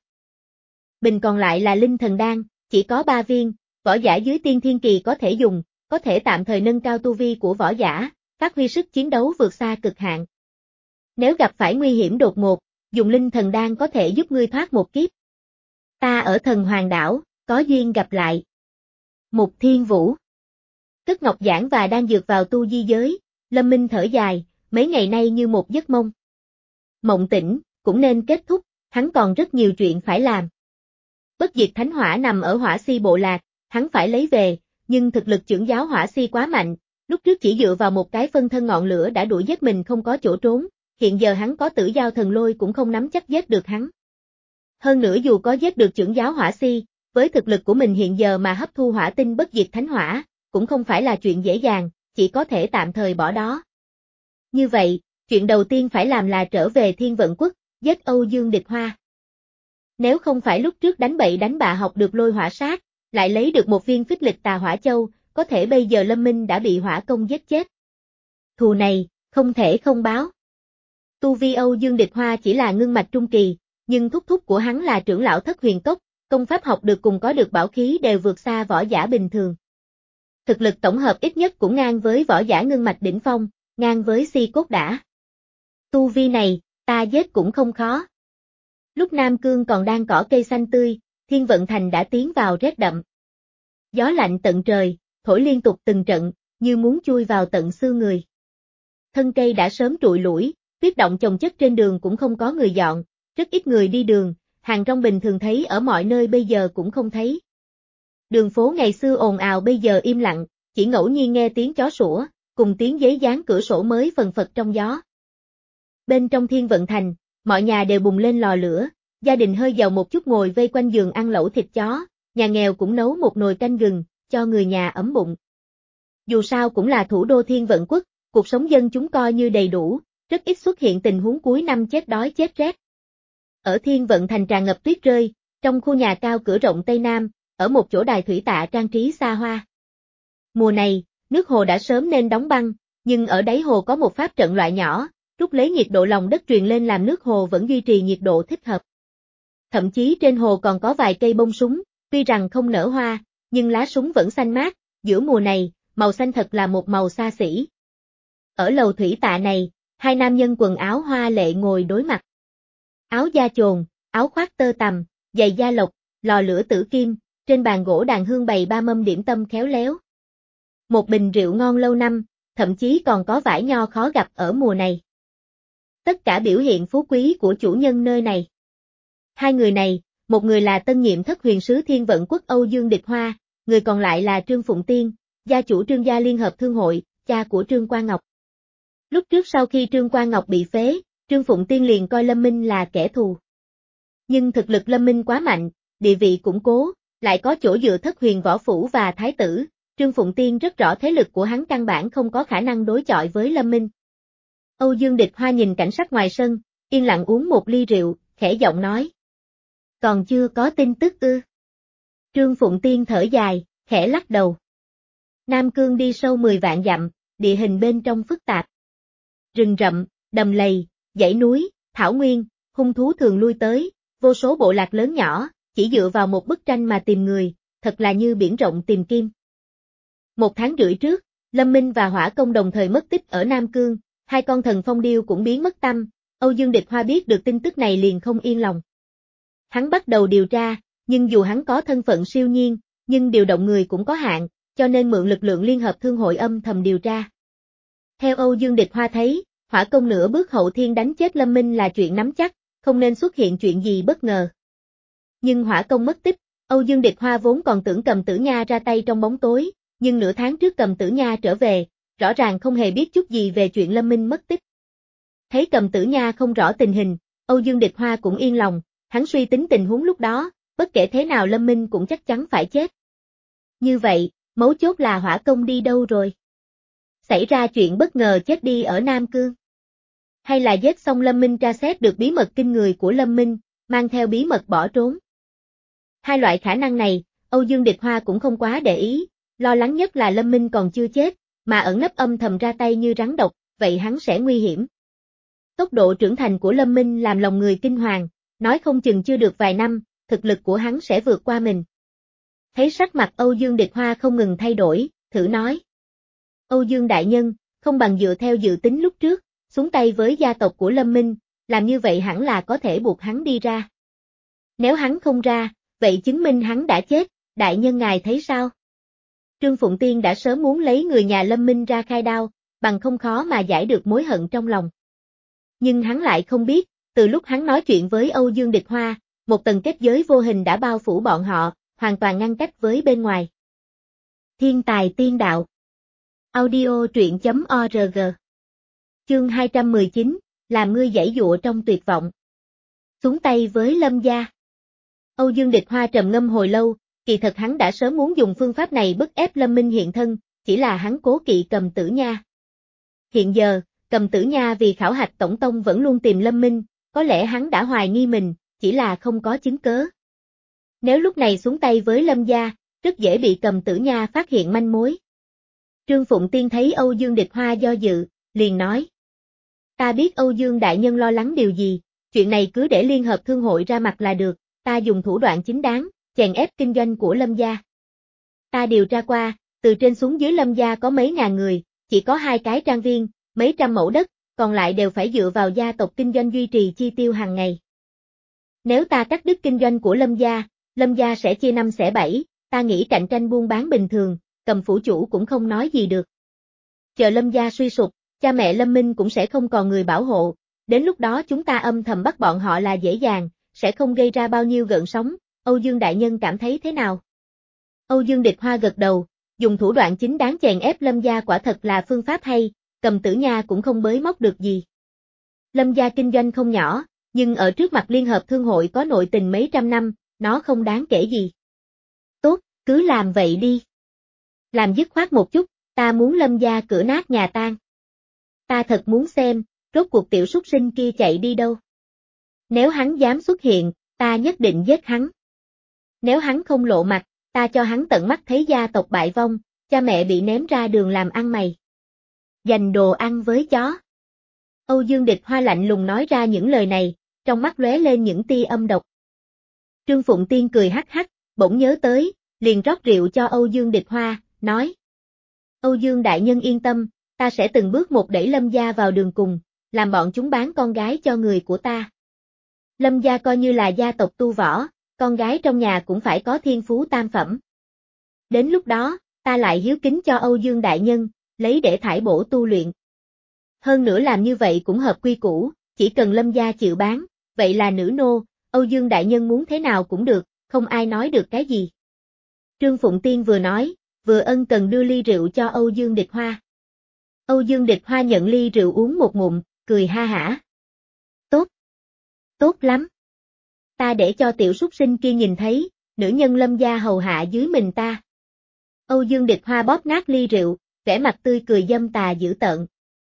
Bình còn lại là linh thần đan, chỉ có ba viên, võ giả dưới tiên thiên kỳ có thể dùng, có thể tạm thời nâng cao tu vi của võ giả, phát huy sức chiến đấu vượt xa cực hạn. Nếu gặp phải nguy hiểm đột ngột, dùng linh thần đan có thể giúp ngươi thoát một kiếp. Ta ở Thần Hoàng đảo, có duyên gặp lại. Mục Thiên Vũ. Cất ngọc giản và đang dược vào tu di giới, Lâm Minh thở dài, mấy ngày nay như một giấc mông. Mộng tỉnh, cũng nên kết thúc, hắn còn rất nhiều chuyện phải làm. Bất diệt thánh hỏa nằm ở hỏa si bộ lạc, hắn phải lấy về, nhưng thực lực chưởng giáo hỏa si quá mạnh, lúc trước chỉ dựa vào một cái phân thân ngọn lửa đã đuổi giết mình không có chỗ trốn, hiện giờ hắn có tử giao thần lôi cũng không nắm chắc giết được hắn. Hơn nữa dù có giết được chưởng giáo hỏa si, với thực lực của mình hiện giờ mà hấp thu hỏa tinh bất diệt thánh hỏa, cũng không phải là chuyện dễ dàng, chỉ có thể tạm thời bỏ đó. Như vậy, chuyện đầu tiên phải làm là trở về Thiên Vận Quốc, giết Âu Dương Địch Hoa. Nếu không phải lúc trước đánh bậy đánh bạ học được lôi hỏa sát, lại lấy được một viên phích lịch tà hỏa châu, có thể bây giờ Lâm Minh đã bị hỏa công giết chết. Thù này, không thể không báo. Tu vi Âu Dương Địch Hoa chỉ là ngưng mạch trung kỳ, nhưng thúc thúc của hắn là trưởng lão Thất Huyền Cốc, công pháp học được cùng có được bảo khí đều vượt xa võ giả bình thường. Thực lực tổng hợp ít nhất cũng ngang với võ giả ngưng mạch đỉnh phong, ngang với si cốt đả. Tu vi này, ta giết cũng không khó. Lúc Nam Cương còn đang cỏ cây xanh tươi, Thiên Vận Thành đã tiến vào rét đậm. Gió lạnh tận trời, thổi liên tục từng trận, như muốn chui vào tận xương người. Thân cây đã sớm trụi lủi, tuyết động chồng chất trên đường cũng không có người dọn, rất ít người đi đường, hàng rong bình thường thấy ở mọi nơi bây giờ cũng không thấy. Đường phố ngày xưa ồn ào bây giờ im lặng, chỉ ngẫu nhiên nghe tiếng chó sủa, cùng tiếng giấy dán cửa sổ mới phần phật trong gió. Bên trong Thiên Vận Thành, mọi nhà đều bùng lên lò lửa, gia đình hơi giàu một chút ngồi vây quanh giường ăn lẩu thịt chó, nhà nghèo cũng nấu một nồi canh gừng, cho người nhà ấm bụng. Dù sao cũng là thủ đô Thiên Vận Quốc, cuộc sống dân chúng coi như đầy đủ, rất ít xuất hiện tình huống cuối năm chết đói chết rét. Ở Thiên Vận Thành tràn ngập tuyết rơi, trong khu nhà cao cửa rộng Tây Nam, ở một chỗ đài thủy tạ trang trí xa hoa. Mùa này, nước hồ đã sớm nên đóng băng, nhưng ở đáy hồ có một pháp trận loại nhỏ, rút lấy nhiệt độ lòng đất truyền lên làm nước hồ vẫn duy trì nhiệt độ thích hợp. Thậm chí trên hồ còn có vài cây bông súng, tuy rằng không nở hoa, nhưng lá súng vẫn xanh mát, giữa mùa này, màu xanh thật là một màu xa xỉ. Ở lầu thủy tạ này, hai nam nhân quần áo hoa lệ ngồi đối mặt. Áo da chồn, áo khoác tơ tằm, giày da lộc, lò lửa tử kim, trên bàn gỗ đàn hương bày ba mâm điểm tâm khéo léo. Một bình rượu ngon lâu năm, thậm chí còn có vải nho khó gặp ở mùa này. Tất cả biểu hiện phú quý của chủ nhân nơi này. Hai người này, một người là tân nhiệm Thất Huyền sứ Thiên Vận Quốc Âu Dương Địch Hoa, người còn lại là Trương Phụng Tiên, gia chủ Trương gia Liên hợp Thương hội, cha của Trương Quan Ngọc. Lúc trước sau khi Trương Quan Ngọc bị phế, Trương Phụng Tiên liền coi Lâm Minh là kẻ thù. Nhưng thực lực Lâm Minh quá mạnh, địa vị củng cố, lại có chỗ dựa Thất Huyền võ phủ và thái tử, Trương Phụng Tiên rất rõ thế lực của hắn căn bản không có khả năng đối chọi với Lâm Minh. Âu Dương Địch Hoa nhìn cảnh sắc ngoài sân, yên lặng uống một ly rượu, khẽ giọng nói. Còn chưa có tin tức ư? Trương Phụng Tiên thở dài, khẽ lắc đầu. Nam Cương đi sâu mười vạn dặm, địa hình bên trong phức tạp. Rừng rậm, đầm lầy, dãy núi, thảo nguyên, hung thú thường lui tới, vô số bộ lạc lớn nhỏ, chỉ dựa vào một bức tranh mà tìm người, thật là như biển rộng tìm kim. Một tháng rưỡi trước, Lâm Minh và Hỏa Công đồng thời mất tích ở Nam Cương, hai con thần phong điêu cũng biến mất tăm, Âu Dương Địch Hoa biết được tin tức này liền không yên lòng. Hắn bắt đầu điều tra, nhưng dù hắn có thân phận siêu nhiên, nhưng điều động người cũng có hạn, cho nên mượn lực lượng Liên hợp Thương hội âm thầm điều tra. Theo Âu Dương Địch Hoa thấy, Hỏa Công nửa bước hậu thiên đánh chết Lâm Minh là chuyện nắm chắc, không nên xuất hiện chuyện gì bất ngờ. Nhưng Hỏa Công mất tích, Âu Dương Địch Hoa vốn còn tưởng Cầm Tử Nha ra tay trong bóng tối, nhưng nửa tháng trước Cầm Tử Nha trở về, rõ ràng không hề biết chút gì về chuyện Lâm Minh mất tích. Thấy Cầm Tử Nha không rõ tình hình, Âu Dương Địch Hoa cũng yên lòng, hắn suy tính tình huống lúc đó, bất kể thế nào Lâm Minh cũng chắc chắn phải chết. Như vậy, mấu chốt là Hỏa Công đi đâu rồi? Xảy ra chuyện bất ngờ chết đi ở Nam Cương? Hay là giết xong Lâm Minh tra xét được bí mật kinh người của Lâm Minh, mang theo bí mật bỏ trốn? Hai loại khả năng này, Âu Dương Địch Hoa cũng không quá để ý, lo lắng nhất là Lâm Minh còn chưa chết, mà ẩn nấp âm thầm ra tay như rắn độc, vậy hắn sẽ nguy hiểm. Tốc độ trưởng thành của Lâm Minh làm lòng người kinh hoàng, nói không chừng chưa được vài năm, thực lực của hắn sẽ vượt qua mình. Thấy sắc mặt Âu Dương Địch Hoa không ngừng thay đổi, thử nói. Âu Dương đại nhân, không bằng dựa theo dự tính lúc trước, xuống tay với gia tộc của Lâm Minh, làm như vậy hẳn là có thể buộc hắn đi ra. Nếu hắn không ra, vậy chứng minh hắn đã chết, đại nhân ngài thấy sao? Trương Phụng Tiên đã sớm muốn lấy người nhà Lâm Minh ra khai đao, bằng không khó mà giải được mối hận trong lòng. Nhưng hắn lại không biết, từ lúc hắn nói chuyện với Âu Dương Địch Hoa, một tầng kết giới vô hình đã bao phủ bọn họ, hoàn toàn ngăn cách với bên ngoài. Thiên tài tiên đạo. Audio truyện chấm org. Chương hai trăm mười chín, làm ngươi giãy giụa trong tuyệt vọng. Xuống tay với Lâm gia. Âu Dương Địch Hoa trầm ngâm hồi lâu, kỳ thật hắn đã sớm muốn dùng phương pháp này bức ép Lâm Minh hiện thân, chỉ là hắn cố kỵ Cầm Tử Nha. Hiện giờ, Cầm Tử Nha vì khảo hạch tổng tông vẫn luôn tìm Lâm Minh, có lẽ hắn đã hoài nghi mình, chỉ là không có chứng cớ. Nếu lúc này xuống tay với Lâm gia, rất dễ bị Cầm Tử Nha phát hiện manh mối. Trương Phụng Tiên thấy Âu Dương Địch Hoa do dự, liền nói. Ta biết Âu Dương đại nhân lo lắng điều gì, chuyện này cứ để Liên hợp Thương hội ra mặt là được, ta dùng thủ đoạn chính đáng, chèn ép kinh doanh của Lâm gia. Ta điều tra qua, từ trên xuống dưới Lâm gia có mấy ngàn người, chỉ có hai cái trang viên, mấy trăm mẫu đất, còn lại đều phải dựa vào gia tộc kinh doanh duy trì chi tiêu hàng ngày. Nếu ta cắt đứt kinh doanh của Lâm gia, Lâm gia sẽ chia năm xẻ bảy, ta nghĩ cạnh tranh buôn bán bình thường, Cầm phủ chủ cũng không nói gì được. Chờ Lâm gia suy sụp, cha mẹ Lâm Minh cũng sẽ không còn người bảo hộ, đến lúc đó chúng ta âm thầm bắt bọn họ là dễ dàng, sẽ không gây ra bao nhiêu gợn sóng, Âu Dương đại nhân cảm thấy thế nào? Âu Dương Địch Hoa gật đầu, dùng thủ đoạn chính đáng chèn ép Lâm gia quả thật là phương pháp hay, Cầm Tử Nha cũng không bới móc được gì. Lâm gia kinh doanh không nhỏ, nhưng ở trước mặt Liên hợp Thương hội có nội tình mấy trăm năm, nó không đáng kể gì. Tốt, cứ làm vậy đi. Làm dứt khoát một chút, ta muốn Lâm gia cửa nát nhà tan. Ta thật muốn xem, rốt cuộc tiểu súc sinh kia chạy đi đâu. Nếu hắn dám xuất hiện, ta nhất định giết hắn. Nếu hắn không lộ mặt, ta cho hắn tận mắt thấy gia tộc bại vong, cha mẹ bị ném ra đường làm ăn mày. Dành đồ ăn với chó. Âu Dương Địch Hoa lạnh lùng nói ra những lời này, trong mắt lóe lên những tia âm độc. Trương Phụng Tiên cười hắc hắc, bỗng nhớ tới, liền rót rượu cho Âu Dương Địch Hoa, nói. Âu Dương đại nhân yên tâm, ta sẽ từng bước một đẩy Lâm gia vào đường cùng, làm bọn chúng bán con gái cho người của ta. Lâm gia coi như là gia tộc tu võ, con gái trong nhà cũng phải có thiên phú tam phẩm. Đến lúc đó, ta lại hiếu kính cho Âu Dương đại nhân, lấy để thải bổ tu luyện. Hơn nữa làm như vậy cũng hợp quy củ, chỉ cần Lâm gia chịu bán, vậy là nữ nô, Âu Dương đại nhân muốn thế nào cũng được, không ai nói được cái gì. Trương Phụng Tiên vừa nói, vừa ân cần đưa ly rượu cho Âu Dương Địch Hoa. Âu Dương Địch Hoa nhận ly rượu uống một ngụm, cười ha hả. Tốt. Tốt lắm. Ta để cho tiểu súc sinh kia nhìn thấy, nữ nhân Lâm gia hầu hạ dưới mình ta. Âu Dương Địch Hoa bóp nát ly rượu, vẻ mặt tươi cười dâm tà dữ tợn.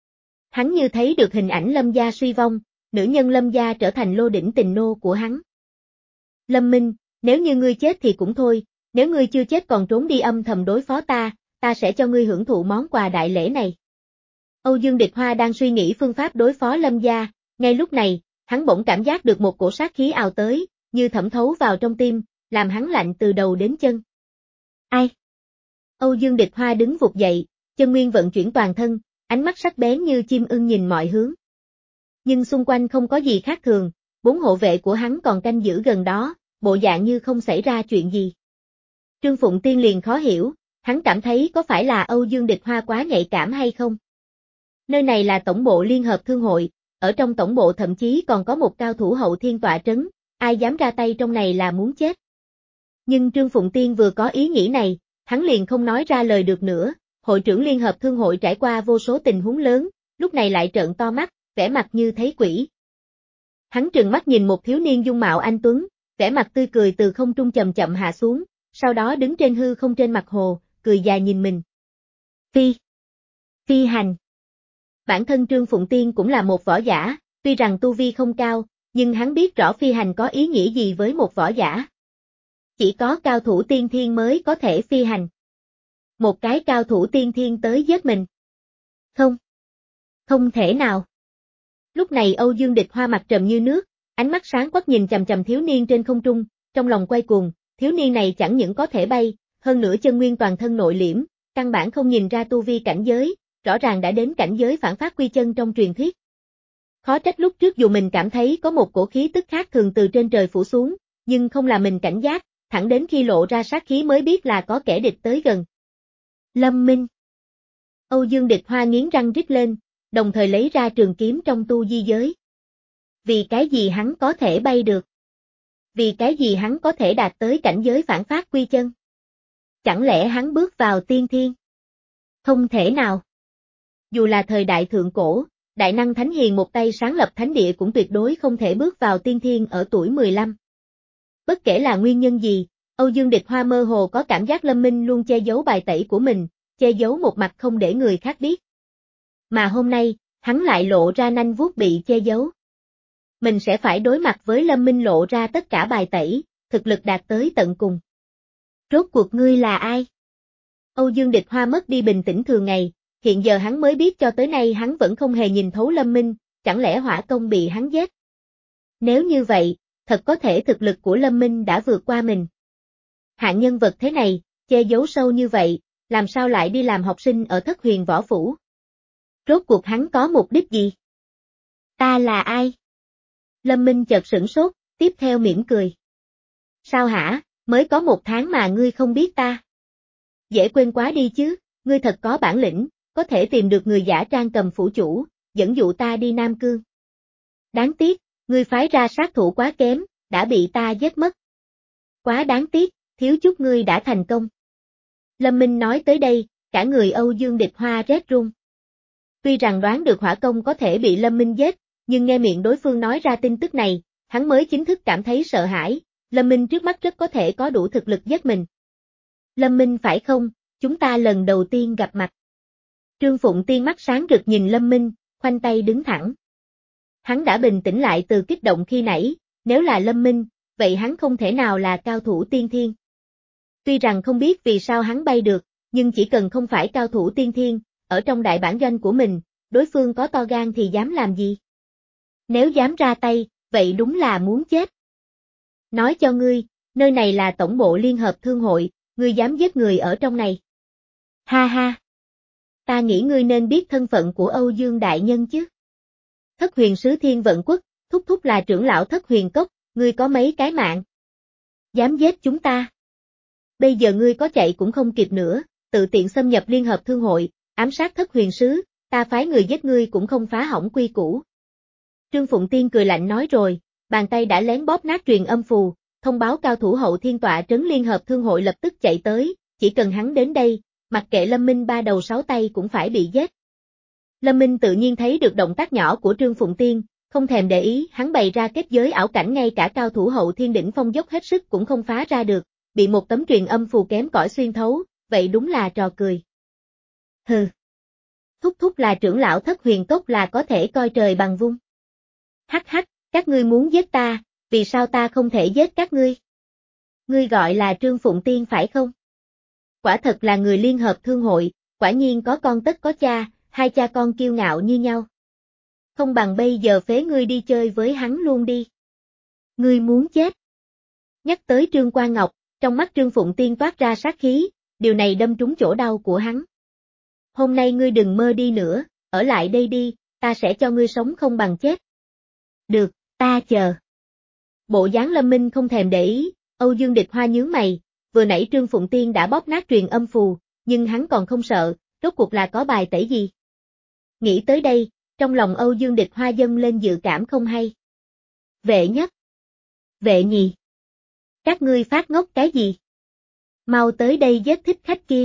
Hắn như thấy được hình ảnh Lâm gia suy vong, nữ nhân Lâm gia trở thành lô đỉnh tình nô của hắn. Lâm Minh, nếu như ngươi chết thì cũng thôi, nếu ngươi chưa chết còn trốn đi âm thầm đối phó ta, ta sẽ cho ngươi hưởng thụ món quà đại lễ này. Âu Dương Địch Hoa đang suy nghĩ phương pháp đối phó Lâm gia, ngay lúc này, hắn bỗng cảm giác được một cổ sát khí ào tới, như thẩm thấu vào trong tim, làm hắn lạnh từ đầu đến chân. Ai? Âu Dương Địch Hoa đứng vụt dậy, chân nguyên vận chuyển toàn thân, ánh mắt sắc bén như chim ưng nhìn mọi hướng. Nhưng xung quanh không có gì khác thường, bốn hộ vệ của hắn còn canh giữ gần đó, bộ dạng như không xảy ra chuyện gì. Trương Phụng Tiên liền khó hiểu, hắn cảm thấy có phải là Âu Dương Địch Hoa quá nhạy cảm hay không? Nơi này là tổng bộ Liên hợp Thương hội, ở trong tổng bộ thậm chí còn có một cao thủ hậu thiên tọa trấn, ai dám ra tay trong này là muốn chết. Nhưng Trương Phụng Tiên vừa có ý nghĩ này, hắn liền không nói ra lời được nữa, hội trưởng Liên hợp Thương hội trải qua vô số tình huống lớn, lúc này lại trợn to mắt, vẻ mặt như thấy quỷ. Hắn trừng mắt nhìn một thiếu niên dung mạo anh tuấn, vẻ mặt tươi cười từ không trung chậm chậm hạ xuống, sau đó đứng trên hư không trên mặt hồ, cười dài nhìn mình. Phi. Phi hành. Bản thân Trương Phụng Tiên cũng là một võ giả, tuy rằng tu vi không cao, nhưng hắn biết rõ phi hành có ý nghĩa gì với một võ giả. Chỉ có cao thủ tiên thiên mới có thể phi hành. Một cái cao thủ tiên thiên tới giết mình. Không. Không thể nào. Lúc này Âu Dương Địch Hoa mặt trầm như nước, ánh mắt sáng quắc nhìn chằm chằm thiếu niên trên không trung, trong lòng quay cuồng, thiếu niên này chẳng những có thể bay, hơn nữa chân nguyên toàn thân nội liễm, căn bản không nhìn ra tu vi cảnh giới, rõ ràng đã đến cảnh giới phản phát quy chân trong truyền thuyết. Khó trách lúc trước dù mình cảm thấy có một cổ khí tức khác thường từ trên trời phủ xuống, nhưng không là mình cảnh giác, thẳng đến khi lộ ra sát khí mới biết là có kẻ địch tới gần. Lâm Minh. Âu Dương Địch Hoa nghiến răng rít lên, đồng thời lấy ra trường kiếm trong tu di giới. Vì cái gì hắn có thể bay được? Vì cái gì hắn có thể đạt tới cảnh giới phản phát quy chân? Chẳng lẽ hắn bước vào tiên thiên? Không thể nào. Dù là thời đại thượng cổ, đại năng thánh hiền một tay sáng lập thánh địa cũng tuyệt đối không thể bước vào tiên thiên ở tuổi mười lăm. Bất kể là nguyên nhân gì, Âu Dương Địch Hoa mơ hồ có cảm giác Lâm Minh luôn che giấu bài tẩy của mình, che giấu một mặt không để người khác biết. Mà hôm nay, hắn lại lộ ra nanh vuốt bị che giấu. Mình sẽ phải đối mặt với Lâm Minh lộ ra tất cả bài tẩy, thực lực đạt tới tận cùng. Rốt cuộc ngươi là ai? Âu Dương Địch Hoa mất đi bình tĩnh thường ngày, hiện giờ hắn mới biết cho tới nay hắn vẫn không hề nhìn thấu Lâm Minh, chẳng lẽ hỏa công bị hắn giết? Nếu như vậy, thật có thể thực lực của Lâm Minh đã vượt qua mình. Hạng nhân vật thế này, che giấu sâu như vậy, làm sao lại đi làm học sinh ở Thất Huyền Võ Phủ? Rốt cuộc hắn có mục đích gì? Ta là ai? Lâm Minh chợt sửng sốt, tiếp theo mỉm cười. Sao hả, mới có một tháng mà ngươi không biết ta? Dễ quên quá đi chứ, ngươi thật có bản lĩnh, có thể tìm được người giả trang cầm phủ chủ, dẫn dụ ta đi Nam Cương. Đáng tiếc, ngươi phái ra sát thủ quá kém, đã bị ta giết mất. Quá đáng tiếc, thiếu chút ngươi đã thành công. Lâm Minh nói tới đây, cả người Âu Dương Địch Hoa rét run. Tuy rằng đoán được hỏa công có thể bị Lâm Minh giết, nhưng nghe miệng đối phương nói ra tin tức này, hắn mới chính thức cảm thấy sợ hãi, Lâm Minh trước mắt rất có thể có đủ thực lực giết mình. Lâm Minh phải không, chúng ta lần đầu tiên gặp mặt. Trương Phụng Tiên mắt sáng rực nhìn Lâm Minh, khoanh tay đứng thẳng. Hắn đã bình tĩnh lại từ kích động khi nãy, nếu là Lâm Minh, vậy hắn không thể nào là cao thủ tiên thiên. Tuy rằng không biết vì sao hắn bay được, nhưng chỉ cần không phải cao thủ tiên thiên, ở trong đại bản doanh của mình, đối phương có to gan thì dám làm gì? Nếu dám ra tay, vậy đúng là muốn chết. Nói cho ngươi, nơi này là tổng bộ Liên Hợp Thương hội, ngươi dám giết người ở trong này. Ha ha! Ta nghĩ ngươi nên biết thân phận của Âu Dương Đại Nhân chứ. Thất Huyền Sứ Thiên Vận Quốc, thúc thúc là trưởng lão Thất Huyền Cốc, ngươi có mấy cái mạng? Dám giết chúng ta? Bây giờ ngươi có chạy cũng không kịp nữa, tự tiện xâm nhập Liên Hợp Thương hội, ám sát Thất Huyền Sứ, ta phái người giết ngươi cũng không phá hỏng quy củ. Trương Phụng Tiên cười lạnh nói rồi, bàn tay đã lén bóp nát truyền âm phù, thông báo cao thủ hậu thiên tọa trấn Liên Hợp Thương hội lập tức chạy tới, chỉ cần hắn đến đây, mặc kệ Lâm Minh ba đầu sáu tay cũng phải bị giết. Lâm Minh tự nhiên thấy được động tác nhỏ của Trương Phụng Tiên, không thèm để ý, hắn bày ra kết giới ảo cảnh ngay cả cao thủ hậu thiên đỉnh phong dốc hết sức cũng không phá ra được, bị một tấm truyền âm phù kém cỏi xuyên thấu, vậy đúng là trò cười. Hừ. Thúc thúc là trưởng lão Thất Huyền Cốc là có thể coi trời bằng vung. Hắc hắc, các ngươi muốn giết ta, vì sao ta không thể giết các ngươi? Ngươi gọi là Trương Phụng Tiên phải không? Quả thật là người Liên Hợp Thương hội, quả nhiên có con tất có cha, hai cha con kiêu ngạo như nhau. Không bằng bây giờ phế ngươi đi chơi với hắn luôn đi. Ngươi muốn chết. Nhắc tới Trương Quan Ngọc, trong mắt Trương Phụng Tiên toát ra sát khí, điều này đâm trúng chỗ đau của hắn. Hôm nay ngươi đừng mơ đi nữa, ở lại đây đi, ta sẽ cho ngươi sống không bằng chết. Được, ta chờ. Bộ dáng Lâm Minh không thèm để ý, Âu Dương Địch Hoa nhướng mày, vừa nãy Trương Phụng Tiên đã bóp nát truyền âm phù, nhưng hắn còn không sợ, rốt cuộc là có bài tẩy gì. Nghĩ tới đây, trong lòng Âu Dương Địch Hoa dâng lên dự cảm không hay. Vệ nhất. Vệ nhì. Các ngươi phát ngốc cái gì? Mau tới đây giết thích khách kia.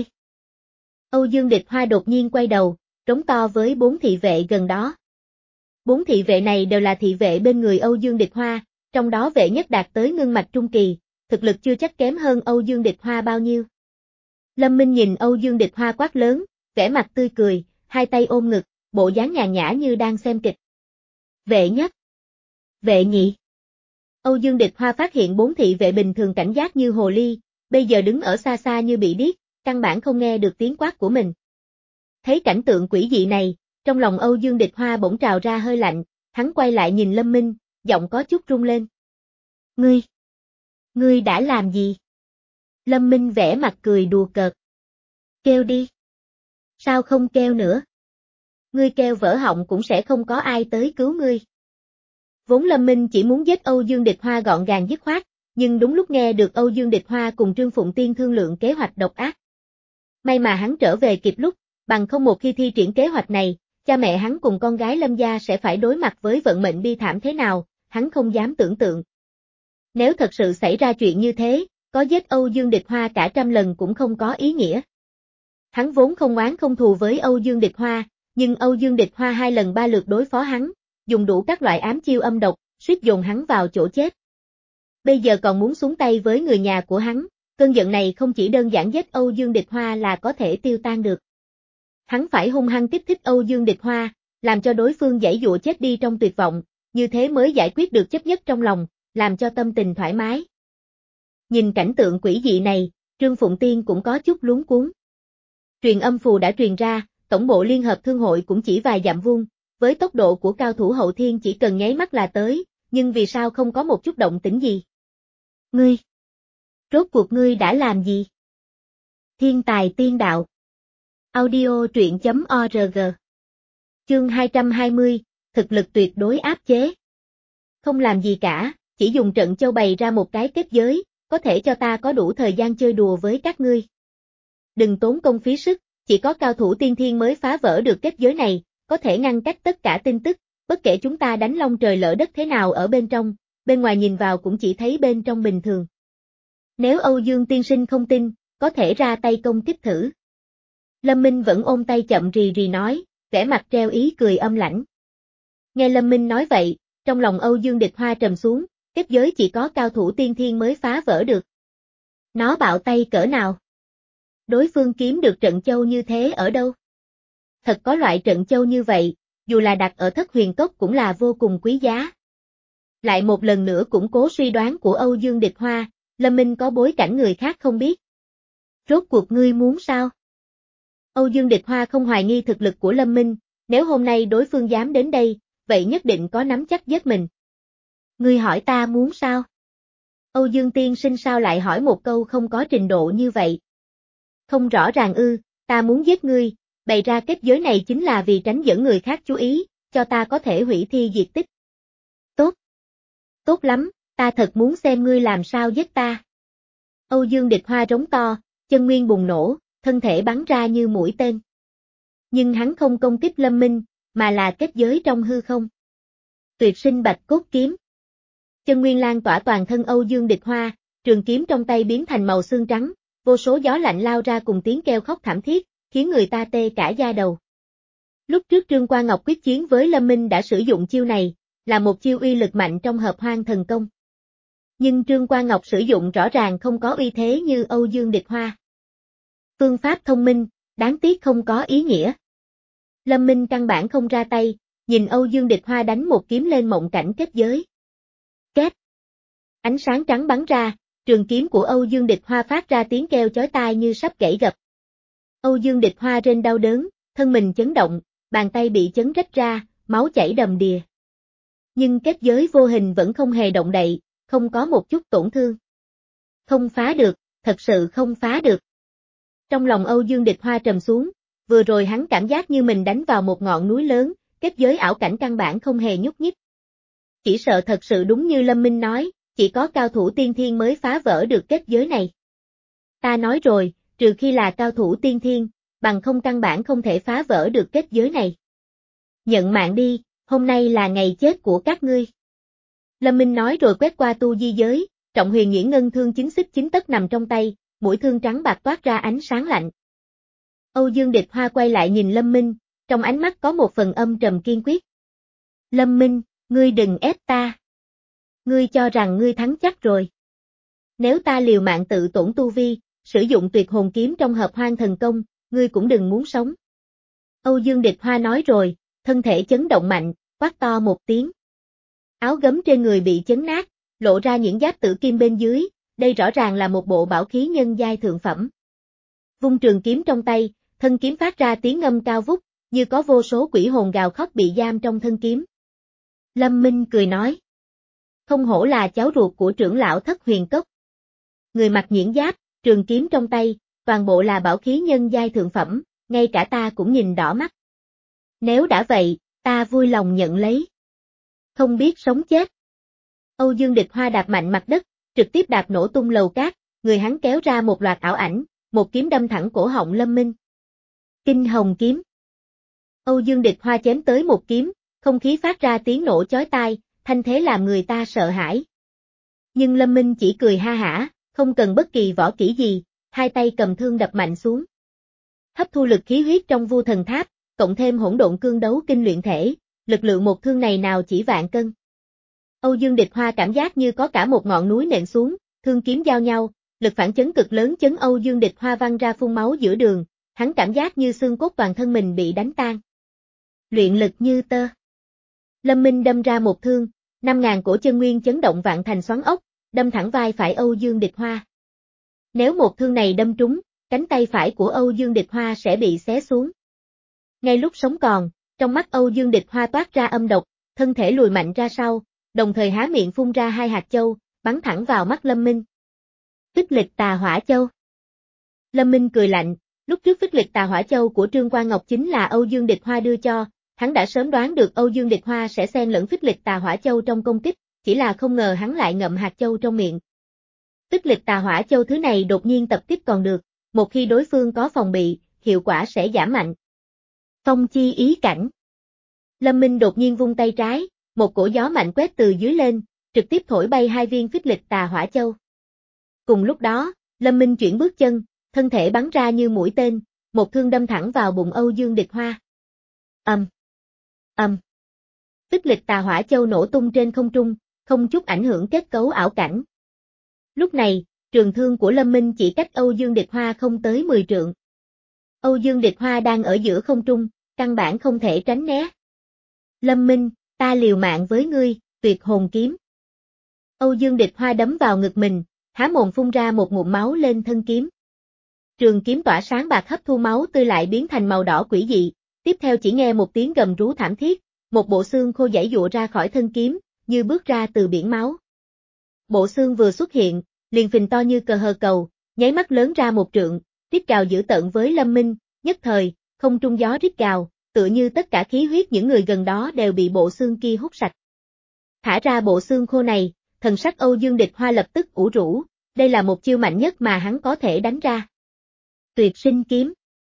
Âu Dương Địch Hoa đột nhiên quay đầu, trống to với bốn thị vệ gần đó. Bốn thị vệ này đều là thị vệ bên người Âu Dương Địch Hoa, trong đó vệ nhất đạt tới ngưng mạch trung kỳ, thực lực chưa chắc kém hơn Âu Dương Địch Hoa bao nhiêu. Lâm Minh nhìn Âu Dương Địch Hoa quát lớn, vẻ mặt tươi cười, hai tay ôm ngực, bộ dáng nhàn nhã như đang xem kịch. Vệ nhất. Vệ nhị. Âu Dương Địch Hoa phát hiện bốn thị vệ bình thường cảnh giác như hồ ly, bây giờ đứng ở xa xa như bị điếc, căn bản không nghe được tiếng quát của mình. Thấy cảnh tượng quỷ dị này, trong lòng Âu Dương Địch Hoa bỗng trào ra hơi lạnh, hắn quay lại nhìn Lâm Minh, giọng có chút run lên. Ngươi! Ngươi đã làm gì? Lâm Minh vẽ mặt cười đùa cợt. Kêu đi! Sao không kêu nữa? ngươi kêu vỡ họng cũng sẽ không có ai tới cứu ngươi. Vốn Lâm Minh chỉ muốn giết Âu Dương Địch Hoa gọn gàng dứt khoát, nhưng đúng lúc nghe được Âu Dương Địch Hoa cùng Trương Phụng Tiên thương lượng kế hoạch độc ác. May mà hắn trở về kịp lúc, bằng không một khi thi triển kế hoạch này, cha mẹ hắn cùng con gái Lâm gia sẽ phải đối mặt với vận mệnh bi thảm thế nào, hắn không dám tưởng tượng. Nếu thật sự xảy ra chuyện như thế, có giết Âu Dương Địch Hoa cả trăm lần cũng không có ý nghĩa. Hắn vốn không oán không thù với Âu Dương Địch Hoa, nhưng Âu Dương Địch Hoa hai lần ba lượt đối phó hắn, dùng đủ các loại ám chiêu âm độc, suýt dồn hắn vào chỗ chết. Bây giờ còn muốn xuống tay với người nhà của hắn, cơn giận này không chỉ đơn giản giết Âu Dương Địch Hoa là có thể tiêu tan được. Hắn phải hung hăng kích thích Âu Dương Địch Hoa, làm cho đối phương giãy giụa chết đi trong tuyệt vọng, như thế mới giải quyết được chấp nhất trong lòng, làm cho tâm tình thoải mái. Nhìn cảnh tượng quỷ dị này, Trương Phụng Tiên cũng có chút luống cuống. Truyền âm phù đã truyền ra, tổng bộ Liên hợp Thương hội cũng chỉ vài dặm vuông, với tốc độ của cao thủ hậu thiên chỉ cần nháy mắt là tới, nhưng vì sao không có một chút động tĩnh gì? Ngươi! Rốt cuộc ngươi đã làm gì? Thiên tài tiên đạo. Audio truyện chấm org. Chương hai trăm hai mươi, thực lực tuyệt đối áp chế. Không làm gì cả, chỉ dùng trận châu bày ra một cái kết giới, có thể cho ta có đủ thời gian chơi đùa với các ngươi. Đừng tốn công phí sức, chỉ có cao thủ tiên thiên mới phá vỡ được kết giới này, có thể ngăn cách tất cả tin tức, bất kể chúng ta đánh long trời lỡ đất thế nào ở bên trong, bên ngoài nhìn vào cũng chỉ thấy bên trong bình thường. Nếu Âu Dương tiên sinh không tin, có thể ra tay công kích thử. Lâm Minh vẫn ôm tay chậm rì rì nói, vẻ mặt treo ý cười âm lãnh. Nghe Lâm Minh nói vậy, trong lòng Âu Dương Địch Hoa trầm xuống, kết giới chỉ có cao thủ tiên thiên mới phá vỡ được. Nó bạo tay cỡ nào? Đối phương kiếm được trận châu như thế ở đâu? Thật có loại trận châu như vậy, dù là đặt ở Thất Huyền Cốc cũng là vô cùng quý giá. Lại một lần nữa củng cố suy đoán của Âu Dương Địch Hoa, Lâm Minh có bối cảnh người khác không biết. Rốt cuộc ngươi muốn sao? Âu Dương Địch Hoa không hoài nghi thực lực của Lâm Minh, nếu hôm nay đối phương dám đến đây, vậy nhất định có nắm chắc giết mình. Ngươi hỏi ta muốn sao? Âu Dương tiên sinh sao lại hỏi một câu không có trình độ như vậy? Không rõ ràng ư, ta muốn giết ngươi, bày ra kết giới này chính là vì tránh dẫn người khác chú ý, cho ta có thể hủy thi diệt tích. Tốt. Tốt lắm, ta thật muốn xem ngươi làm sao giết ta. Âu Dương Địch Hoa rống to, chân nguyên bùng nổ, thân thể bắn ra như mũi tên. Nhưng hắn không công kích Lâm Minh, mà là kết giới trong hư không. Tuyệt sinh bạch cốt kiếm. Chân nguyên lan tỏa toàn thân Âu Dương Địch Hoa, trường kiếm trong tay biến thành màu xương trắng, vô số gió lạnh lao ra cùng tiếng kêu khóc thảm thiết, khiến người ta tê cả da đầu. Lúc trước Trương Qua Ngọc quyết chiến với Lâm Minh đã sử dụng chiêu này, là một chiêu uy lực mạnh trong hợp hoang thần công. Nhưng Trương Qua Ngọc sử dụng rõ ràng không có uy thế như Âu Dương Địch Hoa. Phương pháp thông minh, đáng tiếc không có ý nghĩa. Lâm Minh căn bản không ra tay, nhìn Âu Dương Địch Hoa đánh một kiếm lên mộng cảnh kết giới. Két. Ánh sáng trắng bắn ra, trường kiếm của Âu Dương Địch Hoa phát ra tiếng kêu chói tai như sắp gãy gập. Âu Dương Địch Hoa rên đau đớn, thân mình chấn động, bàn tay bị chấn rách ra, máu chảy đầm đìa. Nhưng kết giới vô hình vẫn không hề động đậy, không có một chút tổn thương. Không phá được, thật sự không phá được. Trong lòng Âu Dương Địch Hoa trầm xuống, vừa rồi hắn cảm giác như mình đánh vào một ngọn núi lớn, kết giới ảo cảnh căn bản không hề nhúc nhích. Chỉ sợ thật sự đúng như Lâm Minh nói, chỉ có cao thủ tiên thiên mới phá vỡ được kết giới này. Ta nói rồi, trừ khi là cao thủ tiên thiên, bằng không căn bản không thể phá vỡ được kết giới này. Nhận mạng đi, hôm nay là ngày chết của các ngươi. Lâm Minh nói rồi quét qua tu di giới, Trọng Huyền Nhuyễn Ngân thương chính xích chính tấc nằm trong tay, mũi thương trắng bạc toát ra ánh sáng lạnh. Âu Dương Địch Hoa quay lại nhìn Lâm Minh, trong ánh mắt có một phần âm trầm kiên quyết. Lâm Minh, ngươi đừng ép ta. Ngươi cho rằng ngươi thắng chắc rồi. Nếu ta liều mạng tự tổn tu vi, sử dụng tuyệt hồn kiếm trong hợp hoang thần công, ngươi cũng đừng muốn sống. Âu Dương Địch Hoa nói rồi, thân thể chấn động mạnh, quát to một tiếng. Áo gấm trên người bị chấn nát, lộ ra những giáp tử kim bên dưới, đây rõ ràng là một bộ bảo khí nhân giai thượng phẩm. Vung trường kiếm trong tay, thân kiếm phát ra tiếng ngâm cao vút, như có vô số quỷ hồn gào khóc bị giam trong thân kiếm. Lâm Minh cười nói. Không hổ là cháu ruột của trưởng lão Thất Huyền Cốc. Người mặc nhuyễn giáp, trường kiếm trong tay, toàn bộ là bảo khí nhân giai thượng phẩm, ngay cả ta cũng nhìn đỏ mắt. Nếu đã vậy, ta vui lòng nhận lấy. Không biết sống chết. Âu Dương Địch Hoa đạp mạnh mặt đất, trực tiếp đạp nổ tung lầu cát, người hắn kéo ra một loạt ảo ảnh, một kiếm đâm thẳng cổ họng Lâm Minh. Kinh hồng kiếm. Âu Dương Địch Hoa chém tới một kiếm, không khí phát ra tiếng nổ chói tai, thanh thế làm người ta sợ hãi. Nhưng Lâm Minh chỉ cười ha hả, không cần bất kỳ võ kỹ gì, hai tay cầm thương đập mạnh xuống. Hấp thu lực khí huyết trong Vu Thần Tháp, cộng thêm hỗn độn cương đấu kinh luyện thể, lực lượng một thương này nào chỉ vạn cân. Âu Dương Địch Hoa cảm giác như có cả một ngọn núi nện xuống, thương kiếm giao nhau, lực phản chấn cực lớn chấn Âu Dương Địch Hoa văng ra phun máu giữa đường, hắn cảm giác như xương cốt toàn thân mình bị đánh tan. Luyện lực như tơ. Lâm Minh đâm ra một thương, năm ngàn cổ chân nguyên chấn động vạn thành xoắn ốc, đâm thẳng vai phải Âu Dương Địch Hoa. Nếu một thương này đâm trúng, cánh tay phải của Âu Dương Địch Hoa sẽ bị xé xuống. Ngay lúc sống còn, trong mắt Âu Dương Địch Hoa toát ra âm độc, thân thể lùi mạnh ra sau, đồng thời há miệng phun ra hai hạt châu, bắn thẳng vào mắt Lâm Minh. Phích Lịch Tà Hỏa Châu. Lâm Minh cười lạnh, lúc trước Phích Lịch Tà Hỏa Châu của Trương Quan Ngọc chính là Âu Dương Địch Hoa đưa cho, hắn đã sớm đoán được Âu Dương Địch Hoa sẽ xen lẫn Phích Lịch Tà Hỏa Châu trong công kích, chỉ là không ngờ hắn lại ngậm hạt châu trong miệng. Phích Lịch Tà Hỏa Châu thứ này đột nhiên tập kích còn được, một khi đối phương có phòng bị, hiệu quả sẽ giảm mạnh. Phong chi ý cảnh. Lâm Minh đột nhiên vung tay trái, một cổ gió mạnh quét từ dưới lên, trực tiếp thổi bay hai viên Phích Lịch Tà Hỏa Châu. Cùng lúc đó, Lâm Minh chuyển bước chân, thân thể bắn ra như mũi tên, một thương đâm thẳng vào bụng Âu Dương Địch Hoa. Ầm. Ầm. Phích Lịch Tà Hỏa Châu nổ tung trên không trung, không chút ảnh hưởng kết cấu ảo cảnh. Lúc này, trường thương của Lâm Minh chỉ cách Âu Dương Địch Hoa không tới mười trượng. Âu Dương Địch Hoa đang ở giữa không trung, căn bản không thể tránh né. Lâm Minh, ta liều mạng với ngươi, tuyệt hồn kiếm. Âu Dương Địch Hoa đấm vào ngực mình, há mồm phun ra một ngụm máu lên thân kiếm. Trường kiếm tỏa sáng bạc hấp thu máu tươi lại biến thành màu đỏ quỷ dị, tiếp theo chỉ nghe một tiếng gầm rú thảm thiết, một bộ xương khô giãy giụa ra khỏi thân kiếm, như bước ra từ biển máu. Bộ xương vừa xuất hiện, liền phình to như cờ hờ cầu, nháy mắt lớn ra một trượng, rít gào dữ tợn với Lâm Minh, nhất thời, không trung gió rít gào, tựa như tất cả khí huyết những người gần đó đều bị bộ xương kia hút sạch. Thả ra bộ xương khô này, thần sắc Âu Dương Địch Hoa lập tức ủ rũ, đây là một chiêu mạnh nhất mà hắn có thể đánh ra. Tuyệt sinh kiếm.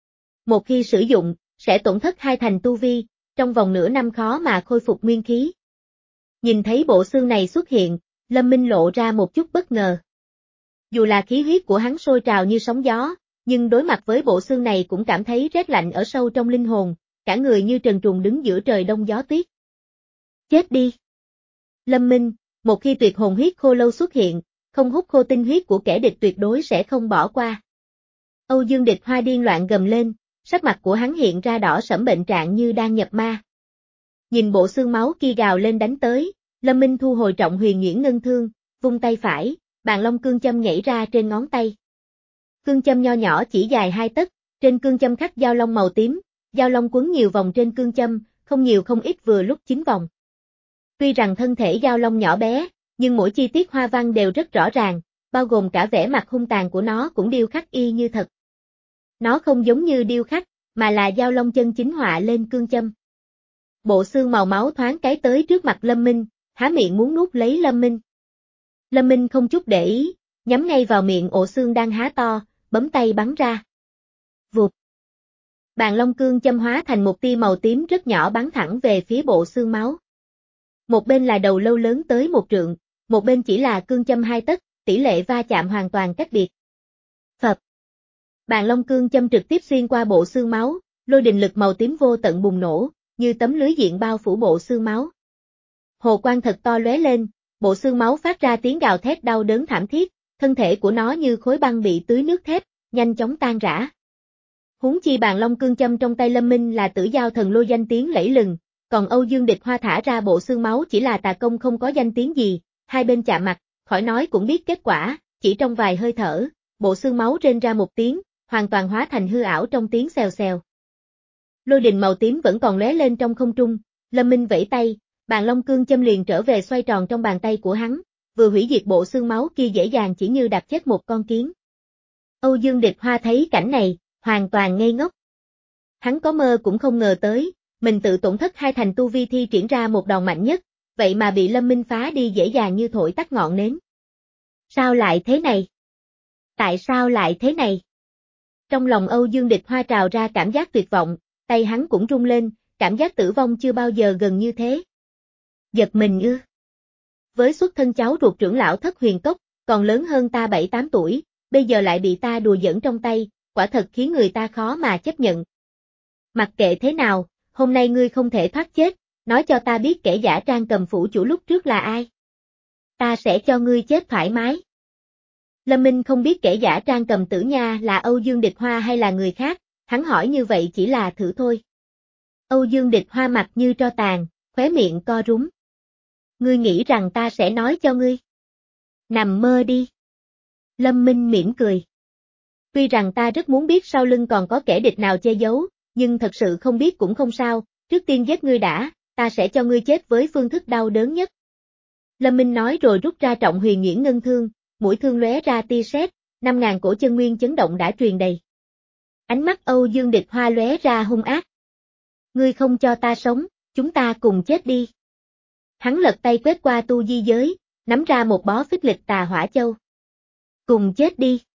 Một khi sử dụng, sẽ tổn thất hai thành tu vi, trong vòng nửa năm khó mà khôi phục nguyên khí. Nhìn thấy bộ xương này xuất hiện, Lâm Minh lộ ra một chút bất ngờ. Dù là khí huyết của hắn sôi trào như sóng gió, nhưng đối mặt với bộ xương này cũng cảm thấy rét lạnh ở sâu trong linh hồn, cả người như trần truồng đứng giữa trời đông gió tuyết. Chết đi! Lâm Minh, một khi tuyệt hồn huyết khô lâu xuất hiện, không hút khô tinh huyết của kẻ địch tuyệt đối sẽ không bỏ qua. Âu Dương Địch Hoa điên loạn gầm lên, sắc mặt của hắn hiện ra đỏ sẫm bệnh trạng như đang nhập ma. Nhìn bộ xương máu kia gào lên đánh tới, Lâm Minh thu hồi trọng huyền nhuyễn ngân thương, vung tay phải, bàn long cương châm nhảy ra trên ngón tay. Cương châm nho nhỏ chỉ dài hai tấc, trên cương châm khắc dao long màu tím, dao long quấn nhiều vòng trên cương châm, không nhiều không ít vừa lúc chín vòng. Tuy rằng thân thể dao long nhỏ bé, nhưng mỗi chi tiết hoa văn đều rất rõ ràng, bao gồm cả vẻ mặt hung tàn của nó cũng điêu khắc y như thật. Nó không giống như điêu khắc, mà là dao long chân chính họa lên cương châm. Bộ xương màu máu thoáng cái tới trước mặt Lâm Minh, há miệng muốn nuốt lấy Lâm Minh. Lâm Minh không chút để ý, nhắm ngay vào miệng ổ xương đang há to, bấm tay bắn ra. Vụt. Bàn long cương châm hóa thành một tia màu tím rất nhỏ bắn thẳng về phía bộ xương máu. Một bên là đầu lâu lớn tới một trượng, một bên chỉ là cương châm hai tấc, tỷ lệ va chạm hoàn toàn cách biệt. Phập. Bàn long cương châm trực tiếp xuyên qua bộ xương máu, lôi đình lực màu tím vô tận bùng nổ, như tấm lưới diện bao phủ bộ xương máu. Hồ quang thật to lóe lên, bộ xương máu phát ra tiếng gào thét đau đớn thảm thiết, thân thể của nó như khối băng bị tưới nước thép, nhanh chóng tan rã. Huống chi bàn long cương châm trong tay Lâm Minh là tử giao thần lôi danh tiếng lẫy lừng, còn Âu Dương Địch Hoa thả ra bộ xương máu chỉ là tà công không có danh tiếng gì, hai bên chạm mặt, khỏi nói cũng biết kết quả, chỉ trong vài hơi thở, bộ xương máu rên ra một tiếng, hoàn toàn hóa thành hư ảo trong tiếng xèo xèo. Lôi đình màu tím vẫn còn lóe lên trong không trung, Lâm Minh vẫy tay, bàn long cương châm liền trở về xoay tròn trong bàn tay của hắn, vừa hủy diệt bộ xương máu kia dễ dàng chỉ như đạp chết một con kiến. Âu Dương Địch Hoa thấy cảnh này, hoàn toàn ngây ngốc. Hắn có mơ cũng không ngờ tới, mình tự tổn thất hai thành tu vi thi triển ra một đòn mạnh nhất, vậy mà bị Lâm Minh phá đi dễ dàng như thổi tắt ngọn nến. Sao lại thế này? Tại sao lại thế này? Trong lòng Âu Dương Địch Hoa trào ra cảm giác tuyệt vọng, tay hắn cũng rung lên, cảm giác tử vong chưa bao giờ gần như thế. Giật mình ư? Với xuất thân cháu ruột trưởng lão Thất Huyền Cốc, còn lớn hơn ta bảy tám tuổi, bây giờ lại bị ta đùa giỡn trong tay, quả thật khiến người ta khó mà chấp nhận. Mặc kệ thế nào, hôm nay ngươi không thể thoát chết, nói cho ta biết kẻ giả trang cầm phủ chủ lúc trước là ai. Ta sẽ cho ngươi chết thoải mái. Lâm Minh không biết kẻ giả trang cầm tử nha là Âu Dương Địch Hoa hay là người khác, hắn hỏi như vậy chỉ là thử thôi. Âu Dương Địch Hoa mặt như tro tàn, khóe miệng co rúm. Ngươi nghĩ rằng ta sẽ nói cho ngươi? Nằm mơ đi. Lâm Minh mỉm cười. Tuy rằng ta rất muốn biết sau lưng còn có kẻ địch nào che giấu, nhưng thật sự không biết cũng không sao, trước tiên giết ngươi đã, ta sẽ cho ngươi chết với phương thức đau đớn nhất. Lâm Minh nói rồi rút ra Trọng Huyền Nhuyễn Ngân Thương, mũi thương lóe ra tia sét, năm ngàn cổ chân nguyên chấn động đã truyền đầy. Ánh mắt Âu Dương Địch Hoa lóe ra hung ác. Ngươi không cho ta sống, chúng ta cùng chết đi. Hắn lật tay quét qua tu di giới, nắm ra một bó phích lịch tà hỏa châu. Cùng chết đi.